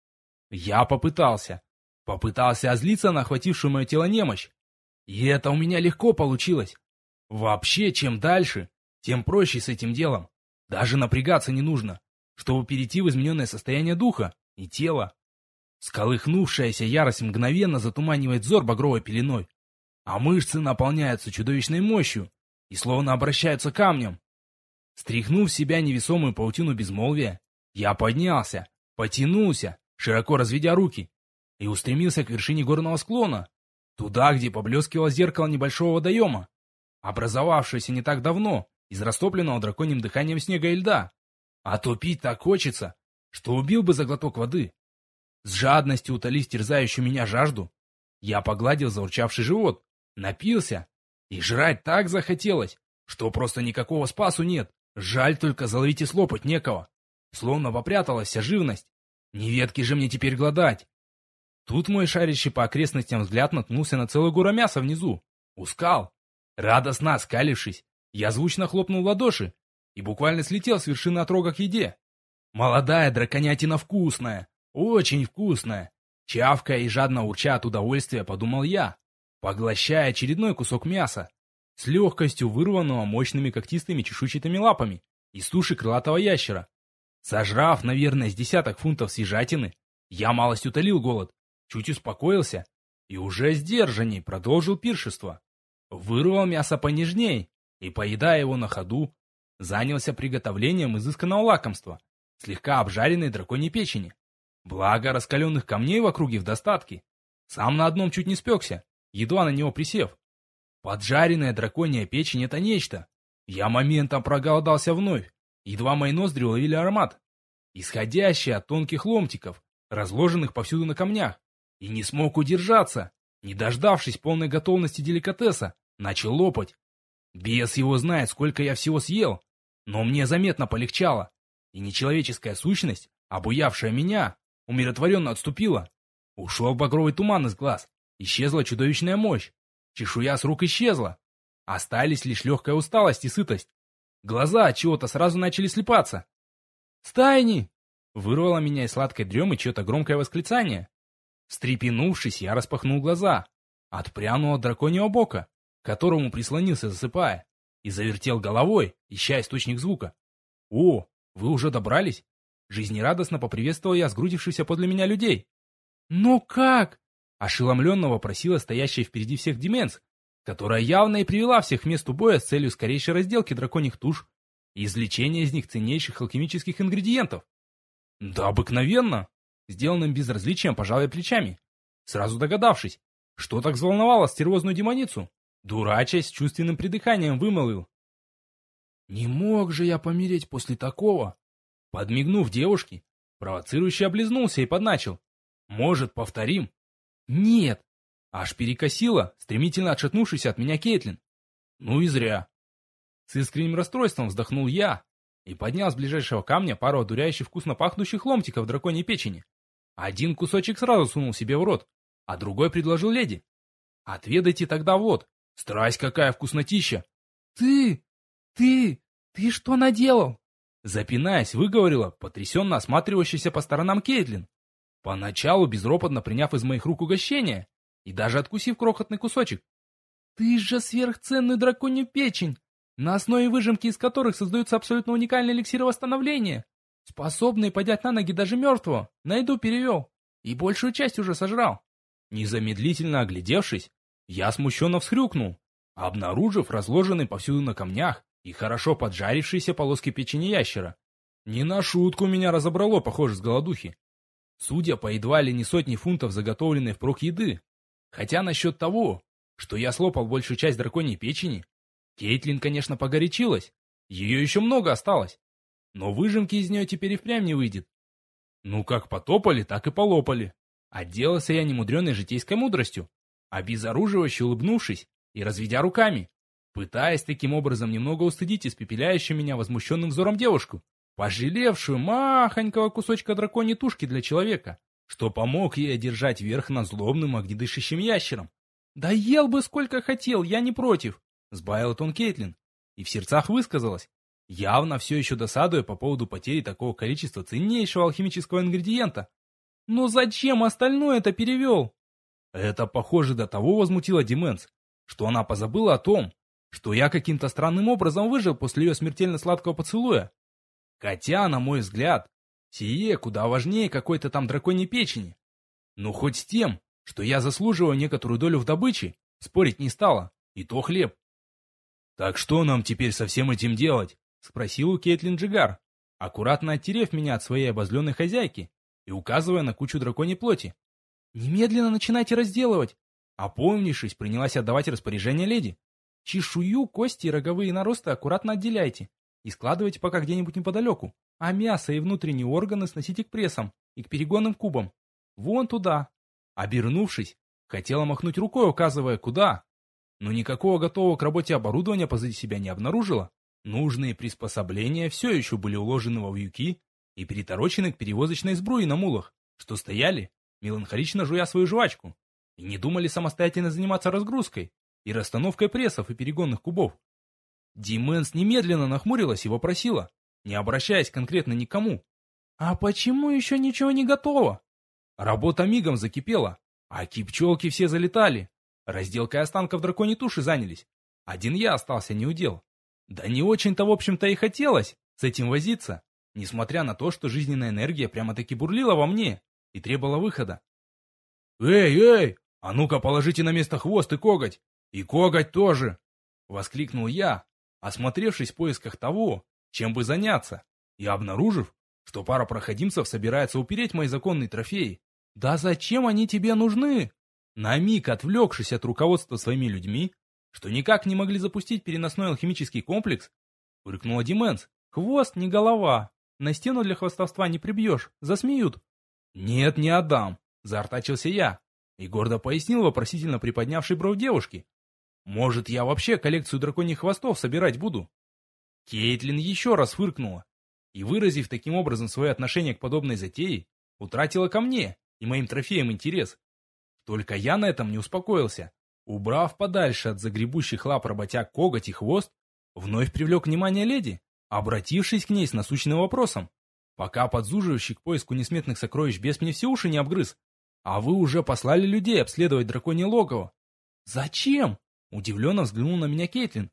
Я попытался. Попытался озлиться на охватившую мое тело немощь. И это у меня легко получилось. Вообще, чем дальше, тем проще с этим делом. Даже напрягаться не нужно, чтобы перейти в измененное состояние духа и тела. Всколыхнувшаяся ярость мгновенно затуманивает взор багровой пеленой, а мышцы наполняются чудовищной мощью и словно обращаются камнем. Стряхнув с себя невесомую паутину безмолвия, я поднялся, потянулся, широко разведя руки, и устремился к вершине горного склона, туда, где поблескивало зеркало небольшого водоема, образовавшееся не так давно из растопленного драконьим дыханием снега и льда. А то пить так хочется, что убил бы за глоток воды. С жадностью утолив терзающую меня жажду, я погладил заурчавший живот, напился, и жрать так захотелось, что просто никакого спасу нет. Жаль только заловить и слопать некого. Словно попряталась вся живность. Не ветки же мне теперь глодать. Тут мой шарящий по окрестностям взгляд наткнулся на целую гору мяса внизу, у скал. Радостно оскалившись, я звучно хлопнул в ладоши и буквально слетел с вершины отрога к еде. Молодая драконятина вкусная, очень вкусная. Чавкая и жадно урча от удовольствия, подумал я, поглощая очередной кусок мяса, с легкостью вырванного мощными когтистыми чешуйчатыми лапами из туши крылатого ящера. Сожрав, наверное, с десяток фунтов свежатины, я малость утолил голод, чуть успокоился и уже сдержанней продолжил пиршество. Вырвал мясо понежней и, поедая его на ходу, занялся приготовлением изысканного лакомства, слегка обжаренной драконьей печени. Благо раскаленных камней в округе в достатке. Сам на одном чуть не спекся, едва на него присев. Поджаренная драконья печень — это нечто. Я моментом проголодался вновь, едва мои ноздри уловили аромат, исходящий от тонких ломтиков, разложенных повсюду на камнях, и не смог удержаться, не дождавшись полной готовности деликатеса, начал лопать. Бес его знает, сколько я всего съел, но мне заметно полегчало, и нечеловеческая сущность, обуявшая меня, умиротворенно отступила. Ушел багровый туман из глаз, исчезла чудовищная мощь, чешуя с рук исчезла, остались лишь легкая усталость и сытость. Глаза от чего-то сразу начали слепаться. «Стайни!» — вырвало меня из сладкой дремы чье-то громкое восклицание. Встрепенувшись, я распахнул глаза, отпрянул от драконьего бока, к которому прислонился, засыпая, и завертел головой, ища источник звука. «О, вы уже добрались?» Жизнерадостно поприветствовал я сгрудившихся подле меня людей. «Ну как?» — ошеломленно вопросила стоящая впереди всех Деменс, которая явно и привела всех к месту боя с целью скорейшей разделки драконьих туш и извлечения из них ценнейших алхимических ингредиентов. «Да обыкновенно!» — сделанным безразличием пожал я плечами, сразу догадавшись, что так взволновало стервозную демоницу. Дурачась, с чувственным придыханием вымолвил: «Не мог же я помереть после такого!» Подмигнув девушке, провоцирующе облизнулся и подначил: «Может, повторим?» «Нет!» Аж перекосило, стремительно отшатнувшись от меня Кейтлин. «Ну и зря!» С искренним расстройством вздохнул я и поднял с ближайшего камня пару одуряющих вкусно пахнущих ломтиков драконьей печени. Один кусочек сразу сунул себе в рот, а другой предложил леди. «Отведайте тогда вот! Страсть какая вкуснотища!» «Ты что наделал?» Запинаясь, выговорила потрясенно осматривающаяся по сторонам Кейтлин, поначалу безропотно приняв из моих рук угощение и даже откусив крохотный кусочек. «Ты же сверхценную драконью печень, на основе выжимки из которых создаются абсолютно уникальные эликсиры восстановления, способные поднять на ноги даже мертвого, на еду перевел, и большую часть уже сожрал». Незамедлительно оглядевшись, я смущенно всхрюкнул, обнаружив разложенный повсюду на камнях и хорошо поджарившиеся полоски печени ящера. Не на шутку меня разобрало, похоже, с голодухи. Судя по едва ли не сотне фунтов заготовленной впрок еды. Хотя насчет того, что я слопал большую часть драконьей печени, Кейтлин, конечно, погорячилась. Ее еще много осталось. Но выжимки из нее теперь и впрямь не выйдет. Ну, как потопали, так и полопали. Отделался я немудреной житейской мудростью, обезоруживающе улыбнувшись и разведя руками, пытаясь таким образом немного устыдить испепеляющую меня возмущенным взором девушку, пожалевшую махонького кусочка драконьей тушки для человека, что помог ей одержать верх над злобным огнедышащим ящером. «Да ел бы сколько хотел, я не против», — сбавил тон Кейтлин, и в сердцах высказалась, явно все еще досадуя по поводу потери такого количества ценнейшего алхимического ингредиента. «Но зачем остальное-то перевел?» Это, похоже, до того возмутило Дименс, что она позабыла о том, что я каким-то странным образом выжил после ее смертельно сладкого поцелуя. Хотя, на мой взгляд, сие куда важнее какой-то там драконьей печени. Но хоть с тем, что я заслуживаю некоторую долю в добыче, спорить не стала, и то хлеб. «Так что нам теперь со всем этим делать?» — спросил у Кейтлин Джигар, аккуратно оттерев меня от своей обозленной хозяйки и указывая на кучу драконьей плоти. «Немедленно начинайте разделывать!» Опомнившись, принялась отдавать распоряжение леди. «Чешую, кости и роговые наросты аккуратно отделяйте и складывайте пока где-нибудь неподалеку, а мясо и внутренние органы сносите к прессам и к перегонным кубам. Вон туда!» Обернувшись, хотела махнуть рукой, указывая куда, но никакого готового к работе оборудования позади себя не обнаружила. Нужные приспособления все еще были уложены во вьюки и переторочены к перевозочной сбруе на мулах, что стояли, меланхолично жуя свою жвачку, и не думали самостоятельно заниматься разгрузкой и расстановкой прессов и перегонных кубов. Дименс немедленно нахмурилась и вопросила, не обращаясь конкретно никому: «А почему еще ничего не готово?» Работа мигом закипела, а пчелки все залетали. Разделкой останков драконьей туши занялись. Один я остался неудел. Да не очень-то, в общем-то, и хотелось с этим возиться, несмотря на то, что жизненная энергия прямо-таки бурлила во мне и требовала выхода. «Эй, эй! А ну-ка положите на место хвост и коготь! И коготь тоже!» — воскликнул я, осмотревшись в поисках того, чем бы заняться, и обнаружив, что пара проходимцев собирается упереть мои законные трофеи. «Да зачем они тебе нужны?» На миг отвлекшись от руководства своими людьми, что никак не могли запустить переносной алхимический комплекс, выркнула Дименс. «Хвост не голова. На стену для хвостовства не прибьешь, засмеют». «Нет, не отдам», — заортачился я и гордо пояснил вопросительно приподнявшей бровь девушки. «Может, я вообще коллекцию драконьих хвостов собирать буду?» Кейтлин еще раз фыркнула и, выразив таким образом свое отношение к подобной затее, утратила ко мне и моим трофеям интерес. Только я на этом не успокоился. Убрав подальше от загребущих лап работяг коготь и хвост, вновь привлек внимание леди, обратившись к ней с насущным вопросом. «Пока подзуживающий к поиску несметных сокровищ бес мне все уши не обгрыз, а вы уже послали людей обследовать драконье логово». «Зачем?» — удивленно взглянул на меня Кейтлин.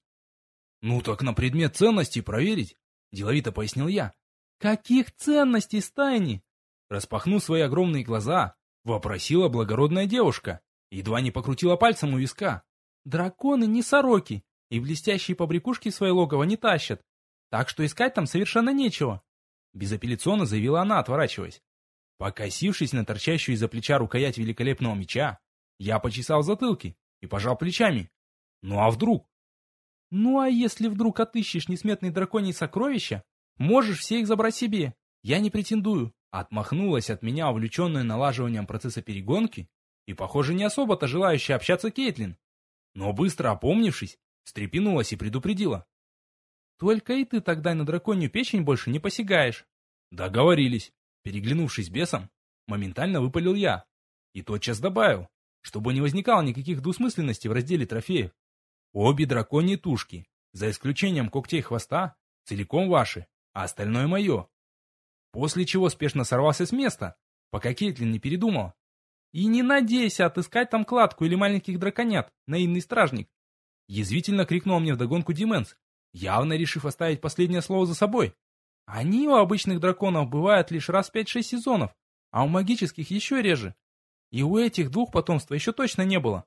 «Ну так на предмет ценностей проверить», — деловито пояснил я. «Каких ценностей, Стайни?» Распахнув свои огромные глаза, вопросила благородная девушка, едва не покрутила пальцем у виска. «Драконы не сороки, и блестящие побрякушки в свое логово не тащат, так что искать там совершенно нечего», — безапелляционно заявила она, отворачиваясь. Покосившись на торчащую из-за плеча рукоять великолепного меча, я почесал затылки и пожал плечами. «Ну а вдруг?» «Ну а если вдруг отыщешь несметные драконьи сокровища, можешь все их забрать себе, я не претендую». Отмахнулась от меня увлеченная налаживанием процесса перегонки и, похоже, не особо-то желающая общаться Кейтлин. Но быстро опомнившись, встрепенулась и предупредила. «Только и ты тогда на драконью печень больше не посягаешь». «Договорились». Переглянувшись с бесом, моментально выпалил я и тотчас добавил, чтобы не возникало никаких двусмысленностей в разделе трофеев. «Обе драконьи тушки, за исключением когтей хвоста, целиком ваши, а остальное мое». После чего спешно сорвался с места, пока Кейтлин не передумал. «И не надейся отыскать там кладку или маленьких драконят, наивный стражник!» Язвительно крикнула мне вдогонку Дименс, явно решив оставить последнее слово за собой. «Они у обычных драконов бывают лишь раз в 5-6 сезонов, а у магических еще реже. И у этих двух потомства еще точно не было».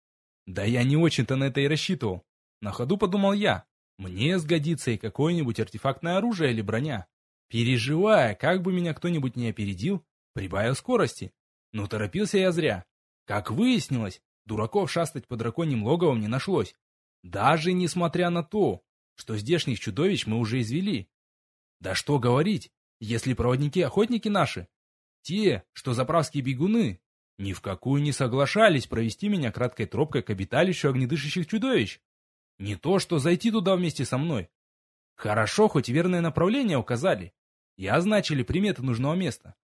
Да я не очень-то на это и рассчитывал. На ходу подумал я, мне сгодится и какое-нибудь артефактное оружие или броня. Переживая, как бы меня кто-нибудь не опередил, прибавил скорости. Но торопился я зря. Как выяснилось, дураков шастать по драконьим логовам не нашлось. Даже несмотря на то, что здешних чудовищ мы уже извели. Да что говорить, если проводники-охотники наши, те, что заправские бегуны, ни в какую не соглашались провести меня краткой тропкой к обиталищу огнедышащих чудовищ. Не то, что зайти туда вместе со мной. Хорошо, хоть верное направление указали и означили приметы нужного места.